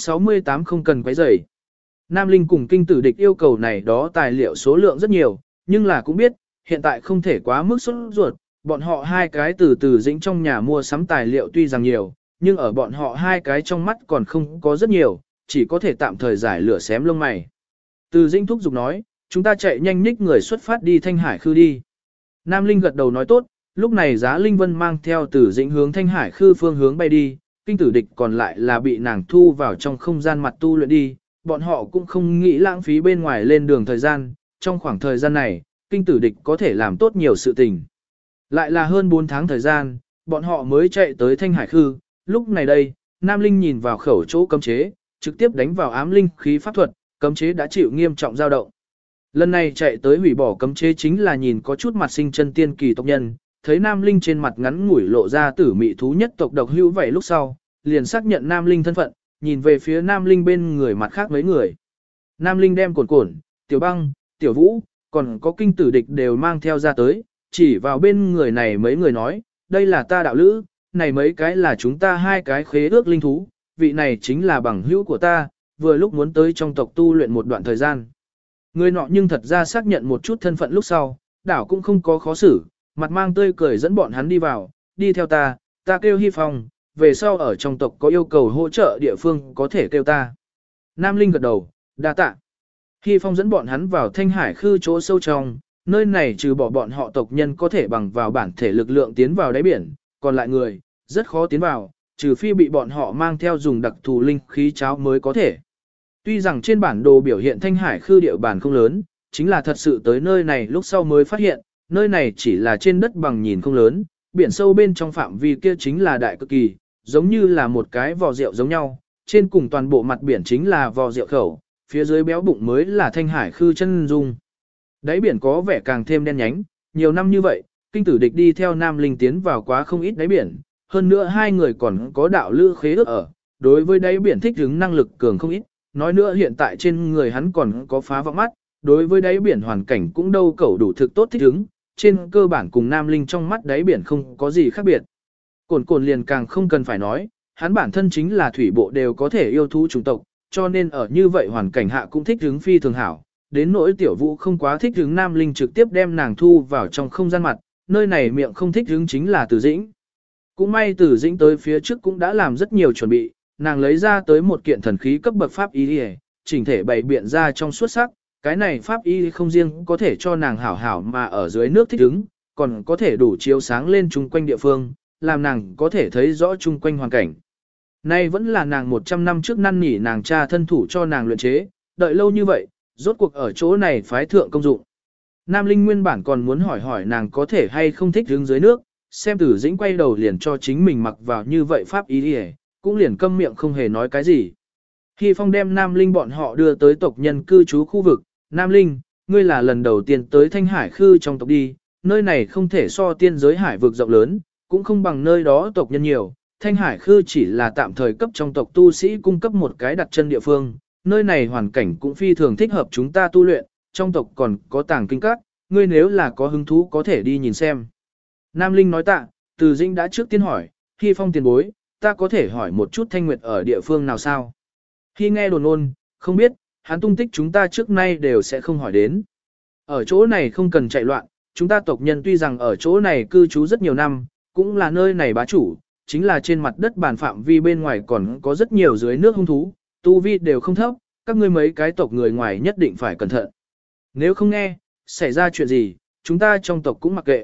268 không cần quấy rầy. Nam Linh cùng Kinh Tử Địch yêu cầu này đó tài liệu số lượng rất nhiều, nhưng là cũng biết, hiện tại không thể quá mức sốt ruột, bọn họ hai cái từ Dĩnh trong nhà mua sắm tài liệu tuy rằng nhiều, nhưng ở bọn họ hai cái trong mắt còn không có rất nhiều, chỉ có thể tạm thời giải lửa xém lông mày. Từ Dĩnh thúc giục nói, chúng ta chạy nhanh nhích người xuất phát đi Thanh Hải Khư đi. Nam Linh gật đầu nói tốt, lúc này Giá Linh Vân mang theo Từ Dĩnh hướng Thanh Hải Khư phương hướng bay đi, Kinh Tử Địch còn lại là bị nàng thu vào trong không gian mặt tu luyện đi, bọn họ cũng không nghĩ lãng phí bên ngoài lên đường thời gian, trong khoảng thời gian này, Kinh Tử Địch có thể làm tốt nhiều sự tình. Lại là hơn 4 tháng thời gian, bọn họ mới chạy tới Thanh Hải Khư, lúc này đây, Nam Linh nhìn vào khẩu chỗ cấm chế, trực tiếp đánh vào ám linh khí pháp thuật, cấm chế đã chịu nghiêm trọng dao động. Lần này chạy tới hủy bỏ cấm chế chính là nhìn có chút mặt sinh chân tiên kỳ tộc nhân, thấy Nam Linh trên mặt ngắn ngủi lộ ra Tử Mị thú nhất tộc độc hữu vậy lúc sau, liền xác nhận Nam Linh thân phận, nhìn về phía Nam Linh bên người mặt khác mấy người. Nam Linh đem cồn, Tiểu Băng, Tiểu Vũ, còn có Kinh Tử Địch đều mang theo ra tới, chỉ vào bên người này mấy người nói, đây là ta đạo lữ, này mấy cái là chúng ta hai cái khế ước linh thú, vị này chính là bằng hữu của ta, vừa lúc muốn tới trong tộc tu luyện một đoạn thời gian. Người nọ nhưng thật ra xác nhận một chút thân phận lúc sau, đảo cũng không có khó xử, mặt mang tươi cười dẫn bọn hắn đi vào, đi theo ta kêu Hy Phong, về sau ở trong tộc có yêu cầu hỗ trợ địa phương có thể kêu ta. Nam Linh gật đầu, đa tạ. Hy Phong dẫn bọn hắn vào Thanh Hải Khư chỗ sâu trong, Nơi này trừ bỏ bọn họ tộc nhân có thể bằng vào bản thể lực lượng tiến vào đáy biển, còn lại người, rất khó tiến vào, trừ phi bị bọn họ mang theo dùng đặc thù linh khí cháo mới có thể. Tuy rằng trên bản đồ biểu hiện Thanh Hải Khư địa bàn không lớn, chính là thật sự tới nơi này lúc sau mới phát hiện, nơi này chỉ là trên đất bằng nhìn không lớn, biển sâu bên trong phạm vi kia chính là đại cực kỳ, giống như là một cái vò rượu giống nhau, trên cùng toàn bộ mặt biển chính là vò rượu khẩu, phía dưới béo bụng mới là Thanh Hải Khư chân dung. Đáy biển có vẻ càng thêm đen nhánh, nhiều năm như vậy, kinh tử địch đi theo Nam Linh tiến vào quá không ít đáy biển, hơn nữa hai người còn có đạo lữ khế ước ở, đối với đáy biển thích ứng năng lực cường không ít, nói nữa hiện tại trên người hắn còn có phá vọng mắt, đối với đáy biển hoàn cảnh cũng đâu cẩu đủ thực tốt thích ứng, trên cơ bản cùng Nam Linh trong mắt đáy biển không có gì khác biệt. Cồn cồn liền càng không cần phải nói, hắn bản thân chính là thủy bộ đều có thể yêu thú chủng tộc, cho nên ở như vậy hoàn cảnh hạ cũng thích ứng phi thường hảo. Đến nỗi tiểu vũ không quá thích ứng Nam Linh trực tiếp đem nàng thu vào trong không gian mặt, nơi này miệng không thích ứng chính là Từ Dĩnh. Cũng may Từ Dĩnh tới phía trước cũng đã làm rất nhiều chuẩn bị, nàng lấy ra tới một kiện thần khí cấp bậc pháp y, chỉnh thể bày biện ra trong suốt sắc, cái này pháp y không riêng có thể cho nàng hảo hảo mà ở dưới nước thích ứng, còn có thể đủ chiếu sáng lên chung quanh địa phương, làm nàng có thể thấy rõ chung quanh hoàn cảnh. Nay vẫn là nàng 100 năm trước năn nỉ nàng cha thân thủ cho nàng luyện chế, đợi lâu như vậy, rốt cuộc ở chỗ này phái thượng công dụng. Nam Linh nguyên bản còn muốn hỏi nàng có thể hay không thích đứng dưới nước, xem Tử Dĩnh quay đầu liền cho chính mình mặc vào như vậy pháp ý đi, cũng liền câm miệng không hề nói cái gì. Khi Phong đem Nam Linh bọn họ đưa tới tộc nhân cư trú khu vực, Nam Linh, ngươi là lần đầu tiên tới Thanh Hải Khư trong tộc đi, nơi này không thể so tiên giới hải vực rộng lớn, cũng không bằng nơi đó tộc nhân nhiều. Thanh Hải Khư chỉ là tạm thời cấp trong tộc tu sĩ cung cấp một cái đặt chân địa phương, nơi này hoàn cảnh cũng phi thường thích hợp chúng ta tu luyện, trong tộc còn có tàng kinh các, ngươi nếu là có hứng thú có thể đi nhìn xem. Nam Linh nói tạ, Từ Dĩnh đã trước tiên hỏi, Hy Phong tiền bối, ta có thể hỏi một chút Thanh Nguyệt ở địa phương nào sao? Khi nghe đồn ôn, không biết, hắn tung tích chúng ta trước nay đều sẽ không hỏi đến. Ở chỗ này không cần chạy loạn, chúng ta tộc nhân tuy rằng ở chỗ này cư trú rất nhiều năm, cũng là nơi này bá chủ, chính là trên mặt đất bản phạm vi bên ngoài còn có rất nhiều dưới nước hung thú, tu vi đều không thấp, các ngươi mấy cái tộc người ngoài nhất định phải cẩn thận. Nếu không nghe, xảy ra chuyện gì, chúng ta trong tộc cũng mặc kệ.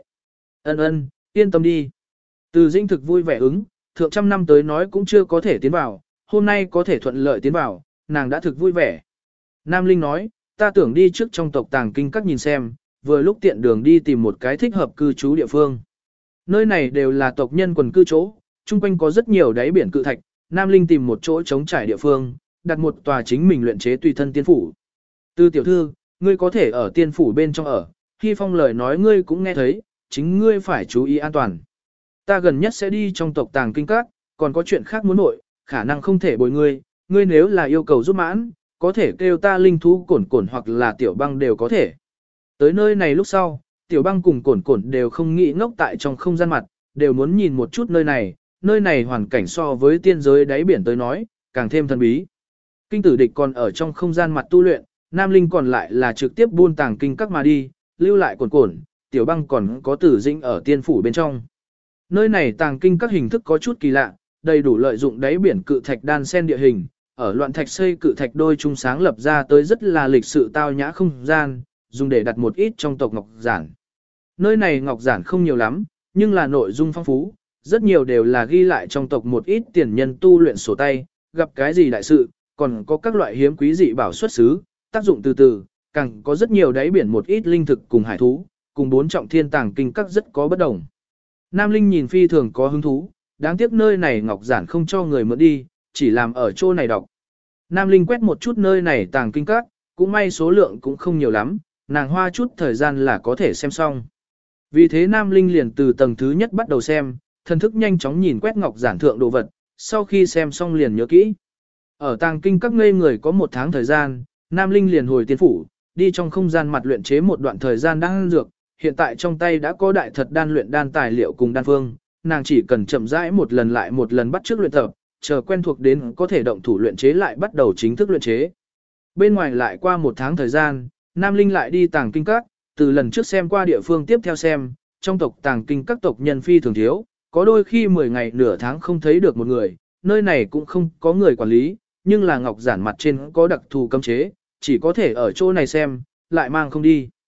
Ân, yên tâm đi. Từ Dĩnh thực vui vẻ ứng, thượng trăm năm tới nói cũng chưa có thể tiến vào, hôm nay có thể thuận lợi tiến vào, nàng đã thực vui vẻ. Nam Linh nói, ta tưởng đi trước trong tộc tàng kinh các nhìn xem, vừa lúc tiện đường đi tìm một cái thích hợp cư trú địa phương. Nơi này đều là tộc nhân quần cư chỗ, chung quanh có rất nhiều đáy biển cự thạch, Nam Linh tìm một chỗ trống trải địa phương, đặt một tòa chính mình luyện chế tùy thân tiên phủ. Tư tiểu thư, ngươi có thể ở tiên phủ bên trong ở, Hy Phong lời nói ngươi cũng nghe thấy, chính ngươi phải chú ý an toàn. Ta gần nhất sẽ đi trong tộc tàng kinh các, còn có chuyện khác muốn nội, khả năng không thể bồi ngươi, ngươi nếu là yêu cầu giúp mãn, có thể kêu ta linh thú cổn cổn hoặc là tiểu băng đều có thể. Tới nơi này lúc sau, tiểu băng cùng cổn cổn đều không nghĩ ngốc tại trong không gian mặt, đều muốn nhìn một chút nơi này hoàn cảnh so với tiên giới đáy biển tới nói, càng thêm thần bí. Kinh tử địch còn ở trong không gian mặt tu luyện, Nam Linh còn lại là trực tiếp buôn tàng kinh các mà đi, lưu lại cổn cổn, tiểu băng còn có Tử Dĩnh ở tiên phủ bên trong. Nơi này tàng kinh các hình thức có chút kỳ lạ, đầy đủ lợi dụng đáy biển cự thạch đan xen địa hình, ở loạn thạch xây cự thạch đôi trung sáng lập ra tới rất là lịch sự tao nhã không gian, dùng để đặt một ít trong tộc ngọc giản. Nơi này ngọc giản không nhiều lắm, nhưng là nội dung phong phú, rất nhiều đều là ghi lại trong tộc một ít tiền nhân tu luyện sổ tay, gặp cái gì đại sự, còn có các loại hiếm quý dị bảo xuất xứ, tác dụng từ từ, càng có rất nhiều đáy biển một ít linh thực cùng hải thú, cùng 4 trọng thiên tàng kinh các rất có bất đồng. Nam Linh nhìn phi thường có hứng thú, đáng tiếc nơi này ngọc giản không cho người mượn đi, chỉ làm ở chỗ này đọc. Nam Linh quét một chút nơi này tàng kinh các, cũng may số lượng cũng không nhiều lắm, nàng hoa chút thời gian là có thể xem xong. Vì thế Nam Linh liền từ tầng thứ nhất bắt đầu xem, thần thức nhanh chóng nhìn quét ngọc giản thượng đồ vật, sau khi xem xong liền nhớ kỹ. Ở tàng kinh các ngây người có 1 tháng thời gian, Nam Linh liền hồi tiên phủ, đi trong không gian mặt luyện chế một đoạn thời gian đan dược, hiện tại trong tay đã có đại thật đan luyện đan tài liệu cùng đan phương, nàng chỉ cần chậm rãi một lần lại một lần bắt chước luyện tập, chờ quen thuộc đến có thể động thủ luyện chế lại bắt đầu chính thức luyện chế. Bên ngoài lại qua 1 tháng thời gian, Nam Linh lại đi tàng kinh các, từ lần trước xem qua địa phương tiếp theo xem, trong tộc tàng kinh các tộc nhân phi thường thiếu, có đôi khi 10 ngày nửa tháng không thấy được một người, nơi này cũng không có người quản lý, nhưng là ngọc giản mặt trên có đặc thù cấm chế, chỉ có thể ở chỗ này xem, lại mang không đi.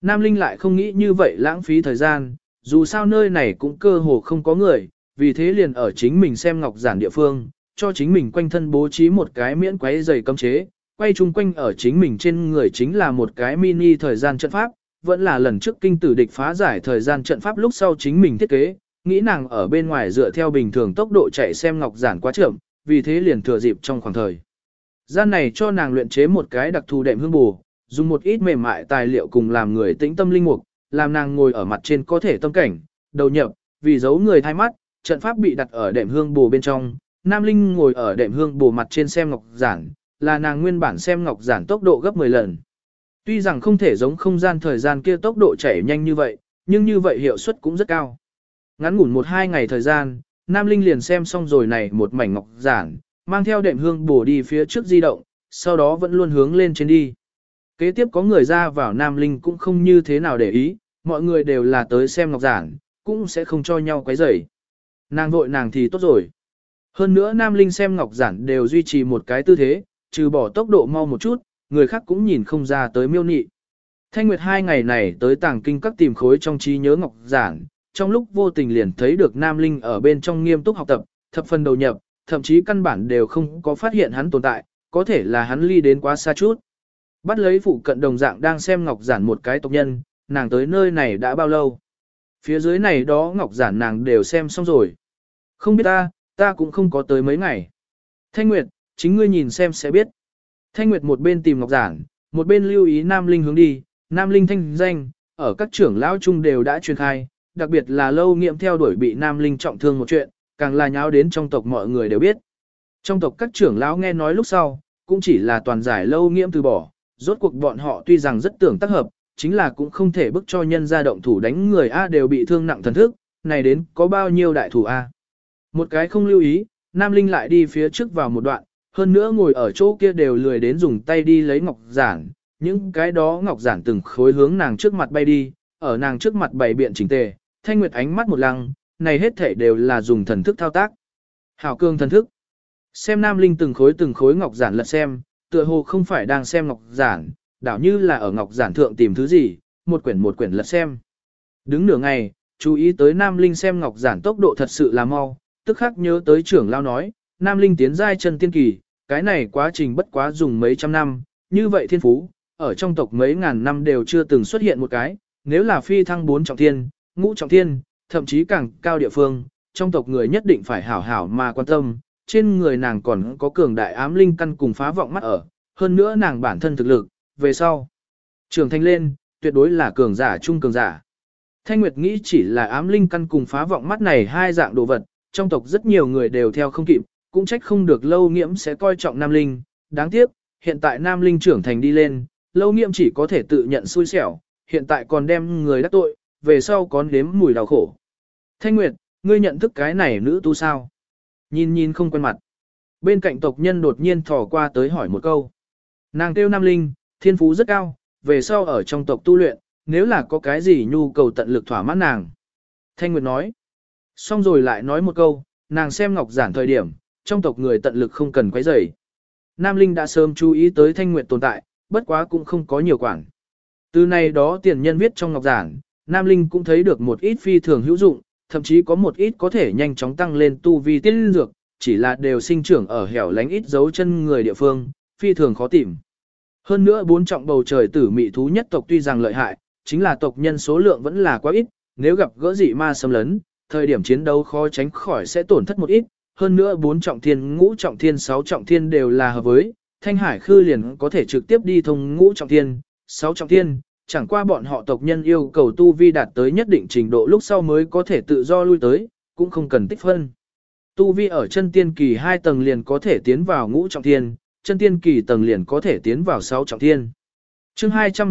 Nam Linh lại không nghĩ như vậy lãng phí thời gian, dù sao nơi này cũng cơ hồ không có người, vì thế liền ở chính mình xem ngọc giản địa phương, cho chính mình quanh thân bố trí một cái miễn quấy giày cấm chế, quay chung quanh ở chính mình trên người chính là một cái mini thời gian trận pháp, vẫn là lần trước kinh tử địch phá giải thời gian trận pháp lúc sau chính mình thiết kế, nghĩ nàng ở bên ngoài dựa theo bình thường tốc độ chạy xem ngọc giản quá chậm, vì thế liền thừa dịp trong khoảng thời gian này cho nàng luyện chế một cái đặc thù đệm hương bù, dùng một ít mềm mại tài liệu cùng làm người tĩnh tâm linh mục, làm nàng ngồi ở mặt trên có thể tâm cảnh, đầu nhập, vì giấu người thay mắt, trận pháp bị đặt ở đệm hương bù bên trong, Nam Linh ngồi ở đệm hương bù mặt trên xem ngọc giản, là nàng nguyên bản xem ngọc giản tốc độ gấp 10 lần. Tuy rằng không thể giống không gian thời gian kia tốc độ chảy nhanh như vậy, nhưng như vậy hiệu suất cũng rất cao. Ngắn ngủn 1-2 ngày thời gian, Nam Linh liền xem xong rồi này một mảnh ngọc giản, mang theo đệm hương bổ đi phía trước di động, sau đó vẫn luôn hướng lên trên đi. Kế tiếp có người ra vào Nam Linh cũng không như thế nào để ý, mọi người đều là tới xem ngọc giản, cũng sẽ không cho nhau quấy rầy. Nàng vội nàng thì tốt rồi. Hơn nữa Nam Linh xem ngọc giản đều duy trì một cái tư thế, trừ bỏ tốc độ mau một chút, người khác cũng nhìn không ra tới miêu nị. Thanh Nguyệt 2 ngày này tới tàng kinh các tìm khối trong trí nhớ ngọc giản, trong lúc vô tình liền thấy được Nam Linh ở bên trong nghiêm túc học tập, thập phần đầu nhập, thậm chí căn bản đều không có phát hiện hắn tồn tại, có thể là hắn ly đến quá xa chút. Bắt lấy phụ cận đồng dạng đang xem ngọc giản một cái tộc nhân, nàng tới nơi này đã bao lâu? Phía dưới này đó ngọc giản nàng đều xem xong rồi. Không biết ta cũng không có tới mấy ngày. Thanh Nguyệt, chính ngươi nhìn xem sẽ biết. Thanh Nguyệt một bên tìm ngọc giản, một bên lưu ý Nam Linh hướng đi, Nam Linh thanh danh, ở các trưởng lão chung đều đã truyền khai, đặc biệt là lâu nghiệm theo đuổi bị Nam Linh trọng thương một chuyện, càng là nháo đến trong tộc mọi người đều biết. Trong tộc các trưởng lão nghe nói lúc sau, cũng chỉ là toàn giải lâu nghiệm từ bỏ, rốt cuộc bọn họ tuy rằng rất tưởng tác hợp, chính là cũng không thể bức cho nhân ra động thủ đánh người A đều bị thương nặng thần thức, này đến có bao nhiêu đại thủ A. Một cái không lưu ý, Nam Linh lại đi phía trước vào một đoạn, hơn nữa ngồi ở chỗ kia đều lười đến dùng tay đi lấy ngọc giản, những cái đó ngọc giản từng khối hướng nàng trước mặt bay đi, ở nàng trước mặt bày biện chỉnh tề, Thanh Nguyệt ánh mắt một lăng, này hết thể đều là dùng thần thức thao tác. Hảo cương thần thức. Xem Nam Linh từng khối ngọc giản lật xem, tựa hồ không phải đang xem ngọc giản, đảo như là ở ngọc giản thượng tìm thứ gì, một quyển lật xem. Đứng nửa ngày, chú ý tới Nam Linh xem ngọc giản tốc độ thật sự là mau, tức khắc nhớ tới trưởng lao nói, Nam Linh tiến giai chân tiên kỳ, cái này quá trình bất quá dùng mấy trăm năm, như vậy thiên phú, ở trong tộc mấy ngàn năm đều chưa từng xuất hiện một cái, nếu là phi thăng 4 trọng thiên, ngũ trọng thiên, thậm chí càng cao địa phương, trong tộc người nhất định phải hảo hảo mà quan tâm, trên người nàng còn có cường đại ám linh căn cùng phá vọng mắt ở, hơn nữa nàng bản thân thực lực, về sau, trưởng thành lên, tuyệt đối là cường giả trung cường giả. Thanh Nguyệt nghĩ chỉ là ám linh căn cùng phá vọng mắt này hai dạng đồ vật, trong tộc rất nhiều người đều theo không kịp, cũng trách không được Lâu Nghiễm sẽ coi trọng Nam Linh, đáng tiếc, hiện tại Nam Linh trưởng thành đi lên, Lâu Nghiễm chỉ có thể tự nhận xui xẻo, hiện tại còn đem người đắc tội, về sau còn đếm mùi đau khổ. Thanh Nguyệt, ngươi nhận thức cái này nữ tu sao? Nhìn không quen mặt. Bên cạnh tộc nhân đột nhiên thò qua tới hỏi một câu. Nàng kêu Nam Linh, thiên phú rất cao, về sau ở trong tộc tu luyện, nếu là có cái gì nhu cầu tận lực thỏa mãn nàng. Thanh Nguyệt nói. Xong rồi lại nói một câu, nàng xem ngọc giản thời điểm, trong tộc người tận lực không cần quấy rầy. Nam Linh đã sớm chú ý tới Thanh Nguyệt tồn tại, bất quá cũng không có nhiều quản. Từ này đó tiền nhân viết trong ngọc giản, Nam Linh cũng thấy được một ít phi thường hữu dụng, thậm chí có một ít có thể nhanh chóng tăng lên tu vi tiên dược, chỉ là đều sinh trưởng ở hẻo lánh ít dấu chân người địa phương, phi thường khó tìm. Hơn nữa 4 trọng bầu trời tử mị thú nhất tộc tuy rằng lợi hại, chính là tộc nhân số lượng vẫn là quá ít, nếu gặp gỡ dị ma xâm lấn, thời điểm chiến đấu khó tránh khỏi sẽ tổn thất một ít, hơn nữa 4 trọng thiên, ngũ trọng thiên, 6 trọng thiên đều là hợp với, Thanh Hải Khư liền có thể trực tiếp đi thông ngũ trọng thiên, 6 trọng thiên, chẳng qua bọn họ tộc nhân yêu cầu tu vi đạt tới nhất định trình độ lúc sau mới có thể tự do lui tới, cũng không cần tích phân. Tu vi ở chân tiên kỳ 2 tầng liền có thể tiến vào ngũ trọng thiên, chân tiên kỳ tầng liền có thể tiến vào 6 trọng thiên. Chương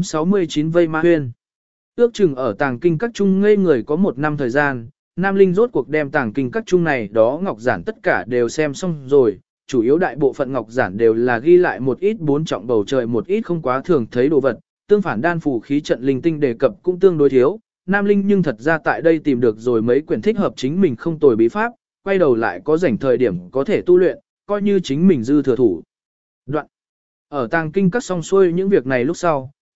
269 Vây Ma Huyên. Ước chừng ở tàng kinh các trung ngây người có 1 năm thời gian, Nam Linh rốt cuộc đem tàng kinh các trung này đó ngọc giản tất cả đều xem xong rồi, chủ yếu đại bộ phận ngọc giản đều là ghi lại một ít 4 trọng bầu trời một ít không quá thường thấy đồ vật, tương phản đan phù khí trận linh tinh đề cập cũng tương đối thiếu. Nam Linh nhưng thật ra tại đây tìm được rồi mấy quyển thích hợp chính mình không tồi bí pháp, quay đầu lại có rảnh thời điểm có thể tu luyện, coi như chính mình dư thừa thủ. Đoạn. Ở tàng kinh các xong xuôi những việc này lúc sau,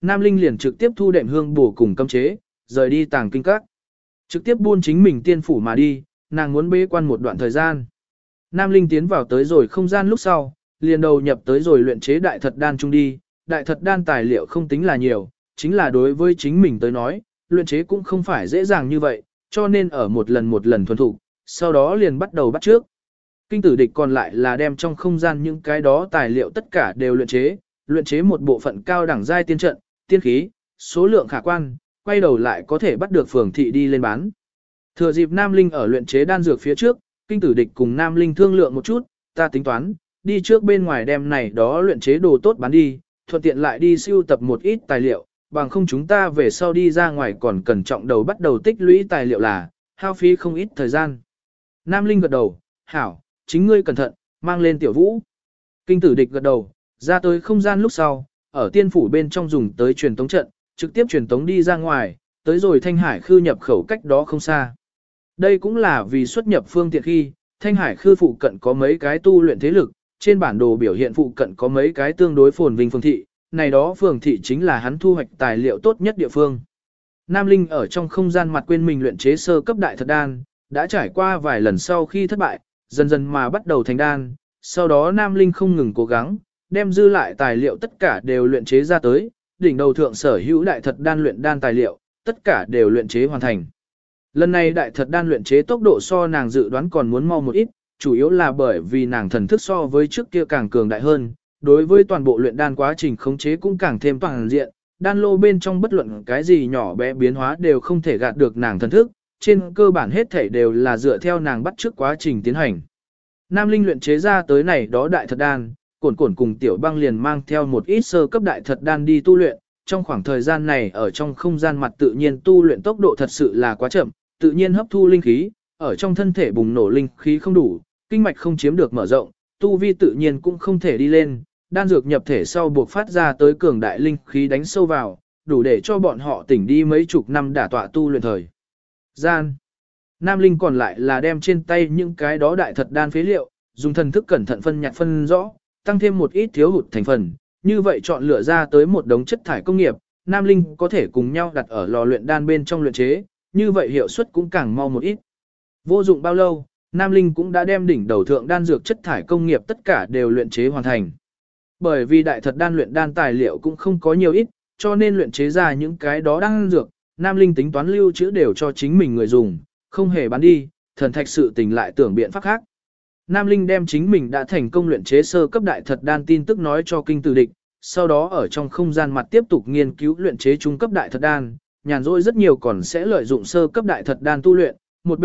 Nam Linh liền trực tiếp thu đệm hương bổ cùng cấm chế, rời đi tàng kinh các. Trực tiếp buôn chính mình tiên phủ mà đi, nàng muốn bế quan một đoạn thời gian. Nam Linh tiến vào tới rồi không gian lúc sau, liền đầu nhập tới rồi luyện chế đại thật đan chung đi. Đại thật đan tài liệu không tính là nhiều, chính là đối với chính mình tới nói, luyện chế cũng không phải dễ dàng như vậy, cho nên ở một lần thuần thục, sau đó liền bắt đầu bắt trước. Kinh tử địch còn lại là đem trong không gian những cái đó tài liệu tất cả đều luyện chế một bộ phận cao đẳng giai tiên trận, tiên khí, số lượng khả quan, quay đầu lại có thể bắt được phường thị đi lên bán. Thừa dịp Nam Linh ở luyện chế đan dược phía trước, kinh tử địch cùng Nam Linh thương lượng một chút, ta tính toán, đi trước bên ngoài đem này đó luyện chế đồ tốt bán đi, thuận tiện lại đi sưu tập một ít tài liệu, bằng không chúng ta về sau đi ra ngoài còn cần trọng đầu bắt đầu tích lũy tài liệu là, hao phí không ít thời gian. Nam Linh gật đầu, hảo, chính ngươi cẩn thận, mang lên tiểu vũ. Kinh tử địch gật đầu, ra tới không gian lúc sau, ở tiên phủ bên trong dùng tới truyền tống trận, trực tiếp truyền tống đi ra ngoài, tới rồi Thanh Hải Khư nhập khẩu cách đó không xa. Đây cũng là vì xuất nhập phương tiện khi, Thanh Hải Khư phụ cận có mấy cái tu luyện thế lực, trên bản đồ biểu hiện phụ cận có mấy cái tương đối phồn vinh phường thị, này đó phường thị chính là hắn thu hoạch tài liệu tốt nhất địa phương. Nam Linh ở trong không gian mặt quên mình luyện chế sơ cấp đại thật đan, đã trải qua vài lần sau khi thất bại, dần dần mà bắt đầu thành đan, sau đó Nam Linh không ngừng cố gắng, đem dư lại tài liệu tất cả đều luyện chế ra tới, đỉnh đầu thượng sở hữu đại thật đan luyện đan tài liệu, tất cả đều luyện chế hoàn thành. Lần này đại thật đan luyện chế tốc độ so nàng dự đoán còn muốn mau một ít, chủ yếu là bởi vì nàng thần thức so với trước kia càng cường đại hơn, đối với toàn bộ luyện đan quá trình khống chế cũng càng thêm toàn diện, đan lô bên trong bất luận cái gì nhỏ bé biến hóa đều không thể gạt được nàng thần thức, trên cơ bản hết thể đều là dựa theo nàng bắt trước quá trình tiến hành. Nam Linh luyện chế ra tới này đó đại thật đan, Cổn Cổn cùng Tiểu Băng liền mang theo một ít sơ cấp đại thật đan đi tu luyện, trong khoảng thời gian này ở trong không gian mặt tự nhiên tu luyện tốc độ thật sự là quá chậm, tự nhiên hấp thu linh khí, ở trong thân thể bùng nổ linh khí không đủ, kinh mạch không chiếm được mở rộng, tu vi tự nhiên cũng không thể đi lên, đan dược nhập thể sau buộc phát ra tới cường đại linh khí đánh sâu vào, đủ để cho bọn họ tỉnh đi mấy chục năm đả tọa tu luyện thời gian. Nam Linh còn lại là đem trên tay những cái đó đại thật đan phế liệu, dùng thần thức cẩn thận phân nhặt phân rõ, tăng thêm một ít thiếu hụt thành phần, như vậy chọn lựa ra tới một đống chất thải công nghiệp, Nam Linh có thể cùng nhau đặt ở lò luyện đan bên trong luyện chế, như vậy hiệu suất cũng càng mau một ít. Vô dụng bao lâu, Nam Linh cũng đã đem đỉnh đầu thượng đan dược chất thải công nghiệp tất cả đều luyện chế hoàn thành. Bởi vì đại thật đan luyện đan tài liệu cũng không có nhiều ít, cho nên luyện chế ra những cái đó đan dược, Nam Linh tính toán lưu trữ đều cho chính mình người dùng, không hề bán đi, thần thạch sự tình lại tưởng biện pháp khác. Nam Linh đem chính mình đã thành công luyện chế sơ cấp đại thật đan tin tức nói cho kinh tử địch, sau đó ở trong không gian mặt tiếp tục nghiên cứu luyện chế trung cấp đại thật đan, nhàn rỗi rất nhiều còn sẽ lợi dụng sơ cấp đại thật đan tu luyện, một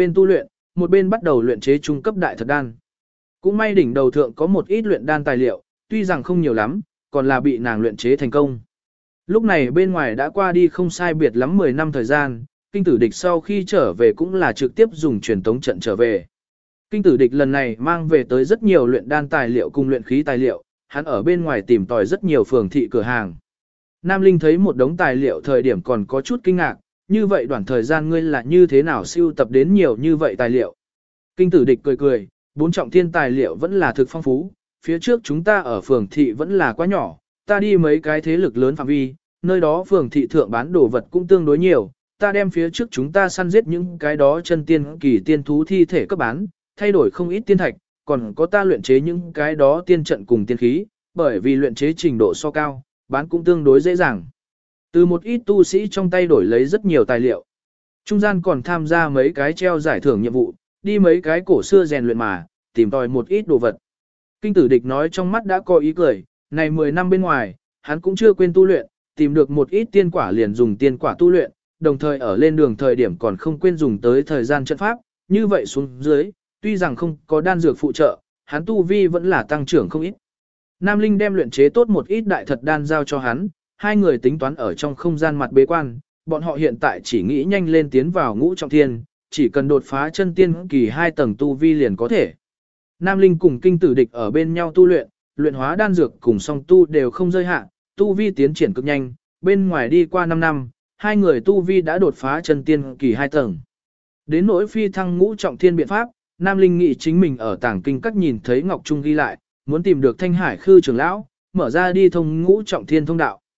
bên bắt đầu luyện chế trung cấp đại thật đan. Cũng may đỉnh đầu thượng có một ít luyện đan tài liệu, tuy rằng không nhiều lắm, còn là bị nàng luyện chế thành công. Lúc này bên ngoài đã qua đi không sai biệt lắm 10 năm thời gian, kinh tử địch sau khi trở về cũng là trực tiếp dùng truyền tống trận trở về. Kinh tử địch lần này mang về tới rất nhiều luyện đan tài liệu cùng luyện khí tài liệu, hắn ở bên ngoài tìm tòi rất nhiều phường thị cửa hàng. Nam Linh thấy một đống tài liệu thời điểm còn có chút kinh ngạc, như vậy đoạn thời gian ngươi là như thế nào siêu tập đến nhiều như vậy tài liệu. Kinh tử địch cười cười, 4 trọng thiên tài liệu vẫn là thực phong phú, phía trước chúng ta ở phường thị vẫn là quá nhỏ, ta đi mấy cái thế lực lớn phạm vi, nơi đó phường thị thượng bán đồ vật cũng tương đối nhiều, ta đem phía trước chúng ta săn giết những cái đó chân tiên kỳ tiên thú thi thể cấp bán, thay đổi không ít tiên thạch, còn có ta luyện chế những cái đó tiên trận cùng tiên khí, bởi vì luyện chế trình độ so cao, bán cũng tương đối dễ dàng. Từ một ít tu sĩ trong tay đổi lấy rất nhiều tài liệu. Trung gian còn tham gia mấy cái treo giải thưởng nhiệm vụ, đi mấy cái cổ xưa rèn luyện mà, tìm tòi một ít đồ vật. Kinh tử địch nói trong mắt đã có ý cười, này 10 năm bên ngoài, hắn cũng chưa quên tu luyện, tìm được một ít tiên quả liền dùng tiên quả tu luyện, đồng thời ở lên đường thời điểm còn không quên dùng tới thời gian trận pháp, như vậy xuống dưới, tuy rằng không có đan dược phụ trợ, hắn tu vi vẫn là tăng trưởng không ít. Nam Linh đem luyện chế tốt một ít đại thật đan giao cho hắn, hai người tính toán ở trong không gian mặt bế quan, bọn họ hiện tại chỉ nghĩ nhanh lên tiến vào ngũ trọng thiên, chỉ cần đột phá chân tiên kỳ 2 tầng tu vi liền có thể. Nam Linh cùng kinh tử địch ở bên nhau tu luyện, luyện hóa đan dược cùng song tu đều không rơi hạ, tu vi tiến triển cực nhanh, bên ngoài đi qua 5 năm, hai người tu vi đã đột phá chân tiên kỳ 2 tầng. Đến nỗi phi thăng ngũ trọng thiên biện pháp, Nam Linh nghĩ chính mình ở tàng kinh các nhìn thấy Ngọc Trung ghi lại, muốn tìm được Thanh Hải Khư trưởng lão, mở ra đi thông ngũ trọng thiên thông đạo.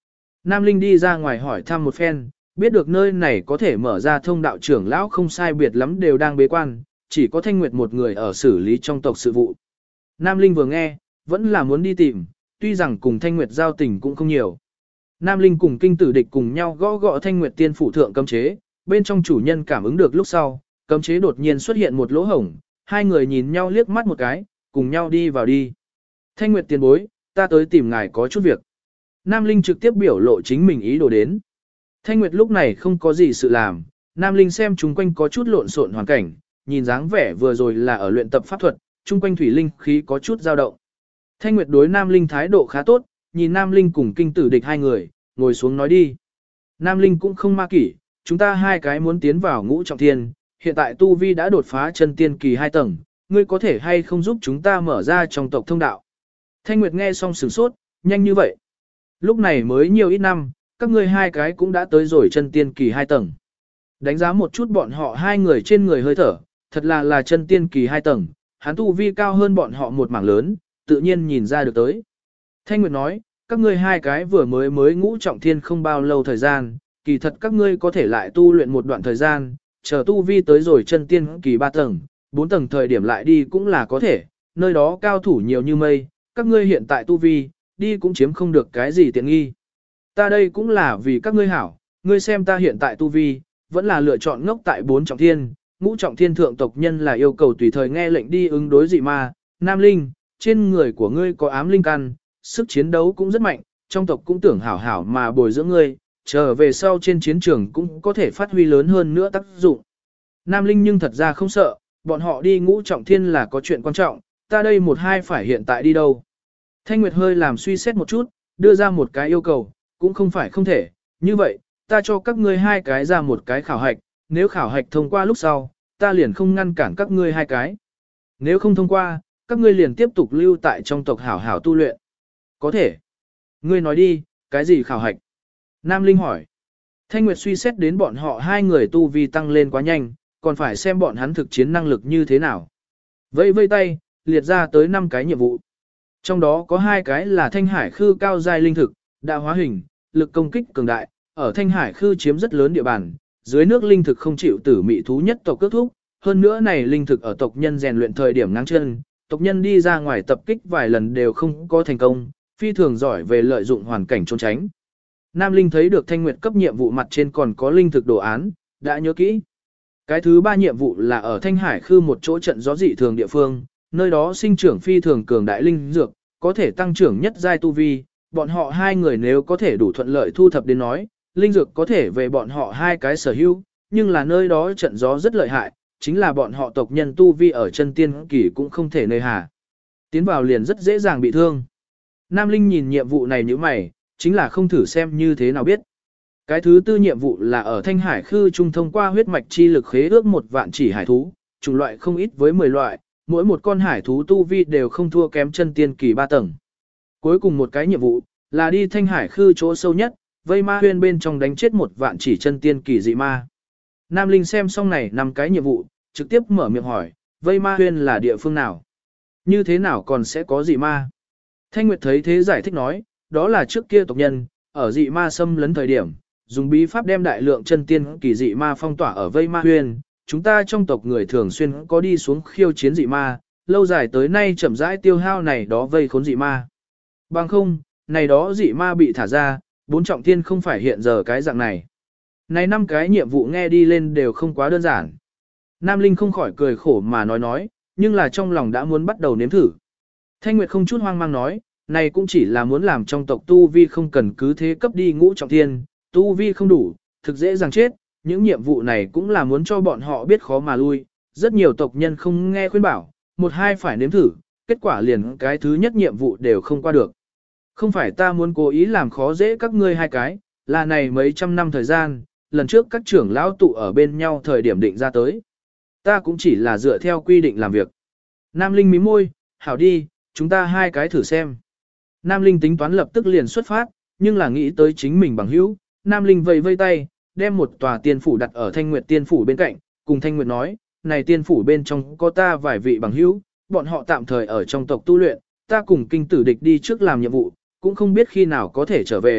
Nam Linh đi ra ngoài hỏi thăm một phen, biết được nơi này có thể mở ra thông đạo trưởng lão không sai biệt lắm đều đang bế quan, chỉ có Thanh Nguyệt một người ở xử lý trong tộc sự vụ. Nam Linh vừa nghe, vẫn là muốn đi tìm, tuy rằng cùng Thanh Nguyệt giao tình cũng không nhiều. Nam Linh cùng kinh tử địch cùng nhau gõ gõ Thanh Nguyệt tiên phủ thượng cấm chế, bên trong chủ nhân cảm ứng được lúc sau, cấm chế đột nhiên xuất hiện một lỗ hổng, hai người nhìn nhau liếc mắt một cái, cùng nhau đi vào đi. Thanh Nguyệt tiền bối, ta tới tìm ngài có chút việc. Nam Linh trực tiếp biểu lộ chính mình ý đồ đến. Thanh Nguyệt lúc này không có gì sự làm, Nam Linh xem chúng quanh có chút lộn xộn hoàn cảnh, nhìn dáng vẻ vừa rồi là ở luyện tập pháp thuật, chung quanh thủy linh khí có chút dao động. Thanh Nguyệt đối Nam Linh thái độ khá tốt, nhìn Nam Linh cùng kinh tử địch hai người, ngồi xuống nói đi. Nam Linh cũng không ma kỷ, chúng ta hai cái muốn tiến vào ngũ trọng thiên, hiện tại tu vi đã đột phá chân tiên kỳ 2 tầng, ngươi có thể hay không giúp chúng ta mở ra trong tộc thông đạo. Thanh Nguyệt nghe xong sửng sốt, nhanh như vậy. Lúc này mới nhiều ít năm, các ngươi hai cái cũng đã tới rồi chân tiên kỳ 2 tầng. Đánh giá một chút bọn họ hai người trên người hơi thở, thật là chân tiên kỳ 2 tầng, hắn tu vi cao hơn bọn họ một mảng lớn, tự nhiên nhìn ra được tới. Thanh Nguyệt nói, các ngươi hai cái vừa mới ngũ trọng thiên không bao lâu thời gian, kỳ thật các ngươi có thể lại tu luyện một đoạn thời gian, chờ tu vi tới rồi chân tiên kỳ 3 tầng, 4 tầng thời điểm lại đi cũng là có thể, nơi đó cao thủ nhiều như mây, các ngươi hiện tại tu vi, đi cũng chiếm không được cái gì tiện nghi. Ta đây cũng là vì các ngươi hảo, ngươi xem ta hiện tại tu vi, vẫn là lựa chọn ngốc tại 4 trọng thiên, ngũ trọng thiên thượng tộc nhân là yêu cầu tùy thời nghe lệnh đi ứng đối dị ma, Nam Linh, trên người của ngươi có ám linh căn, sức chiến đấu cũng rất mạnh, trong tộc cũng tưởng hảo hảo mà bồi dưỡng ngươi, trở về sau trên chiến trường cũng có thể phát huy lớn hơn nữa tác dụng. Nam Linh nhưng thật ra không sợ, bọn họ đi ngũ trọng thiên là có chuyện quan trọng, ta đây một hai phải hiện tại đi đâu. Thanh Nguyệt hơi làm suy xét một chút, đưa ra một cái yêu cầu, cũng không phải không thể, như vậy, ta cho các ngươi hai cái ra một cái khảo hạch, nếu khảo hạch thông qua lúc sau, ta liền không ngăn cản các ngươi hai cái. Nếu không thông qua, các ngươi liền tiếp tục lưu tại trong tộc hảo hảo tu luyện. Có thể. Ngươi nói đi, cái gì khảo hạch? Nam Linh hỏi. Thanh Nguyệt suy xét đến bọn họ hai người tu vi tăng lên quá nhanh, còn phải xem bọn hắn thực chiến năng lực như thế nào. Vẫy vây tay, liệt ra tới 5 cái nhiệm vụ. Trong đó có 2 cái là Thanh Hải Khư cao giai linh thực, đã hóa hình, lực công kích cường đại, ở Thanh Hải Khư chiếm rất lớn địa bàn, dưới nước linh thực không chịu tử mị thú nhất tộc cước thúc, hơn nữa này linh thực ở tộc nhân rèn luyện thời điểm ngang chân, tộc nhân đi ra ngoài tập kích vài lần đều không có thành công, phi thường giỏi về lợi dụng hoàn cảnh trốn tránh. Nam Linh thấy được Thanh Nguyệt cấp nhiệm vụ mặt trên còn có linh thực đồ án, đã nhớ kỹ. Cái thứ 3 nhiệm vụ là ở Thanh Hải Khư một chỗ trận gió dị thường địa phương, nơi đó sinh trưởng phi thường cường đại linh dược, có thể tăng trưởng nhất giai tu vi, bọn họ hai người nếu có thể đủ thuận lợi thu thập đến nói, linh dược có thể về bọn họ hai cái sở hữu, nhưng là nơi đó trận gió rất lợi hại, chính là bọn họ tộc nhân tu vi ở chân tiên kỳ cũng không thể nơi hà. Tiến vào liền rất dễ dàng bị thương. Nam Linh nhìn nhiệm vụ này như mày, chính là không thử xem như thế nào biết. Cái thứ 4 nhiệm vụ là ở Thanh Hải Khư trung thông qua huyết mạch chi lực khế ước 1 vạn chỉ hải thú, chủng loại không ít với 10 loại, mỗi một con hải thú tu vi đều không thua kém chân tiên kỳ 3 tầng. Cuối cùng một cái nhiệm vụ là đi Thanh Hải Khư chỗ sâu nhất, vây ma huyên bên trong đánh chết 1 vạn chỉ chân tiên kỳ dị ma. Nam Linh xem xong này 5 cái nhiệm vụ, trực tiếp mở miệng hỏi, vây ma huyên là địa phương nào? Như thế nào còn sẽ có dị ma? Thanh Nguyệt thấy thế giải thích nói, đó là trước kia tộc nhân, ở dị ma xâm lấn thời điểm, dùng bí pháp đem đại lượng chân tiên kỳ dị ma phong tỏa ở vây ma huyên. Chúng ta trong tộc người thường xuyên có đi xuống khiêu chiến dị ma, lâu dài tới nay chậm rãi tiêu hao này đó vây khốn dị ma. Bằng không, này đó dị ma bị thả ra, 4 trọng thiên không phải hiện giờ cái dạng này. Này 5 cái nhiệm vụ nghe đi lên đều không quá đơn giản. Nam Linh không khỏi cười khổ mà nói, nhưng là trong lòng đã muốn bắt đầu nếm thử. Thanh Nguyệt không chút hoang mang nói, này cũng chỉ là muốn làm trong tộc tu vi không cần cứ thế cấp đi ngũ trọng thiên, tu vi không đủ, thực dễ dàng chết, những nhiệm vụ này cũng là muốn cho bọn họ biết khó mà lui, rất nhiều tộc nhân không nghe khuyên bảo, một hai phải nếm thử, kết quả liền cái thứ nhất nhiệm vụ đều không qua được. Không phải ta muốn cố ý làm khó dễ các ngươi hai cái, là này mấy trăm năm thời gian, lần trước các trưởng lão tụ ở bên nhau thời điểm định ra tới. Ta cũng chỉ là dựa theo quy định làm việc. Nam Linh mím môi, hảo đi, chúng ta hai cái thử xem. Nam Linh tính toán lập tức liền xuất phát, nhưng là nghĩ tới chính mình bằng hữu, Nam Linh vây vây tay, đem một tòa tiên phủ đặt ở Thanh Nguyệt tiên phủ bên cạnh, cùng Thanh Nguyệt nói, này tiên phủ bên trong có ta vài vị bằng hữu, bọn họ tạm thời ở trong tộc tu luyện, ta cùng kinh tử địch đi trước làm nhiệm vụ, cũng không biết khi nào có thể trở về,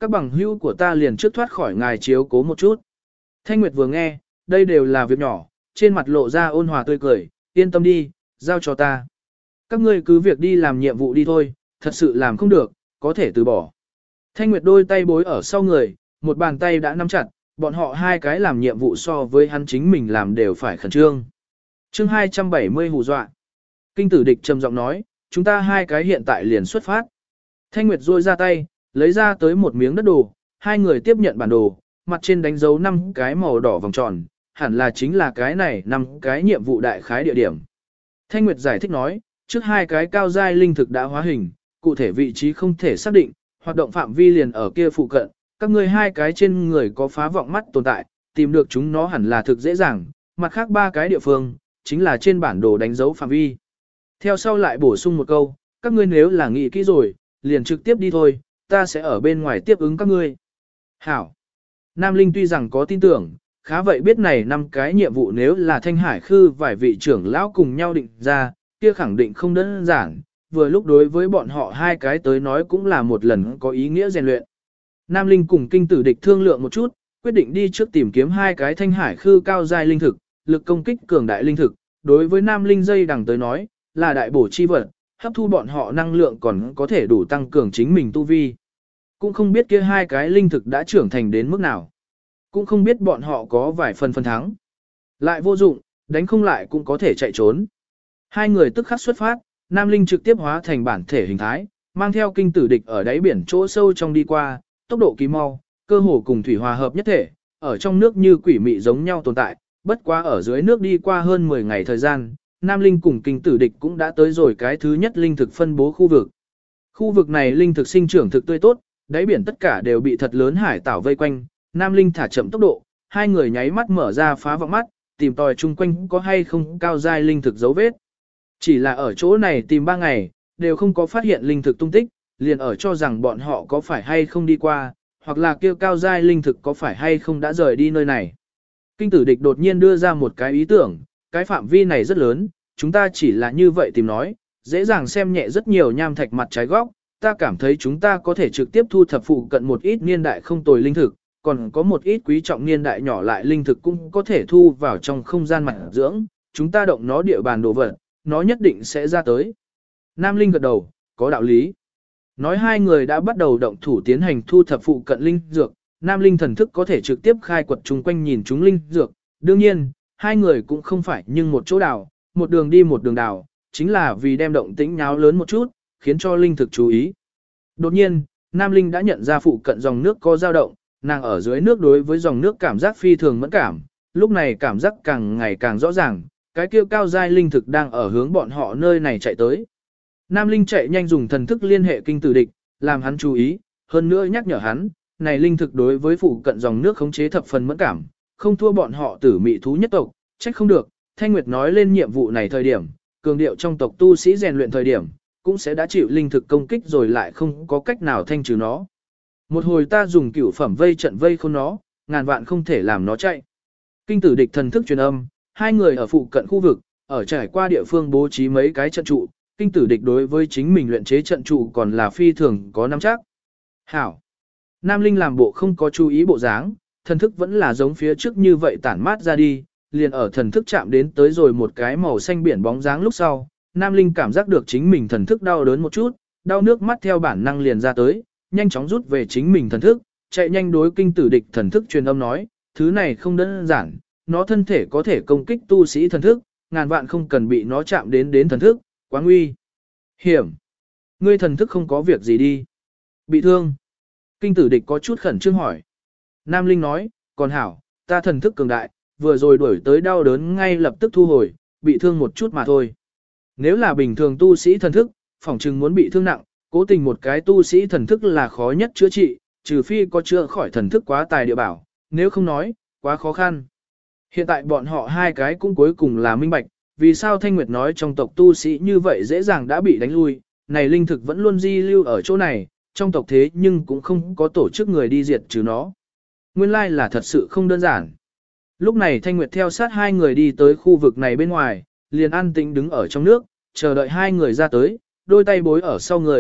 các bằng hữu của ta liền trước thoát khỏi ngài chiếu cố một chút. Thanh Nguyệt vừa nghe, đây đều là việc nhỏ, trên mặt lộ ra ôn hòa tươi cười, yên tâm đi, giao cho ta. Các ngươi cứ việc đi làm nhiệm vụ đi thôi, thật sự làm không được, có thể từ bỏ. Thanh Nguyệt đôi tay bối ở sau người, một bàn tay đã nắm chặt, bọn họ hai cái làm nhiệm vụ so với hắn chính mình làm đều phải khẩn trương. Chương 270 hù dọa. Kinh tử địch trầm giọng nói, chúng ta hai cái hiện tại liền xuất phát. Thanh Nguyệt rôi ra tay, lấy ra tới một miếng đất đồ, hai người tiếp nhận bản đồ, mặt trên đánh dấu 5 cái màu đỏ vòng tròn, hẳn là chính là cái này 5 cái nhiệm vụ đại khái địa điểm. Thanh Nguyệt giải thích nói, trước hai cái cao giai linh thực đã hóa hình, cụ thể vị trí không thể xác định, hoạt động phạm vi liền ở kia phụ cận, các ngươi hai cái trên người có phá vọng mắt tồn tại, tìm được chúng nó hẳn là thực dễ dàng, mặt khác ba cái địa phương, chính là trên bản đồ đánh dấu phạm vi. Theo sau lại bổ sung một câu, các ngươi nếu là nghĩ kỹ rồi, liền trực tiếp đi thôi, ta sẽ ở bên ngoài tiếp ứng các ngươi. Hảo. Nam Linh tuy rằng có tin tưởng, khá vậy biết này 5 cái nhiệm vụ nếu là Thanh Hải Khư vài vị trưởng lão cùng nhau định ra, kia khẳng định không đơn giản, vừa lúc đối với bọn họ hai cái tới nói cũng là một lần có ý nghĩa rèn luyện. Nam Linh cùng kinh tử địch thương lượng một chút, quyết định đi trước tìm kiếm hai cái Thanh Hải Khư cao giai linh thực, lực công kích cường đại linh thực, đối với Nam Linh dây đằng tới nói, là đại bổ chi vật, hấp thu bọn họ năng lượng còn có thể đủ tăng cường chính mình tu vi. Cũng không biết kia hai cái linh thực đã trưởng thành đến mức nào. Cũng không biết bọn họ có vài phần thắng. Lại vô dụng, đánh không lại cũng có thể chạy trốn. Hai người tức khắc xuất phát, Nam Linh trực tiếp hóa thành bản thể hình thái, mang theo kinh tử địch ở đáy biển chỗ sâu trong đi qua, tốc độ kỳ mau, cơ hồ cùng thủy hòa hợp nhất thể, ở trong nước như quỷ mị giống nhau tồn tại, bất quá ở dưới nước đi qua hơn 10 ngày thời gian, Nam Linh cùng kinh tử địch cũng đã tới rồi cái thứ nhất linh thực phân bố khu vực. Khu vực này linh thực sinh trưởng thực tươi tốt, đáy biển tất cả đều bị thật lớn hải tảo vây quanh, Nam Linh thả chậm tốc độ, hai người nháy mắt mở ra phá vọng mắt, tìm tòi chung quanh có hay không cao giai linh thực dấu vết. Chỉ là ở chỗ này tìm 3 ngày, đều không có phát hiện linh thực tung tích, liền ở cho rằng bọn họ có phải hay không đi qua, hoặc là kêu cao giai linh thực có phải hay không đã rời đi nơi này. Kinh tử địch đột nhiên đưa ra một cái ý tưởng, cái phạm vi này rất lớn, chúng ta chỉ là như vậy tìm nói, dễ dàng xem nhẹ rất nhiều nham thạch mặt trái góc, ta cảm thấy chúng ta có thể trực tiếp thu thập phụ cận một ít niên đại không tồi linh thực, còn có một ít quý trọng niên đại nhỏ lại linh thực cũng có thể thu vào trong không gian mặt dưỡng, chúng ta động nó địa bàn đồ vật, nó nhất định sẽ ra tới. Nam Linh gật đầu, có đạo lý. Nói hai người đã bắt đầu động thủ tiến hành thu thập phụ cận linh dược, Nam Linh thần thức có thể trực tiếp khai quật chung quanh nhìn chúng linh dược, đương nhiên, hai người cũng không phải nhưng một chỗ đào, một đường đi một đường đào, chính là vì đem động tĩnh nháo lớn một chút, khiến cho linh thực chú ý. Đột nhiên, Nam Linh đã nhận ra phụ cận dòng nước có dao động, nàng ở dưới nước đối với dòng nước cảm giác phi thường mẫn cảm, lúc này cảm giác càng ngày càng rõ ràng, cái kia cao giai linh thực đang ở hướng bọn họ nơi này chạy tới. Nam Linh chạy nhanh dùng thần thức liên hệ kinh tử địch, làm hắn chú ý, hơn nữa nhắc nhở hắn, này linh thực đối với phụ cận dòng nước khống chế thập phần mẫn cảm, không thua bọn họ tử mị thú nhất tộc, trách không được. Thanh Nguyệt nói lên nhiệm vụ này thời điểm, cường điệu trong tộc tu sĩ rèn luyện thời điểm, cũng sẽ đã chịu linh thực công kích rồi lại không có cách nào thanh trừ nó. Một hồi ta dùng cửu phẩm vây trận vây khôn nó, ngàn vạn không thể làm nó chạy. Kinh tử địch thần thức truyền âm, hai người ở phụ cận khu vực, ở trải qua địa phương bố trí mấy cái trận trụ, kinh tử địch đối với chính mình luyện chế trận trụ còn là phi thường có nắm chắc. Hảo. Nam Linh làm bộ không có chú ý bộ dáng, thần thức vẫn là giống phía trước như vậy tản mát ra đi, liền ở thần thức chạm đến tới rồi một cái màu xanh biển bóng dáng lúc sau, Nam Linh cảm giác được chính mình thần thức đau đớn một chút, đau nước mắt theo bản năng liền ra tới, nhanh chóng rút về chính mình thần thức, chạy nhanh đối kinh tử địch thần thức truyền âm nói, thứ này không đơn giản, nó thân thể có thể công kích tu sĩ thần thức, ngàn vạn không cần bị nó chạm đến thần thức, quá nguy hiểm. Ngươi thần thức không có việc gì đi. Bị thương. Kinh tử địch có chút khẩn trương hỏi. Nam Linh nói, còn hảo, ta thần thức cường đại, vừa rồi đuổi tới đau đớn ngay lập tức thu hồi, bị thương một chút mà thôi. Nếu là bình thường tu sĩ thần thức, phỏng chừng muốn bị thương nặng, cố tình một cái tu sĩ thần thức là khó nhất chữa trị, trừ phi có chữa khỏi thần thức quá tài địa bảo, nếu không nói, quá khó khăn. Hiện tại bọn họ hai cái cũng cuối cùng là minh bạch, vì sao Thanh Nguyệt nói trong tộc tu sĩ như vậy dễ dàng đã bị đánh lui, này linh thực vẫn luôn di lưu ở chỗ này, trong tộc thế nhưng cũng không có tổ chức người đi diệt trừ nó. Nguyên lai là thật sự không đơn giản. Lúc này Thanh Nguyệt theo sát hai người đi tới khu vực này bên ngoài, liền an tĩnh đứng ở trong nước, chờ đợi hai người ra tới, đôi tay bối ở sau người,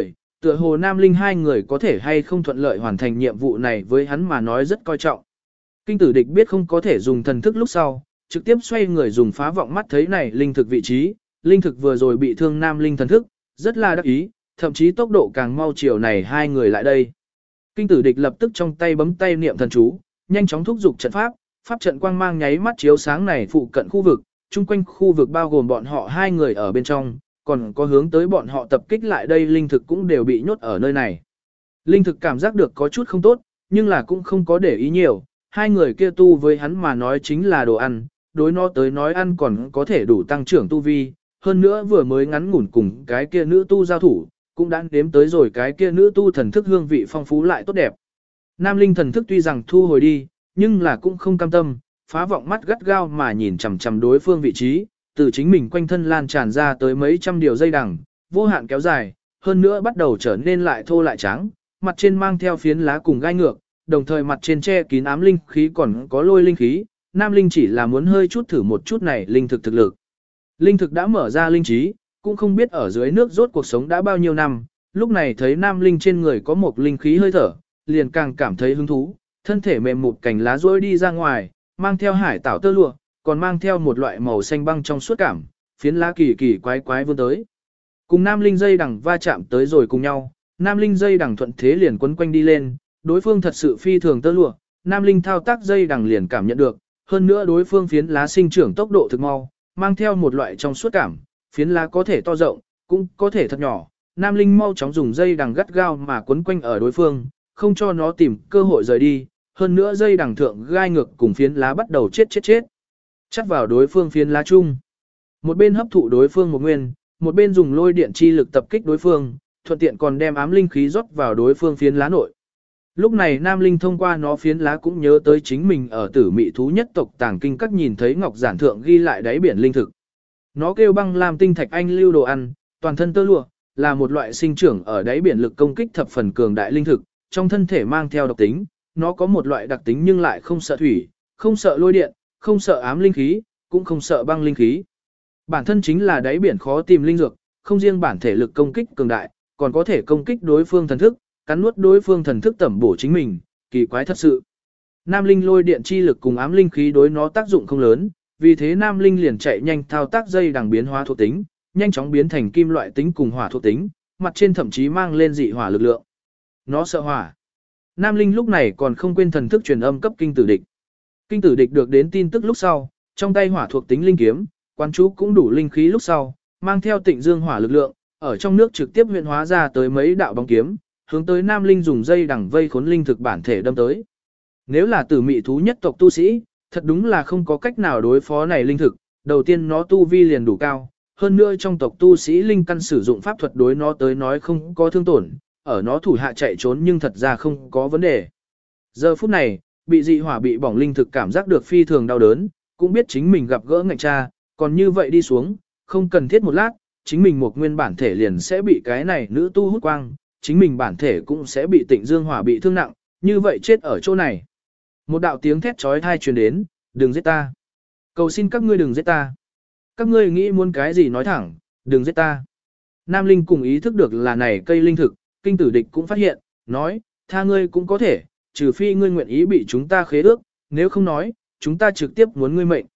Tựa hồ Nam Linh hai người có thể hay không thuận lợi hoàn thành nhiệm vụ này với hắn mà nói rất coi trọng. Kinh tử địch biết không có thể dùng thần thức lúc sau, trực tiếp xoay người dùng phá vọng mắt thấy này linh thực vị trí, linh thực vừa rồi bị thương Nam Linh thần thức, rất là đắc ý, thậm chí tốc độ càng mau chiều này hai người lại đây. Kinh tử địch lập tức trong tay bấm tay niệm thần chú, nhanh chóng thúc giục trận pháp, pháp trận quang mang nháy mắt chiếu sáng này phụ cận khu vực, chung quanh khu vực bao gồm bọn họ hai người ở bên trong, còn có hướng tới bọn họ tập kích lại đây linh thực cũng đều bị nhốt ở nơi này. Linh thực cảm giác được có chút không tốt, nhưng là cũng không có để ý nhiều, hai người kia tu với hắn mà nói chính là đồ ăn, đối nó tới nói ăn còn có thể đủ tăng trưởng tu vi, hơn nữa vừa mới ngắn ngủn cùng cái kia nữ tu giao thủ, cũng đã đếm tới rồi cái kia nữ tu thần thức hương vị phong phú lại tốt đẹp. Nam Linh thần thức tuy rằng thu hồi đi, nhưng là cũng không cam tâm, phá vọng mắt gắt gao mà nhìn chằm chằm đối phương vị trí, từ chính mình quanh thân lan tràn ra tới mấy trăm điều dây đằng, vô hạn kéo dài, hơn nữa bắt đầu trở nên lại thô lại trắng, mặt trên mang theo phiến lá cùng gai ngược, đồng thời mặt trên che kín ám linh khí còn có lôi linh khí, Nam Linh chỉ là muốn hơi chút thử một chút này linh thực thực lực. Linh thực đã mở ra linh trí, cũng không biết ở dưới nước rốt cuộc sống đã bao nhiêu năm, lúc này thấy Nam Linh trên người có một linh khí hơi thở, liền càng cảm thấy hứng thú, thân thể mềm mụt cành lá rối đi ra ngoài, mang theo hải tảo tơ lụa, còn mang theo một loại màu xanh băng trong suốt cảm, phiến lá kỳ kỳ quái quái vươn tới. Cùng Nam Linh dây đằng va chạm tới rồi cùng nhau, Nam Linh dây đằng thuận thế liền quấn quanh đi lên, đối phương thật sự phi thường tơ lụa, Nam Linh thao tác dây đằng liền cảm nhận được, hơn nữa đối phương phiến lá sinh trưởng tốc độ thực mau, mang theo một loại trong suốt cảm, phiến lá có thể to rộng, cũng có thể thật nhỏ. Nam Linh mau chóng dùng dây đằng gắt gao mà quấn quanh ở đối phương, không cho nó tìm cơ hội rời đi, hơn nữa dây đằng thượng gai ngược cùng phiến lá bắt đầu chết. Chắt vào đối phương phiến lá chung. Một bên hấp thụ đối phương một nguyên, một bên dùng lôi điện chi lực tập kích đối phương, thuận tiện còn đem ám linh khí rót vào đối phương phiến lá nội. Lúc này Nam Linh thông qua nó phiến lá cũng nhớ tới chính mình ở Tử Mị thú nhất tộc Tàng Kinh Các nhìn thấy ngọc giản thượng ghi lại đáy biển linh thực. Nó kêu băng lam tinh thạch anh lưu đồ ăn, toàn thân tơ lụa, là một loại sinh trưởng ở đáy biển lực công kích thập phần cường đại linh thực, trong thân thể mang theo độc tính, nó có một loại đặc tính nhưng lại không sợ thủy, không sợ lôi điện, không sợ ám linh khí, cũng không sợ băng linh khí. Bản thân chính là đáy biển khó tìm linh dược, không riêng bản thể lực công kích cường đại, còn có thể công kích đối phương thần thức, cắn nuốt đối phương thần thức tẩm bổ chính mình, kỳ quái thật sự. Nam Linh lôi điện chi lực cùng ám linh khí đối nó tác dụng không lớn, vì thế Nam Linh liền chạy nhanh thao tác dây đằng biến hóa thuộc tính, nhanh chóng biến thành kim loại tính cùng hỏa thuộc tính, mặt trên thậm chí mang lên dị hỏa lực lượng. Nó sợ hỏa. Nam Linh lúc này còn không quên thần thức truyền âm cấp kinh tử địch. Kinh tử địch được đến tin tức lúc sau, trong tay hỏa thuộc tính linh kiếm, quan chú cũng đủ linh khí lúc sau, mang theo tịnh dương hỏa lực lượng, ở trong nước trực tiếp huyện hóa ra tới mấy đạo bóng kiếm, hướng tới Nam Linh dùng dây đằng vây khốn linh thực bản thể đâm tới. Nếu là Tử Mị thú nhất tộc tu sĩ, thật đúng là không có cách nào đối phó này linh thực, đầu tiên nó tu vi liền đủ cao, hơn nữa trong tộc tu sĩ linh căn sử dụng pháp thuật đối nó tới nói không có thương tổn, ở nó thủ hạ chạy trốn nhưng thật ra không có vấn đề. Giờ phút này, bị dị hỏa bị bỏng linh thực cảm giác được phi thường đau đớn, cũng biết chính mình gặp gỡ ngạnh cha, còn như vậy đi xuống, không cần thiết một lát, chính mình một nguyên bản thể liền sẽ bị cái này nữ tu hút quang, chính mình bản thể cũng sẽ bị tịnh dương hỏa bị thương nặng, như vậy chết ở chỗ này. Một đạo tiếng thét trói thai truyền đến, đừng giết ta. Cầu xin các ngươi đừng giết ta. Các ngươi nghĩ muốn cái gì nói thẳng, đừng giết ta. Nam Linh cùng ý thức được là này cây linh thực, kinh tử địch cũng phát hiện, nói, tha ngươi cũng có thể, trừ phi ngươi nguyện ý bị chúng ta khế ước, nếu không nói, chúng ta trực tiếp muốn ngươi mệnh.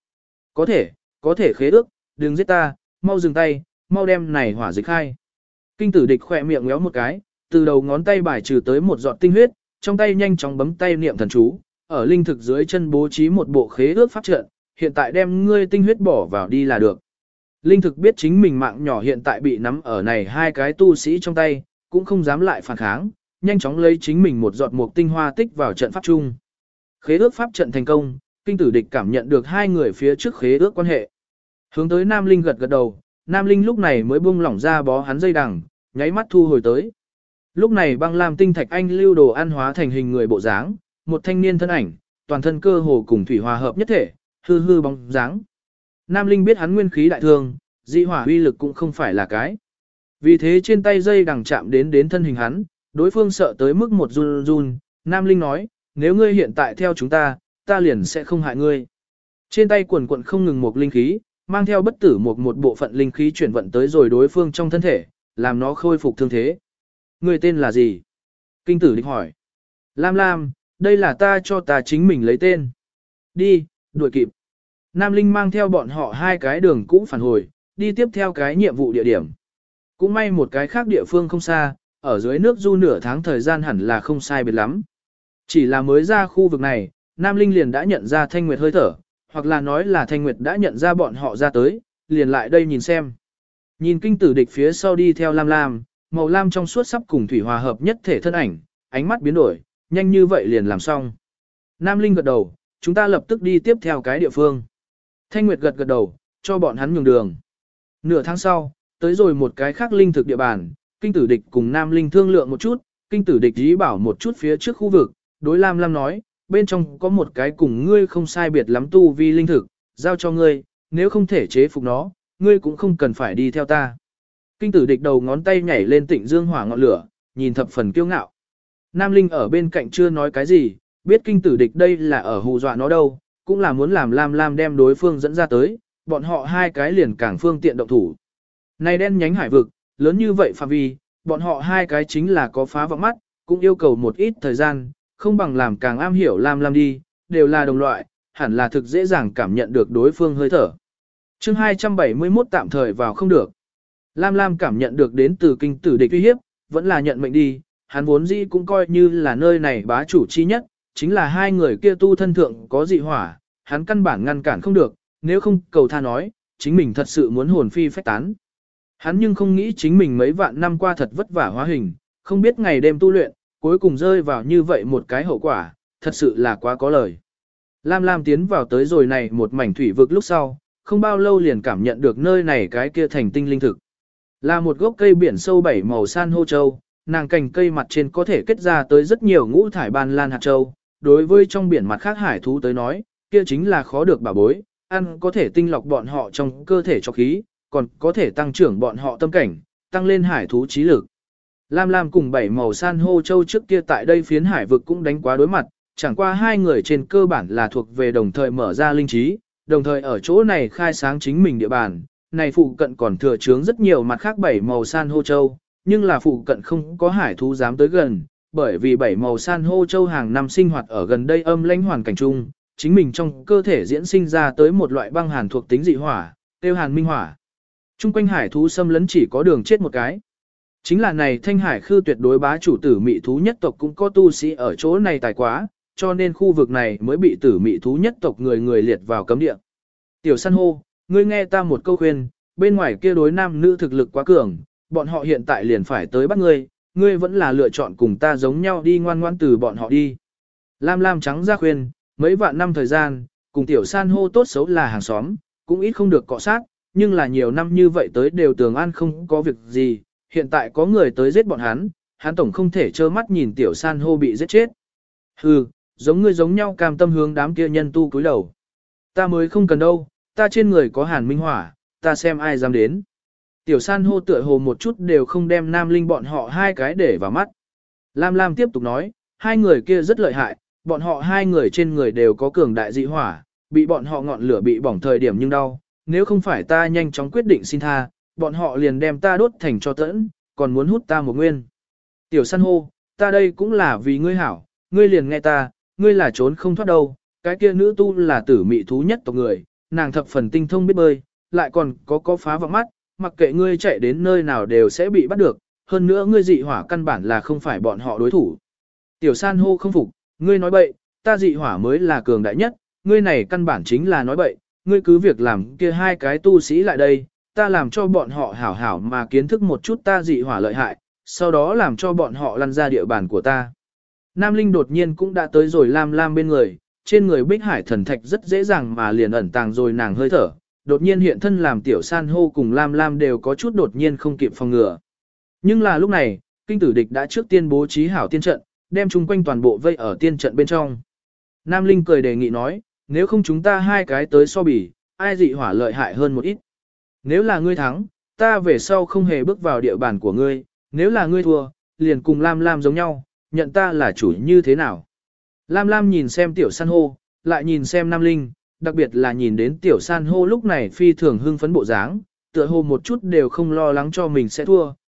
Có thể khế ước, đừng giết ta, mau dừng tay, mau đem này hỏa dịch khai. Kinh tử địch khỏe miệng ngéo một cái, từ đầu ngón tay bài trừ tới một giọt tinh huyết, trong tay nhanh chóng bấm tay niệm thần chú, ở linh thực dưới chân bố trí một bộ khế ước pháp trận, hiện tại đem ngươi tinh huyết bỏ vào đi là được. Linh thực biết chính mình mạng nhỏ hiện tại bị nắm ở này hai cái tu sĩ trong tay, cũng không dám lại phản kháng, nhanh chóng lấy chính mình một giọt mục tinh hoa tích vào trận pháp chung. Khế ước pháp trận thành công, kinh tử địch cảm nhận được hai người phía trước khế ước quan hệ. Hướng tới Nam Linh gật gật đầu, Nam Linh lúc này mới buông lỏng ra bó hắn dây đằng, nháy mắt thu hồi tới. Lúc này băng lam tinh thạch anh lưu đồ ăn hóa thành hình người bộ dáng, một thanh niên thân ảnh, toàn thân cơ hồ cùng thủy hòa hợp nhất thể, hư hư bóng dáng. Nam Linh biết hắn nguyên khí đại thương, dị hỏa uy lực cũng không phải là cái. Vì thế trên tay dây đằng chạm đến thân hình hắn, đối phương sợ tới mức một run run, Nam Linh nói, nếu ngươi hiện tại theo chúng ta, ta liền sẽ không hại ngươi. Trên tay quần quận không ngừng một linh khí, mang theo bất tử một bộ phận linh khí chuyển vận tới rồi đối phương trong thân thể, làm nó khôi phục thương thế. Người tên là gì? Kinh tử địch hỏi. Lam Lam, đây là ta cho ta chính mình lấy tên. Đi, đuổi kịp. Nam Linh mang theo bọn họ hai cái đường cũ phản hồi, đi tiếp theo cái nhiệm vụ địa điểm. Cũng may một cái khác địa phương không xa, ở dưới nước du nửa tháng thời gian hẳn là không sai biệt lắm. Chỉ là mới ra khu vực này, Nam Linh liền đã nhận ra Thanh Nguyệt hơi thở, hoặc là nói là Thanh Nguyệt đã nhận ra bọn họ ra tới, liền lại đây nhìn xem. Nhìn kinh tử địch phía sau đi theo Lam Lam, màu lam trong suốt sắp cùng thủy hòa hợp nhất thể thân ảnh, ánh mắt biến đổi, nhanh như vậy liền làm xong. Nam Linh gật đầu, chúng ta lập tức đi tiếp theo cái địa phương. Thanh Nguyệt gật gật đầu, cho bọn hắn nhường đường. Nửa tháng sau, tới rồi một cái khác linh thực địa bàn, kinh tử địch cùng Nam Linh thương lượng một chút, kinh tử địch ý bảo một chút phía trước khu vực, đối Lam Lam nói, bên trong có một cái cùng ngươi không sai biệt lắm tu vi linh thực, giao cho ngươi, nếu không thể chế phục nó, ngươi cũng không cần phải đi theo ta. Kinh tử địch đầu ngón tay nhảy lên Tịnh Dương hỏa ngọn lửa, nhìn thập phần kiêu ngạo. Nam Linh ở bên cạnh chưa nói cái gì, biết kinh tử địch đây là ở hù dọa nó đâu, cũng là muốn làm Lam Lam đem đối phương dẫn ra tới, bọn họ hai cái liền càng phương tiện động thủ. Này đen nhánh hải vực, lớn như vậy phạm vi, bọn họ hai cái chính là có phá vọng mắt, cũng yêu cầu một ít thời gian, không bằng làm càng am hiểu Lam Lam đi, đều là đồng loại, hẳn là thực dễ dàng cảm nhận được đối phương hơi thở. Chương 271 tạm thời vào không được. Lam Lam cảm nhận được đến từ kinh tử địch uy hiếp, vẫn là nhận mệnh đi, hắn vốn dĩ cũng coi như là nơi này bá chủ chi nhất, chính là hai người kia tu thân thượng có dị hỏa, hắn căn bản ngăn cản không được, nếu không cầu tha nói, chính mình thật sự muốn hồn phi phách tán. Hắn nhưng không nghĩ chính mình mấy vạn năm qua thật vất vả hóa hình, không biết ngày đêm tu luyện, cuối cùng rơi vào như vậy một cái hậu quả, thật sự là quá có lời. Lam Lam tiến vào tới rồi này một mảnh thủy vực lúc sau, không bao lâu liền cảm nhận được nơi này cái kia thành tinh linh thực. Là một gốc cây biển sâu bảy màu san hô châu, nàng cành cây mặt trên có thể kết ra tới rất nhiều ngũ thải ban lan hạt châu. Đối với trong biển mặt khác hải thú tới nói, kia chính là khó được bảo bối, ăn có thể tinh lọc bọn họ trong cơ thể cho khí, còn có thể tăng trưởng bọn họ tâm cảnh, tăng lên hải thú trí lực. Lam Lam cùng bảy màu san hô châu trước kia tại đây phiến hải vực cũng đánh quá đối mặt, chẳng qua hai người trên cơ bản là thuộc về đồng thời mở ra linh trí, đồng thời ở chỗ này khai sáng chính mình địa bàn, này phụ cận còn thừa chướng rất nhiều mặt khác bảy màu san hô châu, nhưng là phụ cận không có hải thú dám tới gần, bởi vì bảy màu san hô châu hàng năm sinh hoạt ở gần đây âm lãnh hoàn cảnh chung, chính mình trong cơ thể diễn sinh ra tới một loại băng hàn thuộc tính dị hỏa, tiêu hàn minh hỏa. Trung quanh hải thú xâm lấn chỉ có đường chết một cái. Chính là này Thanh Hải Khư tuyệt đối bá chủ tử mị thú nhất tộc cũng có tu sĩ ở chỗ này tài quá, cho nên khu vực này mới bị tử mị thú nhất tộc người liệt vào cấm địa. Tiểu san hô, ngươi nghe ta một câu khuyên, bên ngoài kia đối nam nữ thực lực quá cường, bọn họ hiện tại liền phải tới bắt ngươi, ngươi vẫn là lựa chọn cùng ta giống nhau đi ngoan ngoãn từ bọn họ đi. Lam Lam trắng ra khuyên, mấy vạn năm thời gian, cùng tiểu san hô tốt xấu là hàng xóm, cũng ít không được cọ sát, nhưng là nhiều năm như vậy tới đều tường an không có việc gì, hiện tại có người tới giết bọn hắn tổng không thể trơ mắt nhìn tiểu san hô bị giết chết. Hừ, giống ngươi giống nhau cam tâm hướng đám kia nhân tu cúi đầu. Ta mới không cần đâu, ta trên người có hàn minh hỏa, ta xem ai dám đến. Tiểu san hô tựa hồ một chút đều không đem Nam Linh bọn họ hai cái để vào mắt. Lam Lam tiếp tục nói, hai người kia rất lợi hại, bọn họ hai người trên người đều có cường đại dị hỏa, bị bọn họ ngọn lửa bị bỏng thời điểm nhưng đau, nếu không phải ta nhanh chóng quyết định xin tha, bọn họ liền đem ta đốt thành cho tẫn, còn muốn hút ta một nguyên. Tiểu san hô, ta đây cũng là vì ngươi hảo, ngươi liền nghe ta, ngươi là trốn không thoát đâu, cái kia nữ tu là tử mị thú nhất tộc người, nàng thập phần tinh thông biết bơi, lại còn có phá vọng mắt, mặc kệ ngươi chạy đến nơi nào đều sẽ bị bắt được, hơn nữa ngươi dị hỏa căn bản là không phải bọn họ đối thủ. Tiểu san hô không phục, ngươi nói bậy, ta dị hỏa mới là cường đại nhất, ngươi này căn bản chính là nói bậy, ngươi cứ việc làm kia hai cái tu sĩ lại đây, ta làm cho bọn họ hảo hảo mà kiến thức một chút ta dị hỏa lợi hại, sau đó làm cho bọn họ lăn ra địa bàn của ta. Nam Linh đột nhiên cũng đã tới rồi Lam Lam bên người, trên người Bích Hải thần thạch rất dễ dàng mà liền ẩn tàng rồi nàng hơi thở, đột nhiên hiện thân làm tiểu san hô cùng Lam Lam đều có chút đột nhiên không kịp phòng ngừa. Nhưng là lúc này, kinh tử địch đã trước tiên bố trí hảo tiên trận, đem chung quanh toàn bộ vây ở tiên trận bên trong. Nam Linh cười đề nghị nói, nếu không chúng ta hai cái tới so bì, ai dị hỏa lợi hại hơn một ít. Nếu là ngươi thắng, ta về sau không hề bước vào địa bàn của ngươi, nếu là ngươi thua, liền cùng Lam Lam giống nhau, nhận ta là chủ như thế nào. Lam Lam nhìn xem tiểu san hô, lại nhìn xem Nam Linh, đặc biệt là nhìn đến tiểu san hô lúc này phi thường hưng phấn bộ dáng, tựa hồ một chút đều không lo lắng cho mình sẽ thua,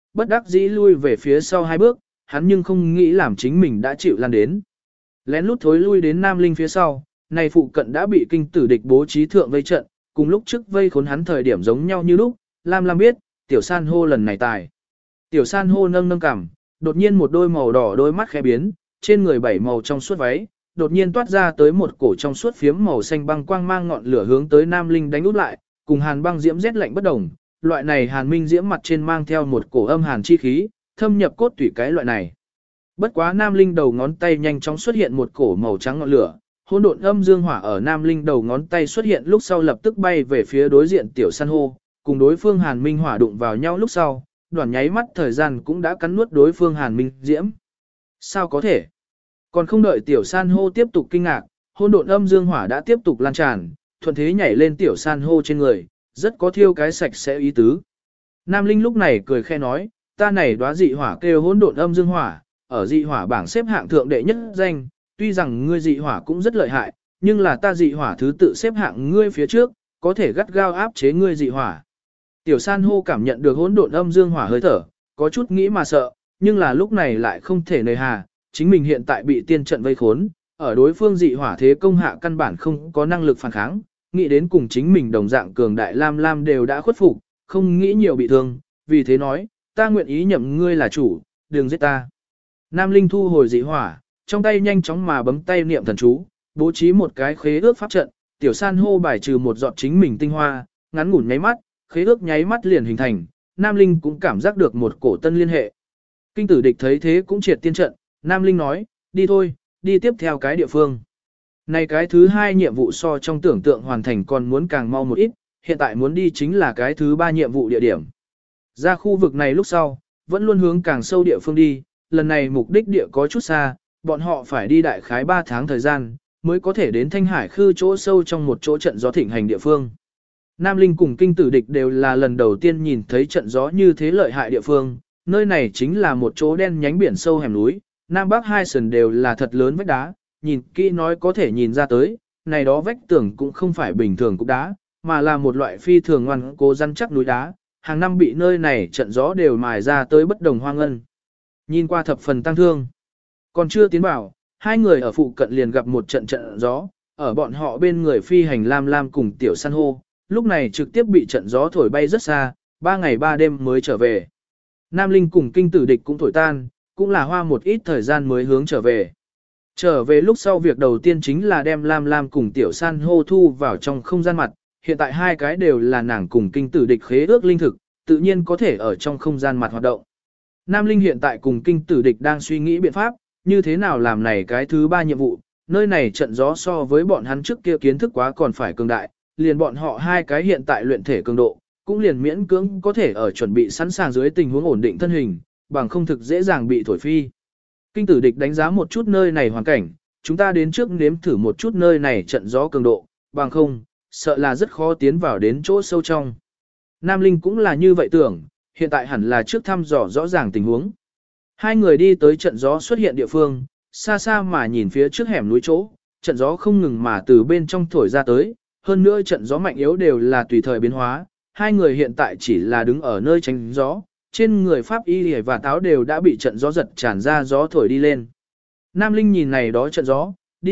bất đắc dĩ lui về phía sau 2 bước, hắn nhưng không nghĩ làm chính mình đã chịu lan đến. Lén lút thối lui đến Nam Linh phía sau, này phụ cận đã bị kinh tử địch bố trí thượng vây trận, cùng lúc trước vây khốn hắn thời điểm giống nhau như lúc, Lam Lam biết, tiểu san hô lần này tài. Tiểu san hô nâng nâng cằm, đột nhiên một đôi màu đỏ đôi mắt khẽ biến, trên người 7 màu trong suốt váy, đột nhiên toát ra tới một cổ trong suốt phiếm màu xanh băng quang mang ngọn lửa hướng tới Nam Linh đánh úp lại, cùng hàn băng diễm rét lạnh bất đồng, loại này hàn minh diễm mặt trên mang theo một cổ âm hàn chi khí, thâm nhập cốt tủy cái loại này. Bất quá Nam Linh đầu ngón tay nhanh chóng xuất hiện một cổ màu trắng ngọn lửa, hỗn độn âm dương hỏa ở Nam Linh đầu ngón tay xuất hiện lúc sau lập tức bay về phía đối diện tiểu san hô, cùng đối phương hàn minh hỏa đụng vào nhau lúc sau, đoạn nháy mắt thời gian cũng đã cắn nuốt đối phương hàn minh diễm. Sao có thể? Còn không đợi tiểu san hô tiếp tục kinh ngạc, hỗn độn âm dương hỏa đã tiếp tục lan tràn, thuận thế nhảy lên tiểu san hô trên người, rất có thiêu cái sạch sẽ ý tứ. Nam Linh lúc này cười khe nói, ta này đóa dị hỏa kêu hỗn độn âm dương hỏa, ở dị hỏa bảng xếp hạng thượng đệ nhất danh, tuy rằng ngươi dị hỏa cũng rất lợi hại, nhưng là ta dị hỏa thứ tự xếp hạng ngươi phía trước, có thể gắt gao áp chế ngươi dị hỏa. Tiểu san hô cảm nhận được hỗn độn âm dương hỏa hơi thở, có chút nghĩ mà sợ, nhưng là lúc này lại không thể nề hà, chính mình hiện tại bị tiên trận vây khốn, ở đối phương dị hỏa thế công hạ căn bản không có năng lực phản kháng, nghĩ đến cùng chính mình đồng dạng cường đại Lam Lam đều đã khuất phục, không nghĩ nhiều bị thương, vì thế nói, ta nguyện ý nhậm ngươi là chủ, đừng giết ta. Nam Linh thu hồi dị hỏa, trong tay nhanh chóng mà bấm tay niệm thần chú, bố trí một cái khế ước pháp trận, tiểu san hô bài trừ một giọt chính mình tinh hoa, ngắn ngủn nháy mắt, khế ước nháy mắt liền hình thành, Nam Linh cũng cảm giác được một cổ tân liên hệ. Kinh tử địch thấy thế cũng triệt tiên trận, Nam Linh nói, đi thôi, đi tiếp theo cái địa phương. Này cái thứ 2 nhiệm vụ so trong tưởng tượng hoàn thành còn muốn càng mau một ít, hiện tại muốn đi chính là cái thứ 3 nhiệm vụ địa điểm. Ra khu vực này lúc sau, vẫn luôn hướng càng sâu địa phương đi, lần này mục đích địa có chút xa, bọn họ phải đi đại khái 3 tháng thời gian, mới có thể đến Thanh Hải Khư chỗ sâu trong một chỗ trận gió thịnh hành địa phương. Nam Linh cùng kinh tử địch đều là lần đầu tiên nhìn thấy trận gió như thế lợi hại địa phương, nơi này chính là một chỗ đen nhánh biển sâu hẻm núi, Nam Bắc hai sườn đều là thật lớn vách đá, nhìn kỹ nói có thể nhìn ra tới, này đó vách tường cũng không phải bình thường cục đá, mà là một loại phi thường ngoan cố rắn chắc núi đá, hàng năm bị nơi này trận gió đều mài ra tới bất đồng hoang ngân. Nhìn qua thập phần tăng thương. Còn chưa tiến vào, hai người ở phụ cận liền gặp một trận trận gió, ở bọn họ bên người phi hành Lam Lam cùng tiểu san hô, lúc này trực tiếp bị trận gió thổi bay rất xa, 3 ngày 3 đêm mới trở về. Nam Linh cùng kinh tử địch cũng thổi tan, cũng là hoa một ít thời gian mới hướng trở về. Trở về lúc sau việc đầu tiên chính là đem Lam Lam cùng tiểu san hô thu vào trong không gian mặt, hiện tại hai cái đều là nàng cùng kinh tử địch khế ước linh thực, tự nhiên có thể ở trong không gian mặt hoạt động. Nam Linh hiện tại cùng kinh tử địch đang suy nghĩ biện pháp, như thế nào làm này cái thứ 3 nhiệm vụ, nơi này trận gió so với bọn hắn trước kia kiến thức quá còn phải cường đại, liền bọn họ hai cái hiện tại luyện thể cường độ, cũng liền miễn cưỡng có thể ở chuẩn bị sẵn sàng dưới tình huống ổn định thân hình, bằng không thực dễ dàng bị thổi phi. Kinh tử địch đánh giá một chút nơi này hoàn cảnh, chúng ta đến trước nếm thử một chút nơi này trận gió cường độ, bằng không, sợ là rất khó tiến vào đến chỗ sâu trong. Nam Linh cũng là như vậy tưởng, hiện tại hẳn là trước thăm dò rõ ràng tình huống. Hai người đi tới trận gió xuất hiện địa phương, xa xa mà nhìn phía trước hẻm núi chỗ, trận gió không ngừng mà từ bên trong thổi ra tới, hơn nữa trận gió mạnh yếu đều là tùy thời biến hóa, hai người hiện tại chỉ là đứng ở nơi tránh gió, trên người pháp y và táo đều đã bị trận gió giật tràn ra gió thổi đi lên. Nam Linh nhìn này đó trận gió,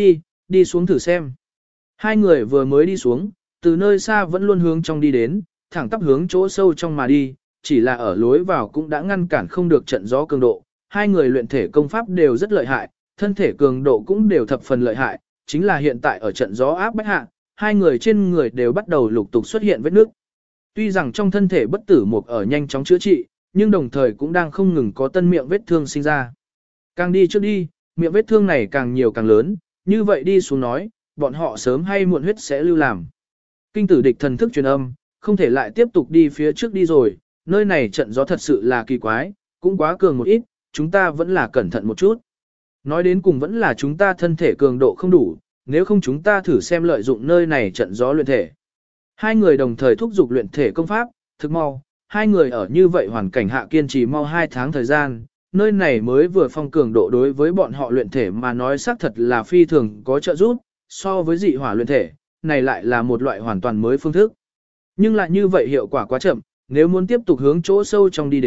đi xuống thử xem. Hai người vừa mới đi xuống, từ nơi xa vẫn luôn hướng trong đi đến, thẳng tắp hướng chỗ sâu trong mà đi, chỉ là ở lối vào cũng đã ngăn cản không được trận gió cường độ. Hai người luyện thể công pháp đều rất lợi hại, thân thể cường độ cũng đều thập phần lợi hại, chính là hiện tại ở trận gió áp bách hạ, hai người trên người đều bắt đầu lục tục xuất hiện vết nước. Tuy rằng trong thân thể bất tử mục ở nhanh chóng chữa trị, nhưng đồng thời cũng đang không ngừng có tân miệng vết thương sinh ra. Càng đi trước đi, miệng vết thương này càng nhiều càng lớn, như vậy đi xuống nói, bọn họ sớm hay muộn huyết sẽ lưu làm. Kinh tử địch thần thức truyền âm, không thể lại tiếp tục đi phía trước đi rồi, nơi này trận gió thật sự là kỳ quái, cũng quá cường một ít, chúng ta vẫn là cẩn thận một chút. Nói đến cùng vẫn là chúng ta thân thể cường độ không đủ, nếu không chúng ta thử xem lợi dụng nơi này trận gió luyện thể. Hai người đồng thời thúc giục luyện thể công pháp, thực mau, hai người ở như vậy hoàn cảnh hạ kiên trì mau 2 tháng thời gian, nơi này mới vừa phong cường độ đối với bọn họ luyện thể mà nói xác thật là phi thường có trợ giúp, so với dị hỏa luyện thể, này lại là một loại hoàn toàn mới phương thức. Nhưng lại như vậy hiệu quả quá chậm, nếu muốn tiếp tục hướng chỗ sâu trong đi đến,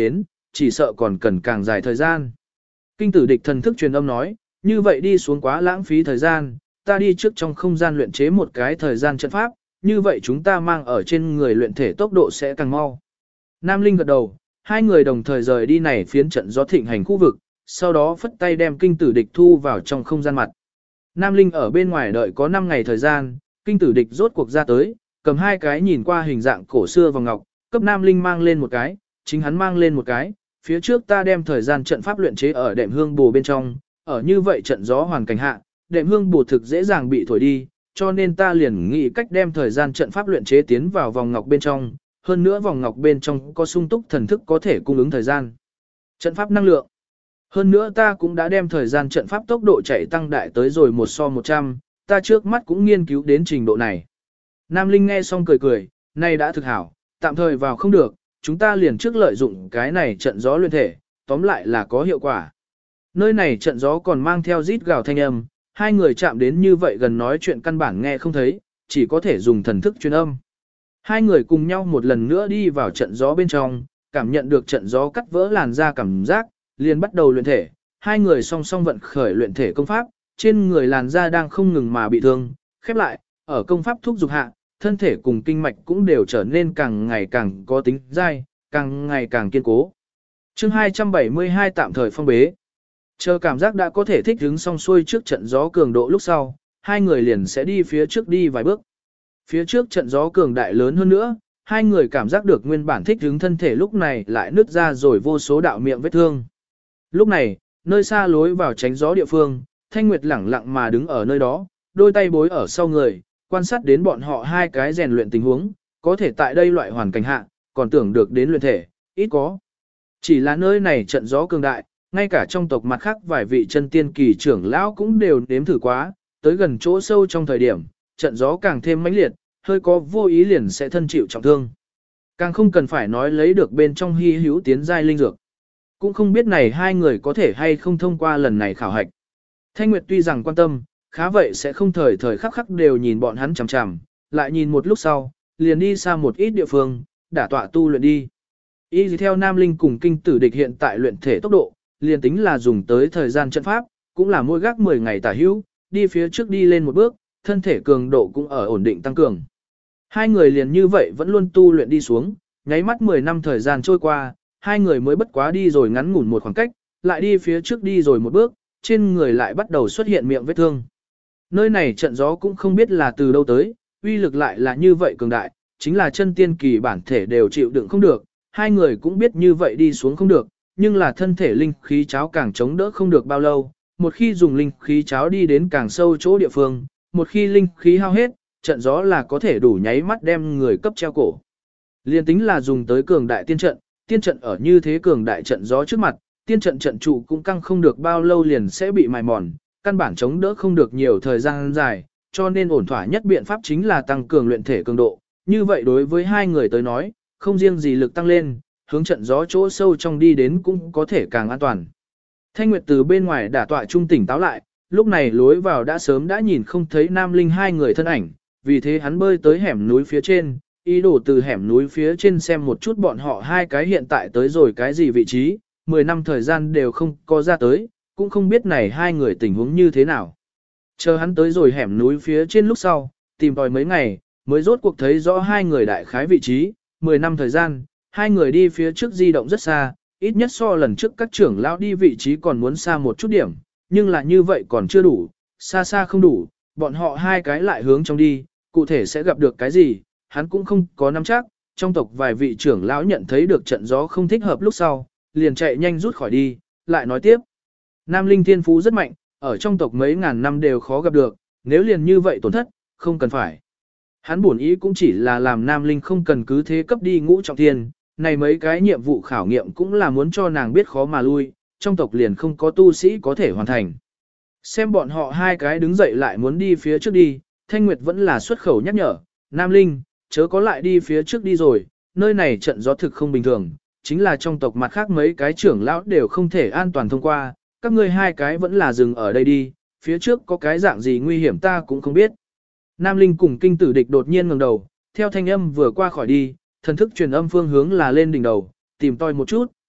chỉ sợ còn cần càng dài thời gian. Kinh tử địch thần thức truyền âm nói, như vậy đi xuống quá lãng phí thời gian, ta đi trước trong không gian luyện chế một cái thời gian trận pháp, như vậy chúng ta mang ở trên người luyện thể tốc độ sẽ càng mau. Nam Linh gật đầu, hai người đồng thời rời đi này phiến trận gió thịnh hành khu vực, sau đó phất tay đem kinh tử địch thu vào trong không gian mặt. Nam Linh ở bên ngoài đợi có 5 ngày thời gian, kinh tử địch rốt cuộc ra tới, cầm hai cái nhìn qua hình dạng cổ xưa vòng ngọc, cấp Nam Linh mang lên một cái, chính hắn mang lên một cái, phía trước ta đem thời gian trận pháp luyện chế ở đệm hương bồ bên trong, ở như vậy trận gió hoàn cảnh hạ, đệm hương bồ thực dễ dàng bị thổi đi, cho nên ta liền nghĩ cách đem thời gian trận pháp luyện chế tiến vào vòng ngọc bên trong, hơn nữa vòng ngọc bên trong có sung túc thần thức có thể cung ứng thời gian. Trận pháp năng lượng. Hơn nữa ta cũng đã đem thời gian trận pháp tốc độ chạy tăng đại tới rồi 1:100, ta trước mắt cũng nghiên cứu đến trình độ này. Nam Linh nghe xong cười cười, nay đã thực hảo, tạm thời vào không được, chúng ta liền trước lợi dụng cái này trận gió luyện thể, tóm lại là có hiệu quả. Nơi này trận gió còn mang theo rít gào thanh âm, hai người chạm đến như vậy gần nói chuyện căn bản nghe không thấy, chỉ có thể dùng thần thức truyền âm. Hai người cùng nhau một lần nữa đi vào trận gió bên trong, cảm nhận được trận gió cắt vỡ làn da cảm giác, liền bắt đầu luyện thể. Hai người song song vận khởi luyện thể công pháp, trên người làn da đang không ngừng mà bị thương, khép lại, ở công pháp thúc dục hạ, thân thể cùng kinh mạch cũng đều trở nên càng ngày càng có tính dai, càng ngày càng kiên cố. Chương 272 tạm thời phong bế. Chờ cảm giác đã có thể thích ứng xong xuôi trước trận gió cường độ lúc sau, hai người liền sẽ đi phía trước đi vài bước. Phía trước trận gió cường đại lớn hơn nữa, hai người cảm giác được nguyên bản thích ứng thân thể lúc này lại nứt ra rồi vô số đạo miệng vết thương. Lúc này, nơi xa lối vào tránh gió địa phương, Thanh Nguyệt lẳng lặng mà đứng ở nơi đó, đôi tay bối ở sau người, quan sát đến bọn họ hai cái rèn luyện tình huống, có thể tại đây loại hoàn cảnh hạ, còn tưởng được đến luyện thể, ít có. Chỉ là nơi này trận gió cường đại, ngay cả trong tộc mặt khác vài vị chân tiên kỳ trưởng lão cũng đều nếm thử quá, tới gần chỗ sâu trong thời điểm, trận gió càng thêm mãnh liệt, hơi có vô ý liền sẽ thân chịu trọng thương. Càng không cần phải nói lấy được bên trong hy hữu tiến giai linh dược. Cũng không biết này hai người có thể hay không thông qua lần này khảo hạch. Thanh Nguyệt tuy rằng quan tâm, khá vậy sẽ không thời thời khắc khắc đều nhìn bọn hắn chằm chằm, lại nhìn một lúc sau, liền đi xa một ít địa phương, đả tọa tu luyện đi. Y theo Nam Linh cùng kinh tử địch hiện tại luyện thể tốc độ, liền tính là dùng tới thời gian trận pháp, cũng là mỗi gác 10 ngày tả hữu, đi phía trước đi lên một bước, thân thể cường độ cũng ở ổn định tăng cường. Hai người liền như vậy vẫn luôn tu luyện đi xuống, nháy mắt 10 năm thời gian trôi qua, hai người mới bất quá đi rồi ngắn ngủn một khoảng cách, lại đi phía trước đi rồi một bước, trên người lại bắt đầu xuất hiện miệng vết thương. Nơi này trận gió cũng không biết là từ đâu tới, uy lực lại là như vậy cường đại, chính là chân tiên kỳ bản thể đều chịu đựng không được, hai người cũng biết như vậy đi xuống không được, nhưng là thân thể linh khí cháo càng chống đỡ không được bao lâu, một khi dùng linh khí cháo đi đến càng sâu chỗ địa phương, một khi linh khí hao hết, trận gió là có thể đủ nháy mắt đem người cấp treo cổ. Liên tính là dùng tới cường đại tiên trận ở như thế cường đại trận gió trước mặt, tiên trận trận trụ cũng căng không được bao lâu liền sẽ bị mài mòn, căn bản chống đỡ không được nhiều thời gian dài, cho nên ổn thỏa nhất biện pháp chính là tăng cường luyện thể cường độ. Như vậy đối với hai người tới nói, không riêng gì lực tăng lên, hướng trận gió chỗ sâu trong đi đến cũng có thể càng an toàn. Thanh Nguyệt từ bên ngoài đả tọa trung tỉnh táo lại, lúc này lối vào đã sớm đã nhìn không thấy Nam Linh hai người thân ảnh, vì thế hắn bơi tới hẻm núi phía trên, ý đồ từ hẻm núi phía trên xem một chút bọn họ hai cái hiện tại tới rồi cái gì vị trí, 10 năm thời gian đều không có ra tới, cũng không biết này hai người tình huống như thế nào. Chờ hắn tới rồi hẻm núi phía trên lúc sau, tìm tòi mấy ngày, mới rốt cuộc thấy rõ hai người đại khái vị trí, 10 năm thời gian, hai người đi phía trước di động rất xa, ít nhất so lần trước các trưởng lão đi vị trí còn muốn xa một chút điểm, nhưng là như vậy còn chưa đủ, xa xa không đủ, bọn họ hai cái lại hướng trong đi, cụ thể sẽ gặp được cái gì, hắn cũng không có nắm chắc, trong tộc vài vị trưởng lão nhận thấy được trận gió không thích hợp lúc sau, liền chạy nhanh rút khỏi đi, lại nói tiếp. Nam Linh thiên phú rất mạnh, ở trong tộc mấy ngàn năm đều khó gặp được, nếu liền như vậy tổn thất, không cần phải. Hắn bổn ý cũng chỉ là làm Nam Linh không cần cứ thế cấp đi ngũ trọng thiên, này mấy cái nhiệm vụ khảo nghiệm cũng là muốn cho nàng biết khó mà lui, trong tộc liền không có tu sĩ có thể hoàn thành. Xem bọn họ hai cái đứng dậy lại muốn đi phía trước đi, Thanh Nguyệt vẫn là xuất khẩu nhắc nhở, Nam Linh, chớ có lại đi phía trước đi rồi, nơi này trận gió thực không bình thường, chính là trong tộc mặt khác mấy cái trưởng lão đều không thể an toàn thông qua, các ngươi hai cái vẫn là dừng ở đây đi, phía trước có cái dạng gì nguy hiểm ta cũng không biết. Nam Linh cùng kinh tử địch đột nhiên ngẩng đầu, theo thanh âm vừa qua khỏi đi, thần thức truyền âm phương hướng là lên đỉnh đầu, tìm tòi một chút,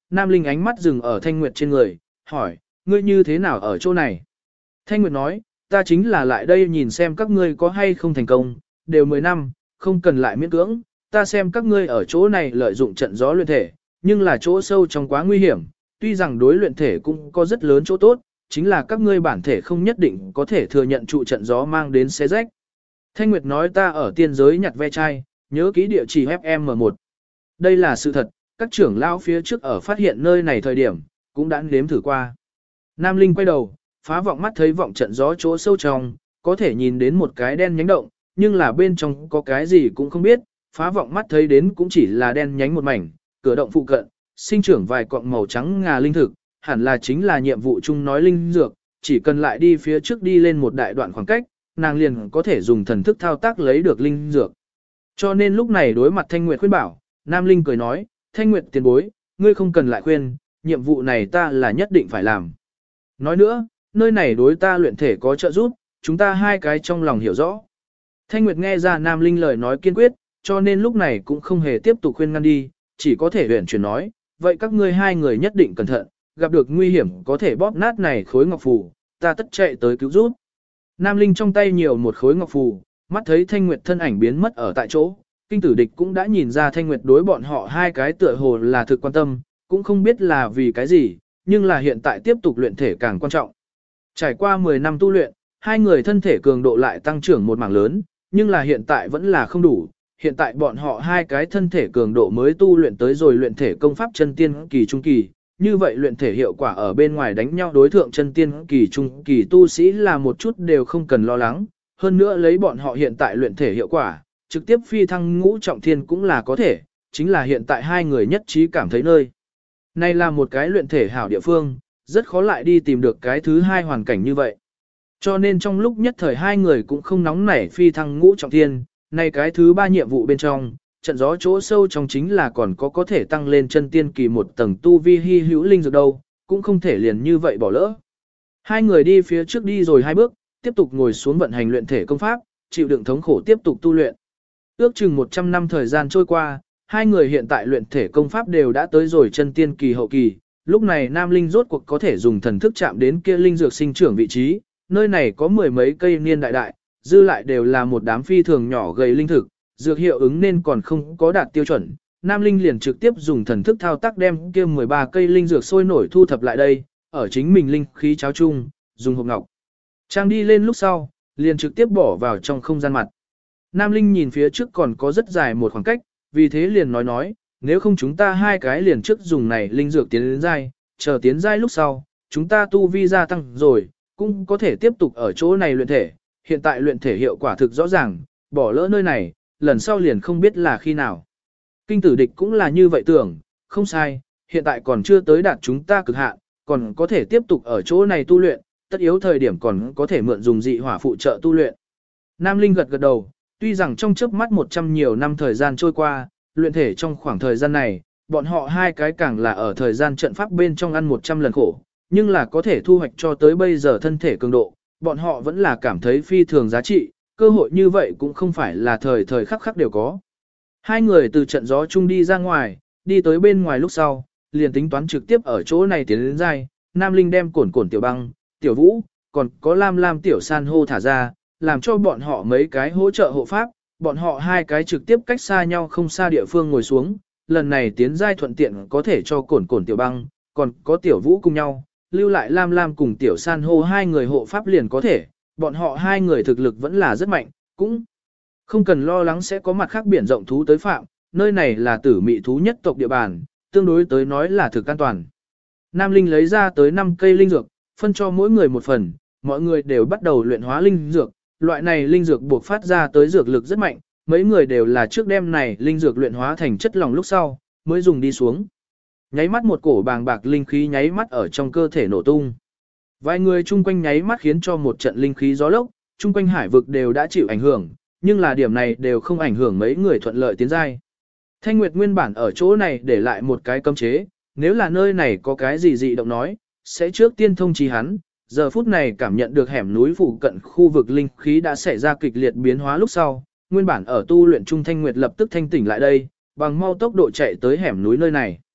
Nam Linh ánh mắt dừng ở Thanh Nguyệt trên người, hỏi, ngươi như thế nào ở chỗ này? Thanh Nguyệt nói, ta chính là lại đây nhìn xem các ngươi có hay không thành công, đều 10 năm, không cần lại miễn cưỡng, ta xem các ngươi ở chỗ này lợi dụng trận gió luyện thể, nhưng là chỗ sâu trong quá nguy hiểm, tuy rằng đối luyện thể cũng có rất lớn chỗ tốt, chính là các ngươi bản thể không nhất định có thể thừa nhận trụ trận gió mang đến xé rách. Thanh Nguyệt nói ta ở tiên giới nhặt ve chai, nhớ ký địa chỉ FM1. Đây là sự thật, các trưởng lão phía trước ở phát hiện nơi này thời điểm, cũng đã nếm thử qua. Nam Linh quay đầu, phá vọng mắt thấy vọng trận gió chỗ sâu trong, có thể nhìn đến một cái đen nhánh động, nhưng là bên trong có cái gì cũng không biết, phá vọng mắt thấy đến cũng chỉ là đen nhánh một mảnh, cửa động phụ cận, sinh trưởng vài cọng màu trắng ngà linh thực, hẳn là chính là nhiệm vụ chung nói linh dược, chỉ cần lại đi phía trước đi lên một đại đoạn khoảng cách, nàng liền có thể dùng thần thức thao tác lấy được linh dược. Cho nên lúc này đối mặt Thanh Nguyệt khuyên bảo, Nam Linh cười nói, Thanh Nguyệt tiền bối, ngươi không cần lại khuyên, nhiệm vụ này ta là nhất định phải làm. Nói nữa, nơi này đối ta luyện thể có trợ giúp, chúng ta hai cái trong lòng hiểu rõ. Thanh Nguyệt nghe ra Nam Linh lời nói kiên quyết, cho nên lúc này cũng không hề tiếp tục khuyên ngăn đi, chỉ có thể huyền chuyển nói, vậy các ngươi hai người nhất định cẩn thận, gặp được nguy hiểm có thể bóp nát này khối ngọc phù, ta tất chạy tới cứu giúp. Nam Linh trong tay nhiều một khối ngọc phù, mắt thấy Thanh Nguyệt thân ảnh biến mất ở tại chỗ, kinh tử địch cũng đã nhìn ra Thanh Nguyệt đối bọn họ hai cái tựa hồ là thực quan tâm, cũng không biết là vì cái gì, nhưng là hiện tại tiếp tục luyện thể càng quan trọng. Trải qua 10 năm tu luyện, hai người thân thể cường độ lại tăng trưởng một mảng lớn, nhưng là hiện tại vẫn là không đủ. Hiện tại bọn họ hai cái thân thể cường độ mới tu luyện tới rồi luyện thể công pháp chân tiên kỳ trung kỳ, như vậy luyện thể hiệu quả ở bên ngoài đánh nhau đối thượng chân tiên kỳ trung kỳ tu sĩ là một chút đều không cần lo lắng, hơn nữa lấy bọn họ hiện tại luyện thể hiệu quả, trực tiếp phi thăng ngũ trọng thiên cũng là có thể, chính là hiện tại hai người nhất trí cảm thấy nơi. Này là một cái luyện thể hảo địa phương, rất khó lại đi tìm được cái thứ hai hoàn cảnh như vậy. Cho nên trong lúc nhất thời hai người cũng không nóng nảy phi thăng ngũ trọng thiên, này cái thứ ba nhiệm vụ bên trong, trận gió chỗ sâu trong chính là còn có thể tăng lên chân tiên kỳ một tầng tu vi hy hữu linh dược đâu, cũng không thể liền như vậy bỏ lỡ. Hai người đi phía trước đi rồi hai bước, tiếp tục ngồi xuống vận hành luyện thể công pháp, chịu đựng thống khổ tiếp tục tu luyện. Ước chừng 100 năm thời gian trôi qua, hai người hiện tại luyện thể công pháp đều đã tới rồi chân tiên kỳ hậu kỳ, lúc này Nam Linh rốt cuộc có thể dùng thần thức chạm đến kia linh dược sinh trưởng vị trí, nơi này có mười mấy cây niên đại đại, dư lại đều là một đám phi thường nhỏ gầy linh thực, dược hiệu ứng nên còn không có đạt tiêu chuẩn. Nam Linh liền trực tiếp dùng thần thức thao tác đem kia 13 cây linh dược sôi nổi thu thập lại đây, ở chính mình linh khí cháo chung, dùng hộp ngọc. Trang đi lên lúc sau, liền trực tiếp bỏ vào trong không gian mặt. Nam Linh nhìn phía trước còn có rất dài một khoảng cách, vì thế liền nói, nếu không chúng ta hai cái liền trước dùng này linh dược tiến đến giai, chờ tiến giai lúc sau, chúng ta tu vi gia tăng rồi, cũng có thể tiếp tục ở chỗ này luyện thể. Hiện tại luyện thể hiệu quả thực rõ ràng, bỏ lỡ nơi này, lần sau liền không biết là khi nào. Kinh tử địch cũng là như vậy tưởng, không sai, hiện tại còn chưa tới đạt chúng ta cực hạn, còn có thể tiếp tục ở chỗ này tu luyện, tất yếu thời điểm còn có thể mượn dùng dị hỏa phụ trợ tu luyện. Nam Linh gật gật đầu, tuy rằng trong chớp mắt 100 nhiều năm thời gian trôi qua, luyện thể trong khoảng thời gian này, bọn họ hai cái càng là ở thời gian trận pháp bên trong ăn 100 lần khổ, nhưng là có thể thu hoạch cho tới bây giờ thân thể cường độ, bọn họ vẫn là cảm thấy phi thường giá trị, cơ hội như vậy cũng không phải là thời thời khắc khắc đều có. Hai người từ trận gió chung đi ra ngoài, đi tới bên ngoài lúc sau, liền tính toán trực tiếp ở chỗ này tiến đến giai, Nam Linh đem cổn tiểu băng, tiểu vũ, còn có lam tiểu san hô thả ra, làm cho bọn họ mấy cái hỗ trợ hộ pháp, bọn họ hai cái trực tiếp cách xa nhau không xa địa phương ngồi xuống, lần này tiến giai thuận tiện có thể cho cổn tiểu băng, còn có tiểu vũ cùng nhau, lưu lại lam cùng tiểu san hô hai người hộ pháp liền có thể, bọn họ hai người thực lực vẫn là rất mạnh, cũng không cần lo lắng sẽ có mặt khác biển rộng thú tới phạm, nơi này là tử mị thú nhất tộc địa bàn, tương đối tới nói là thực an toàn. Nam Linh lấy ra tới 5 cây linh dược, phân cho mỗi người một phần, mọi người đều bắt đầu luyện hóa linh dược, loại này linh dược buộc phát ra tới dược lực rất mạnh, mấy người đều là trước đêm này linh dược luyện hóa thành chất lỏng lúc sau, mới dùng đi xuống. Nháy mắt một cổ bàng bạc linh khí nháy mắt ở trong cơ thể nổ tung. Vài người chung quanh nháy mắt khiến cho một trận linh khí gió lốc, chung quanh hải vực đều đã chịu ảnh hưởng, nhưng là điểm này đều không ảnh hưởng mấy người thuận lợi tiến giai. Thanh Nguyệt nguyên bản ở chỗ này để lại một cái cấm chế, nếu là nơi này có cái gì dị động nói, sẽ trước tiên thông chí hắn. Giờ phút này cảm nhận được hẻm núi phụ cận khu vực linh khí đã xảy ra kịch liệt biến hóa lúc sau, nguyên bản ở tu luyện trung Thanh Nguyệt lập tức thanh tỉnh lại đây, bằng mau tốc độ chạy tới hẻm núi nơi này.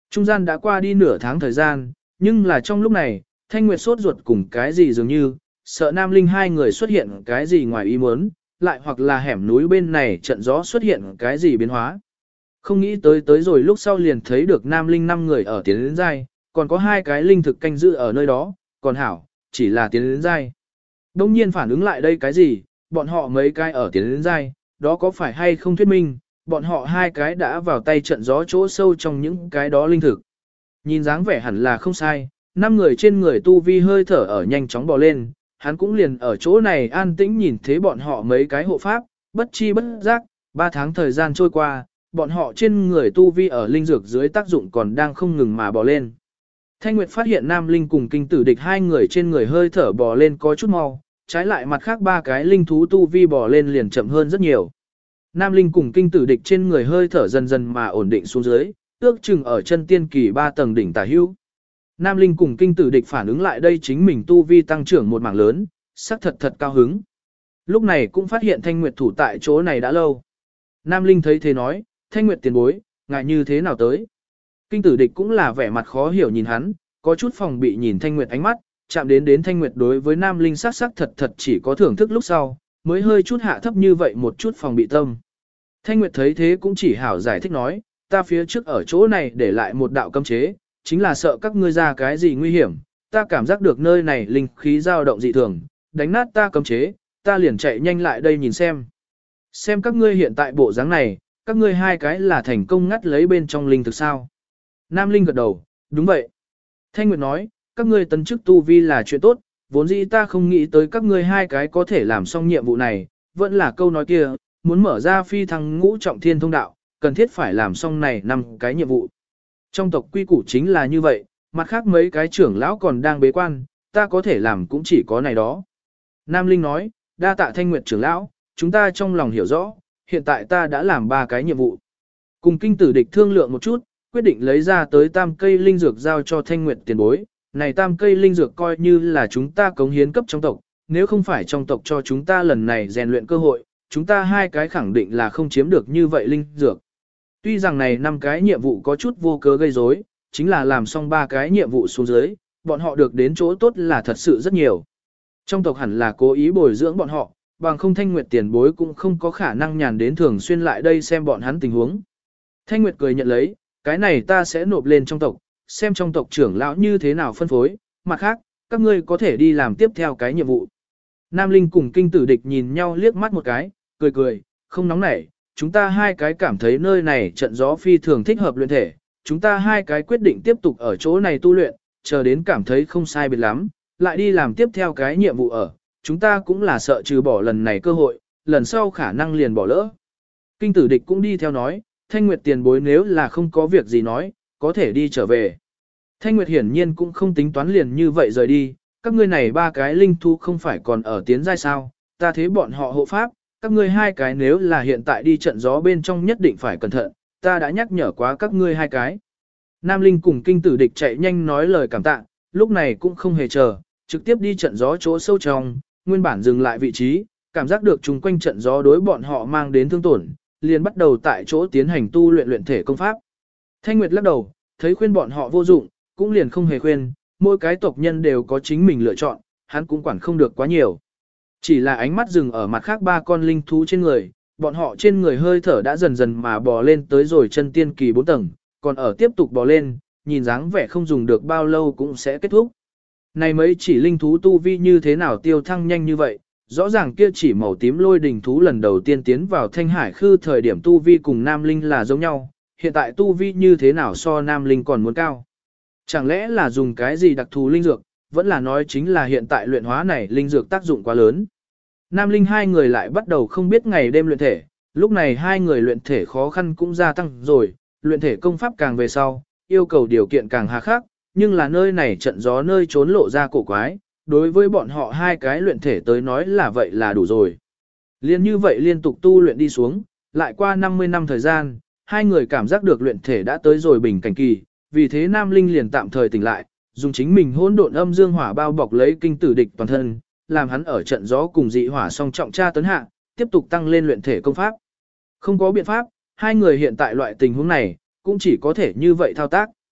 Trung gian đã qua đi nửa tháng thời gian, nhưng là trong lúc này, Thanh Nguyệt sốt ruột cùng cái gì dường như, sợ Nam Linh hai người xuất hiện cái gì ngoài ý muốn, lại hoặc là hẻm núi bên này trận gió xuất hiện cái gì biến hóa. Không nghĩ tới rồi lúc sau liền thấy được Nam Linh 5 người ở tiến đến giai, còn có 2 cái linh thực canh giữ ở nơi đó, còn hảo, chỉ là tiến đến giai. Đông nhiên phản ứng lại đây cái gì, bọn họ mấy cái ở tiến đến giai, đó có phải hay không thuyết minh, bọn họ 2 cái đã vào tay trận gió chỗ sâu trong những cái đó linh thực. Nhìn dáng vẻ hẳn là không sai, 5 người trên người tu vi hơi thở ở nhanh chóng bò lên, hắn cũng liền ở chỗ này an tĩnh nhìn thấy bọn họ mấy cái hộ pháp, bất chi bất giác, 3 tháng thời gian trôi qua, bọn họ trên người tu vi ở linh dược dưới tác dụng còn đang không ngừng mà bò lên. Thanh Nguyệt phát hiện Nam Linh cùng kinh tử địch 2 người trên người hơi thở bò lên có chút mau, trái lại mặt khác 3 cái linh thú tu vi bò lên liền chậm hơn rất nhiều. Nam Linh cùng kinh tử địch trên người hơi thở dần dần mà ổn định xuống dưới, ước chừng ở chân tiên kỳ 3 tầng đỉnh tả hữu. Nam Linh cùng kinh tử địch phản ứng lại đây chính mình tu vi tăng trưởng một mảng lớn, sắc thật cao hứng. Lúc này cũng phát hiện Thanh Nguyệt thủ tại chỗ này đã lâu. Nam Linh thấy thế nói, Thanh Nguyệt tiền bối, ngại như thế nào tới. Kinh tử địch cũng là vẻ mặt khó hiểu nhìn hắn, có chút phòng bị nhìn Thanh Nguyệt ánh mắt, chạm đến Thanh Nguyệt đối với Nam Linh sắc thật chỉ có thưởng thức lúc sau, mới hơi chút hạ thấp như vậy một chút phòng bị tâm. Thanh Nguyệt thấy thế cũng chỉ hảo giải thích nói, ta phía trước ở chỗ này để lại một đạo cấm chế, chính là sợ các ngươi ra cái gì nguy hiểm, ta cảm giác được nơi này linh khí dao động dị thường, đánh nát ta cấm chế, ta liền chạy nhanh lại đây nhìn xem. Xem các ngươi hiện tại bộ dáng này, các ngươi 2 cái là thành công ngắt lấy bên trong linh thực sao. Nam Linh gật đầu, đúng vậy. Thanh Nguyệt nói, các ngươi tấn chức tu vi là chuyện tốt, vốn dĩ ta không nghĩ tới các ngươi 2 cái có thể làm xong nhiệm vụ này, vẫn là câu nói kia, muốn mở ra phi thăng ngũ trọng thiên thông đạo, cần thiết phải làm xong này 5 cái nhiệm vụ. Trong tộc quy củ chính là như vậy, mặt khác mấy cái trưởng lão còn đang bế quan, ta có thể làm cũng chỉ có này đó. Nam Linh nói, đa tạ Thanh Nguyệt trưởng lão, chúng ta trong lòng hiểu rõ, hiện tại ta đã làm 3 cái nhiệm vụ. Cùng kinh tử địch thương lượng một chút, quyết định lấy ra tới 3 cây linh dược giao cho Thanh Nguyệt tiền bối. Này 3 cây linh dược coi như là chúng ta cống hiến cấp trong tộc, nếu không phải trong tộc cho chúng ta lần này rèn luyện cơ hội, chúng ta 2 cái khẳng định là không chiếm được như vậy linh dược. Tuy rằng này 5 cái nhiệm vụ có chút vô cớ gây rối, chính là làm xong 3 cái nhiệm vụ xuống dưới, bọn họ được đến chỗ tốt là thật sự rất nhiều. Trong tộc hẳn là cố ý bồi dưỡng bọn họ, bằng không Thanh Nguyệt tiền bối cũng không có khả năng nhàn đến thường xuyên lại đây xem bọn hắn tình huống. Thanh Nguyệt cười nhận lấy, cái này ta sẽ nộp lên trong tộc, xem trong tộc trưởng lão như thế nào phân phối, mặt khác, các ngươi có thể đi làm tiếp theo cái nhiệm vụ. Nam Linh cùng kinh tử địch nhìn nhau liếc mắt một cái, cười, không nóng nảy, chúng ta 2 cái cảm thấy nơi này trận gió phi thường thích hợp luyện thể, chúng ta 2 cái quyết định tiếp tục ở chỗ này tu luyện, chờ đến cảm thấy không sai biệt lắm, lại đi làm tiếp theo cái nhiệm vụ ở, chúng ta cũng là sợ trừ bỏ lần này cơ hội, lần sau khả năng liền bỏ lỡ. Kinh tử địch cũng đi theo nói, Thanh Nguyệt tiền bối nếu là không có việc gì nói, có thể đi trở về. Thanh Nguyệt hiển nhiên cũng không tính toán liền như vậy rời đi, các ngươi này 3 cái linh thú không phải còn ở tiến giai sao, ta thấy bọn họ hộ pháp, các ngươi 2 cái nếu là hiện tại đi trận gió bên trong nhất định phải cẩn thận, ta đã nhắc nhở quá các ngươi 2 cái. Nam Linh cùng kinh tử địch chạy nhanh nói lời cảm tạ, lúc này cũng không hề chờ, trực tiếp đi trận gió chỗ sâu trong, nguyên bản dừng lại vị trí, cảm giác được chung quanh trận gió đối bọn họ mang đến thương tổn, liền bắt đầu tại chỗ tiến hành tu luyện thể công pháp. Thanh Nguyệt lắc đầu, thấy khuyên bọn họ vô dụng, cũng liền không hề khuyên, mỗi cái tộc nhân đều có chính mình lựa chọn, hắn cũng quản không được quá nhiều. Chỉ là ánh mắt dừng ở mặt khác 3 con linh thú trên người, bọn họ trên người hơi thở đã dần dần mà bò lên tới rồi chân tiên kỳ 4 tầng, còn ở tiếp tục bò lên, nhìn dáng vẻ không dùng được bao lâu cũng sẽ kết thúc. Này mấy chỉ linh thú tu vi như thế nào tiêu thăng nhanh như vậy, rõ ràng kia chỉ màu tím lôi đình thú lần đầu tiên tiến vào thanh hải khư thời điểm tu vi cùng nam linh là giống nhau, hiện tại tu vi như thế nào so nam linh còn muốn cao. Chẳng lẽ là dùng cái gì đặc thù linh dược, vẫn là nói chính là hiện tại luyện hóa này linh dược tác dụng quá lớn. Nam linh 2 người lại bắt đầu không biết ngày đêm luyện thể, lúc này 2 người luyện thể khó khăn cũng gia tăng rồi, luyện thể công pháp càng về sau, yêu cầu điều kiện càng hà khắc, nhưng là nơi này trận gió nơi trốn lộ ra cổ quái, đối với bọn họ 2 cái luyện thể tới nói là vậy là đủ rồi. Liên như vậy liên tục tu luyện đi xuống, lại qua 50 năm thời gian, 2 người cảm giác được luyện thể đã tới rồi bình cảnh kỳ, vì thế Nam Linh liền tạm thời tỉnh lại, dùng chính mình hỗn độn âm dương hỏa bao bọc lấy kinh tử địch toàn thân, làm hắn ở trận gió cùng dị hỏa song trọng tra tấn hạ, tiếp tục tăng lên luyện thể công pháp. Không có biện pháp, 2 người hiện tại loại tình huống này, cũng chỉ có thể như vậy thao tác.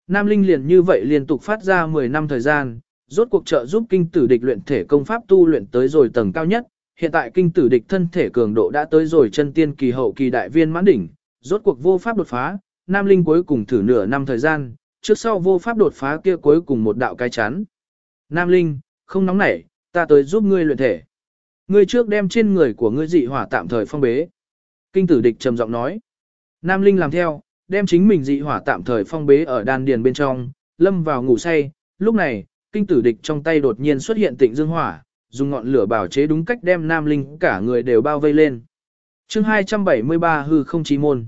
Nam Linh liền như vậy liên tục phát ra 10 năm thời gian, rốt cuộc trợ giúp kinh tử địch luyện thể công pháp tu luyện tới rồi tầng cao nhất, hiện tại kinh tử địch thân thể cường độ đã tới rồi chân tiên kỳ hậu kỳ đại viên mãn đỉnh, rốt cuộc vô pháp đột phá, Nam Linh cuối cùng thử nửa năm thời gian, trước sau vô pháp đột phá kia cuối cùng một đạo cái chắn. Nam Linh, không nóng nảy, ta tới giúp ngươi luyện thể. Ngươi trước đem trên người của ngươi dị hỏa tạm thời phong bế. Kinh tử địch trầm giọng nói. Nam Linh làm theo, đem chính mình dị hỏa tạm thời phong bế ở đan điền bên trong, lâm vào ngủ say. Lúc này, kinh tử địch trong tay đột nhiên xuất hiện tịnh dương hỏa, dùng ngọn lửa bảo chế đúng cách đem Nam Linh cả người đều bao vây lên. Chương 273 hư không chí môn.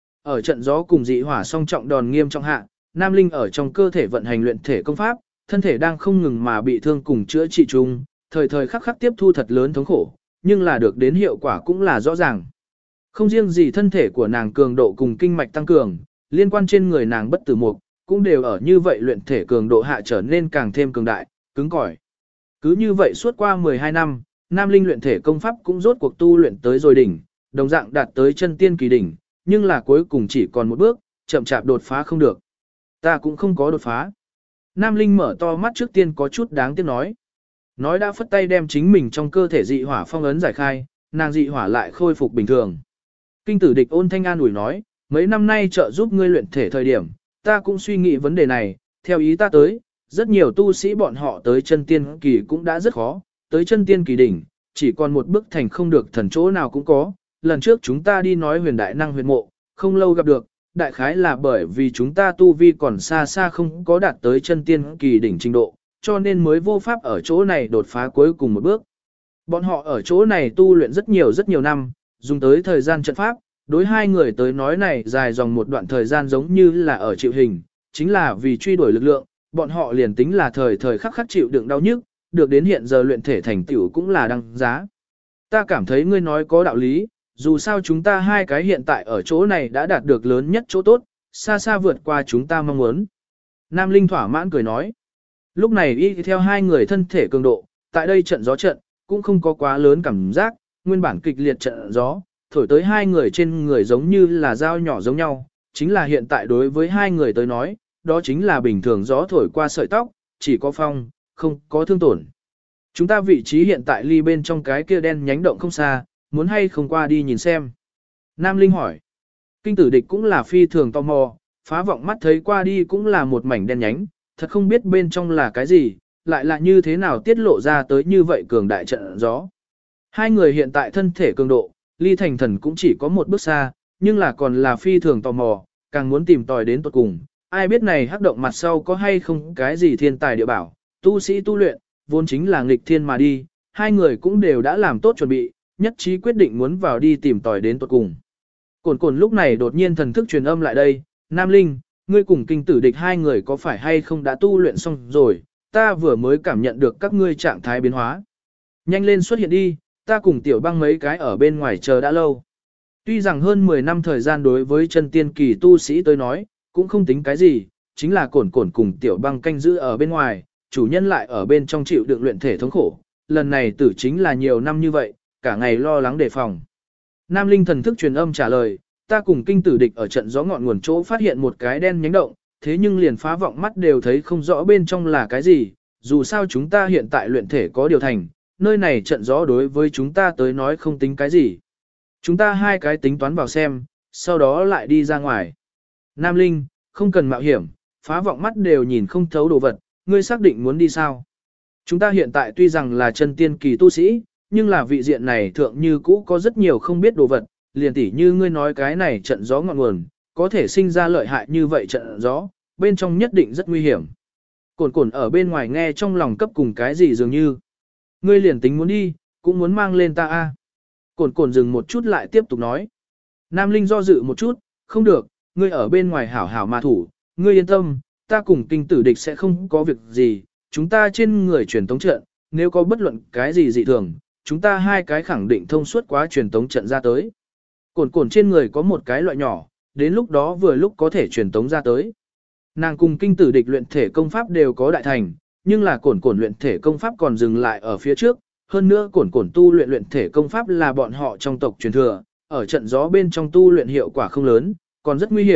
Ở trận gió cùng dị hỏa song trọng đòn nghiêm trọng hạ, Nam Linh ở trong cơ thể vận hành luyện thể công pháp, thân thể đang không ngừng mà bị thương cùng chữa trị chung, thời thời khắc khắc tiếp thu thật lớn thống khổ, nhưng là được đến hiệu quả cũng là rõ ràng. Không riêng gì thân thể của nàng cường độ cùng kinh mạch tăng cường, liên quan trên người nàng bất tử mục, cũng đều ở như vậy luyện thể cường độ hạ trở nên càng thêm cường đại, cứng cỏi. Cứ như vậy suốt qua 12 năm, Nam Linh luyện thể công pháp cũng rốt cuộc tu luyện tới rồi đỉnh, đồng dạng đạt tới chân tiên kỳ đỉnh, nhưng là cuối cùng chỉ còn một bước, chậm chạp đột phá không được. Ta cũng không có đột phá. Nam Linh mở to mắt trước tiên có chút đáng tiếc nói. Nói đã phất tay đem chính mình trong cơ thể dị hỏa phong ấn giải khai, nàng dị hỏa lại khôi phục bình thường. Kinh tử địch ôn thanh an ủi nói, mấy năm nay trợ giúp ngươi luyện thể thời điểm, ta cũng suy nghĩ vấn đề này, theo ý ta tới, rất nhiều tu sĩ bọn họ tới chân tiên kỳ cũng đã rất khó, tới chân tiên kỳ đỉnh, chỉ còn một bước thành không được thần chỗ nào cũng có. Lần trước chúng ta đi nói huyền đại năng huyền mộ, không lâu gặp được, đại khái là bởi vì chúng ta tu vi còn xa xa không có đạt tới chân tiên kỳ đỉnh trình độ, cho nên mới vô pháp ở chỗ này đột phá cuối cùng một bước. Bọn họ ở chỗ này tu luyện rất nhiều năm, dùng tới thời gian trận pháp, đối hai người tới nói này dài dòng một đoạn thời gian giống như là ở chịu hình, chính là vì truy đuổi lực lượng, bọn họ liền tính là thời thời khắc khắc chịu đựng đau nhức, được đến hiện giờ luyện thể thành tựu cũng là đăng giá. Ta cảm thấy ngươi nói có đạo lý, dù sao chúng ta hai cái hiện tại ở chỗ này đã đạt được lớn nhất chỗ tốt, xa xa vượt qua chúng ta mong muốn. Nam Linh thỏa mãn cười nói. Lúc này y theo hai người thân thể cường độ, tại đây trận gió trận, cũng không có quá lớn cảm giác, nguyên bản kịch liệt trận gió, thổi tới hai người trên người giống như là dao nhỏ giống nhau, chính là hiện tại đối với hai người tới nói, đó chính là bình thường gió thổi qua sợi tóc, chỉ có phong, không có thương tổn. Chúng ta vị trí hiện tại ly bên trong cái kia đen nhánh động không xa, muốn hay không qua đi nhìn xem. Nam Linh hỏi. Kinh tử địch cũng là phi thường tò mò, phá vọng mắt thấy qua đi cũng là một mảnh đen nhánh, thật không biết bên trong là cái gì, lại là như thế nào tiết lộ ra tới như vậy cường đại trận gió. Hai người hiện tại thân thể cường độ, ly thành thần cũng chỉ có một bước xa, nhưng là còn là phi thường tò mò, càng muốn tìm tòi đến tuột cùng. Ai biết này hắc động mặt sau có hay không cái gì thiên tài địa bảo, tu sĩ tu luyện, vốn chính là nghịch thiên mà đi, hai người cũng đều đã làm tốt chuẩn bị, nhất trí quyết định muốn vào đi tìm tòi đến tuột cùng. Cổn cổn lúc này đột nhiên thần thức truyền âm lại đây, Nam Linh, ngươi cùng kinh tử địch hai người có phải hay không đã tu luyện xong rồi, ta vừa mới cảm nhận được các ngươi trạng thái biến hóa. Nhanh lên xuất hiện đi, ta cùng tiểu băng mấy cái ở bên ngoài chờ đã lâu. Tuy rằng hơn 10 năm thời gian đối với chân tiên kỳ tu sĩ tới nói, cũng không tính cái gì, chính là cổn cổn cùng tiểu băng canh giữ ở bên ngoài, chủ nhân lại ở bên trong chịu đựng luyện thể thống khổ, lần này tử chính là nhiều năm như vậy, cả ngày lo lắng đề phòng. Nam Linh thần thức truyền âm trả lời, ta cùng kinh tử địch ở trận gió ngọn nguồn chỗ phát hiện một cái đen nhánh động, thế nhưng liền phá vọng mắt đều thấy không rõ bên trong là cái gì, dù sao chúng ta hiện tại luyện thể có điều thành, nơi này trận gió đối với chúng ta tới nói không tính cái gì. Chúng ta hai cái tính toán vào xem, sau đó lại đi ra ngoài. Nam Linh, không cần mạo hiểm, phá vọng mắt đều nhìn không thấu đồ vật, ngươi xác định muốn đi sao? Chúng ta hiện tại tuy rằng là chân tiên kỳ tu sĩ, nhưng là vị diện này thượng như cũ có rất nhiều không biết đồ vật, liền tỉ như ngươi nói cái này trận gió ngọn nguồn, có thể sinh ra lợi hại như vậy trận gió, bên trong nhất định rất nguy hiểm. Cổn cổn ở bên ngoài nghe trong lòng cấp cùng cái gì dường như. Ngươi liền tính muốn đi, cũng muốn mang lên ta a. Cổn cổn dừng một chút lại tiếp tục nói. Nam Linh do dự một chút, không được, ngươi ở bên ngoài hảo hảo mà thủ, ngươi yên tâm, ta cùng kinh tử địch sẽ không có việc gì, chúng ta trên người truyền tống trận, nếu có bất luận cái gì dị thường, chúng ta hai cái khẳng định thông suốt quá truyền tống trận ra tới. Cổn cổn trên người có một cái loại nhỏ, đến lúc đó vừa lúc có thể truyền tống ra tới. Nàng cùng kinh tử địch luyện thể công pháp đều có đại thành, nhưng là cổn cổn luyện thể công pháp còn dừng lại ở phía trước, hơn nữa cổn cổn tu luyện luyện thể công pháp là bọn họ trong tộc truyền thừa, ở trận gió bên trong tu luyện hiệu quả không lớn, còn rất nguy hiểm,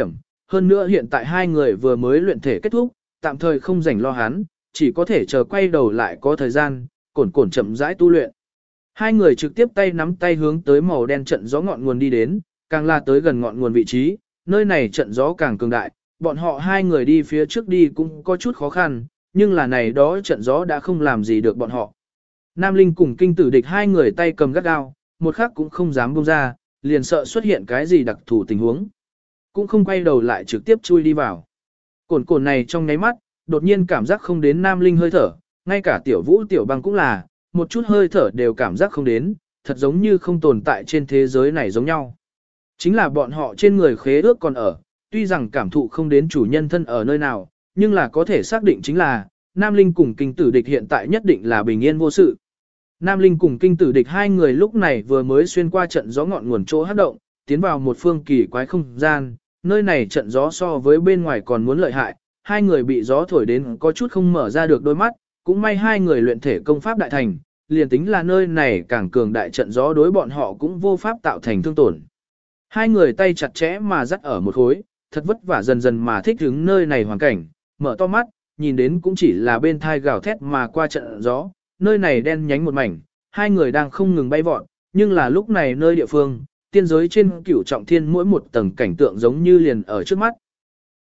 hơn nữa hiện tại hai người vừa mới luyện thể kết thúc, tạm thời không rảnh lo hắn, chỉ có thể chờ quay đầu lại có thời gian, cổn cổn chậm rãi tu luyện. Hai người trực tiếp tay nắm tay hướng tới màu đen trận gió ngọn nguồn đi đến, càng là tới gần ngọn nguồn vị trí, nơi này trận gió càng cường đại, bọn họ hai người đi phía trước đi cũng có chút khó khăn, nhưng là này đó trận gió đã không làm gì được bọn họ. Nam Linh cùng kinh tử địch hai người tay cầm gắt gao, một khắc cũng không dám buông ra, liền sợ xuất hiện cái gì đặc thù tình huống. Cũng không quay đầu lại trực tiếp chui đi vào. Cồn cồn này trong nháy mắt, đột nhiên cảm giác không đến Nam Linh hơi thở, ngay cả tiểu vũ tiểu băng cũng là, một chút hơi thở đều cảm giác không đến, thật giống như không tồn tại trên thế giới này giống nhau. Chính là bọn họ trên người khế ước còn ở, tuy rằng cảm thụ không đến chủ nhân thân ở nơi nào, nhưng là có thể xác định chính là, Nam Linh cùng kinh tử địch hiện tại nhất định là bình yên vô sự. Nam Linh cùng kinh tử địch hai người lúc này vừa mới xuyên qua trận gió ngọn nguồn chỗ hát động, tiến vào một phương kỳ quái không gian, nơi này trận gió so với bên ngoài còn muốn lợi hại, hai người bị gió thổi đến có chút không mở ra được đôi mắt, cũng may hai người luyện thể công pháp đại thành, liền tính là nơi này càng cường đại trận gió đối bọn họ cũng vô pháp tạo thành thương tổn. Hai người tay chặt chẽ mà dắt ở một khối, thật vất vả dần dần mà thích ứng nơi này hoàn cảnh, mở to mắt, nhìn đến cũng chỉ là bên thai gào thét mà qua trận gió, nơi này đen nhánh một mảnh, hai người đang không ngừng bay vọt, nhưng là lúc này nơi địa phương, tiên giới trên cửu trọng thiên mỗi một tầng cảnh tượng giống như liền ở trước mắt.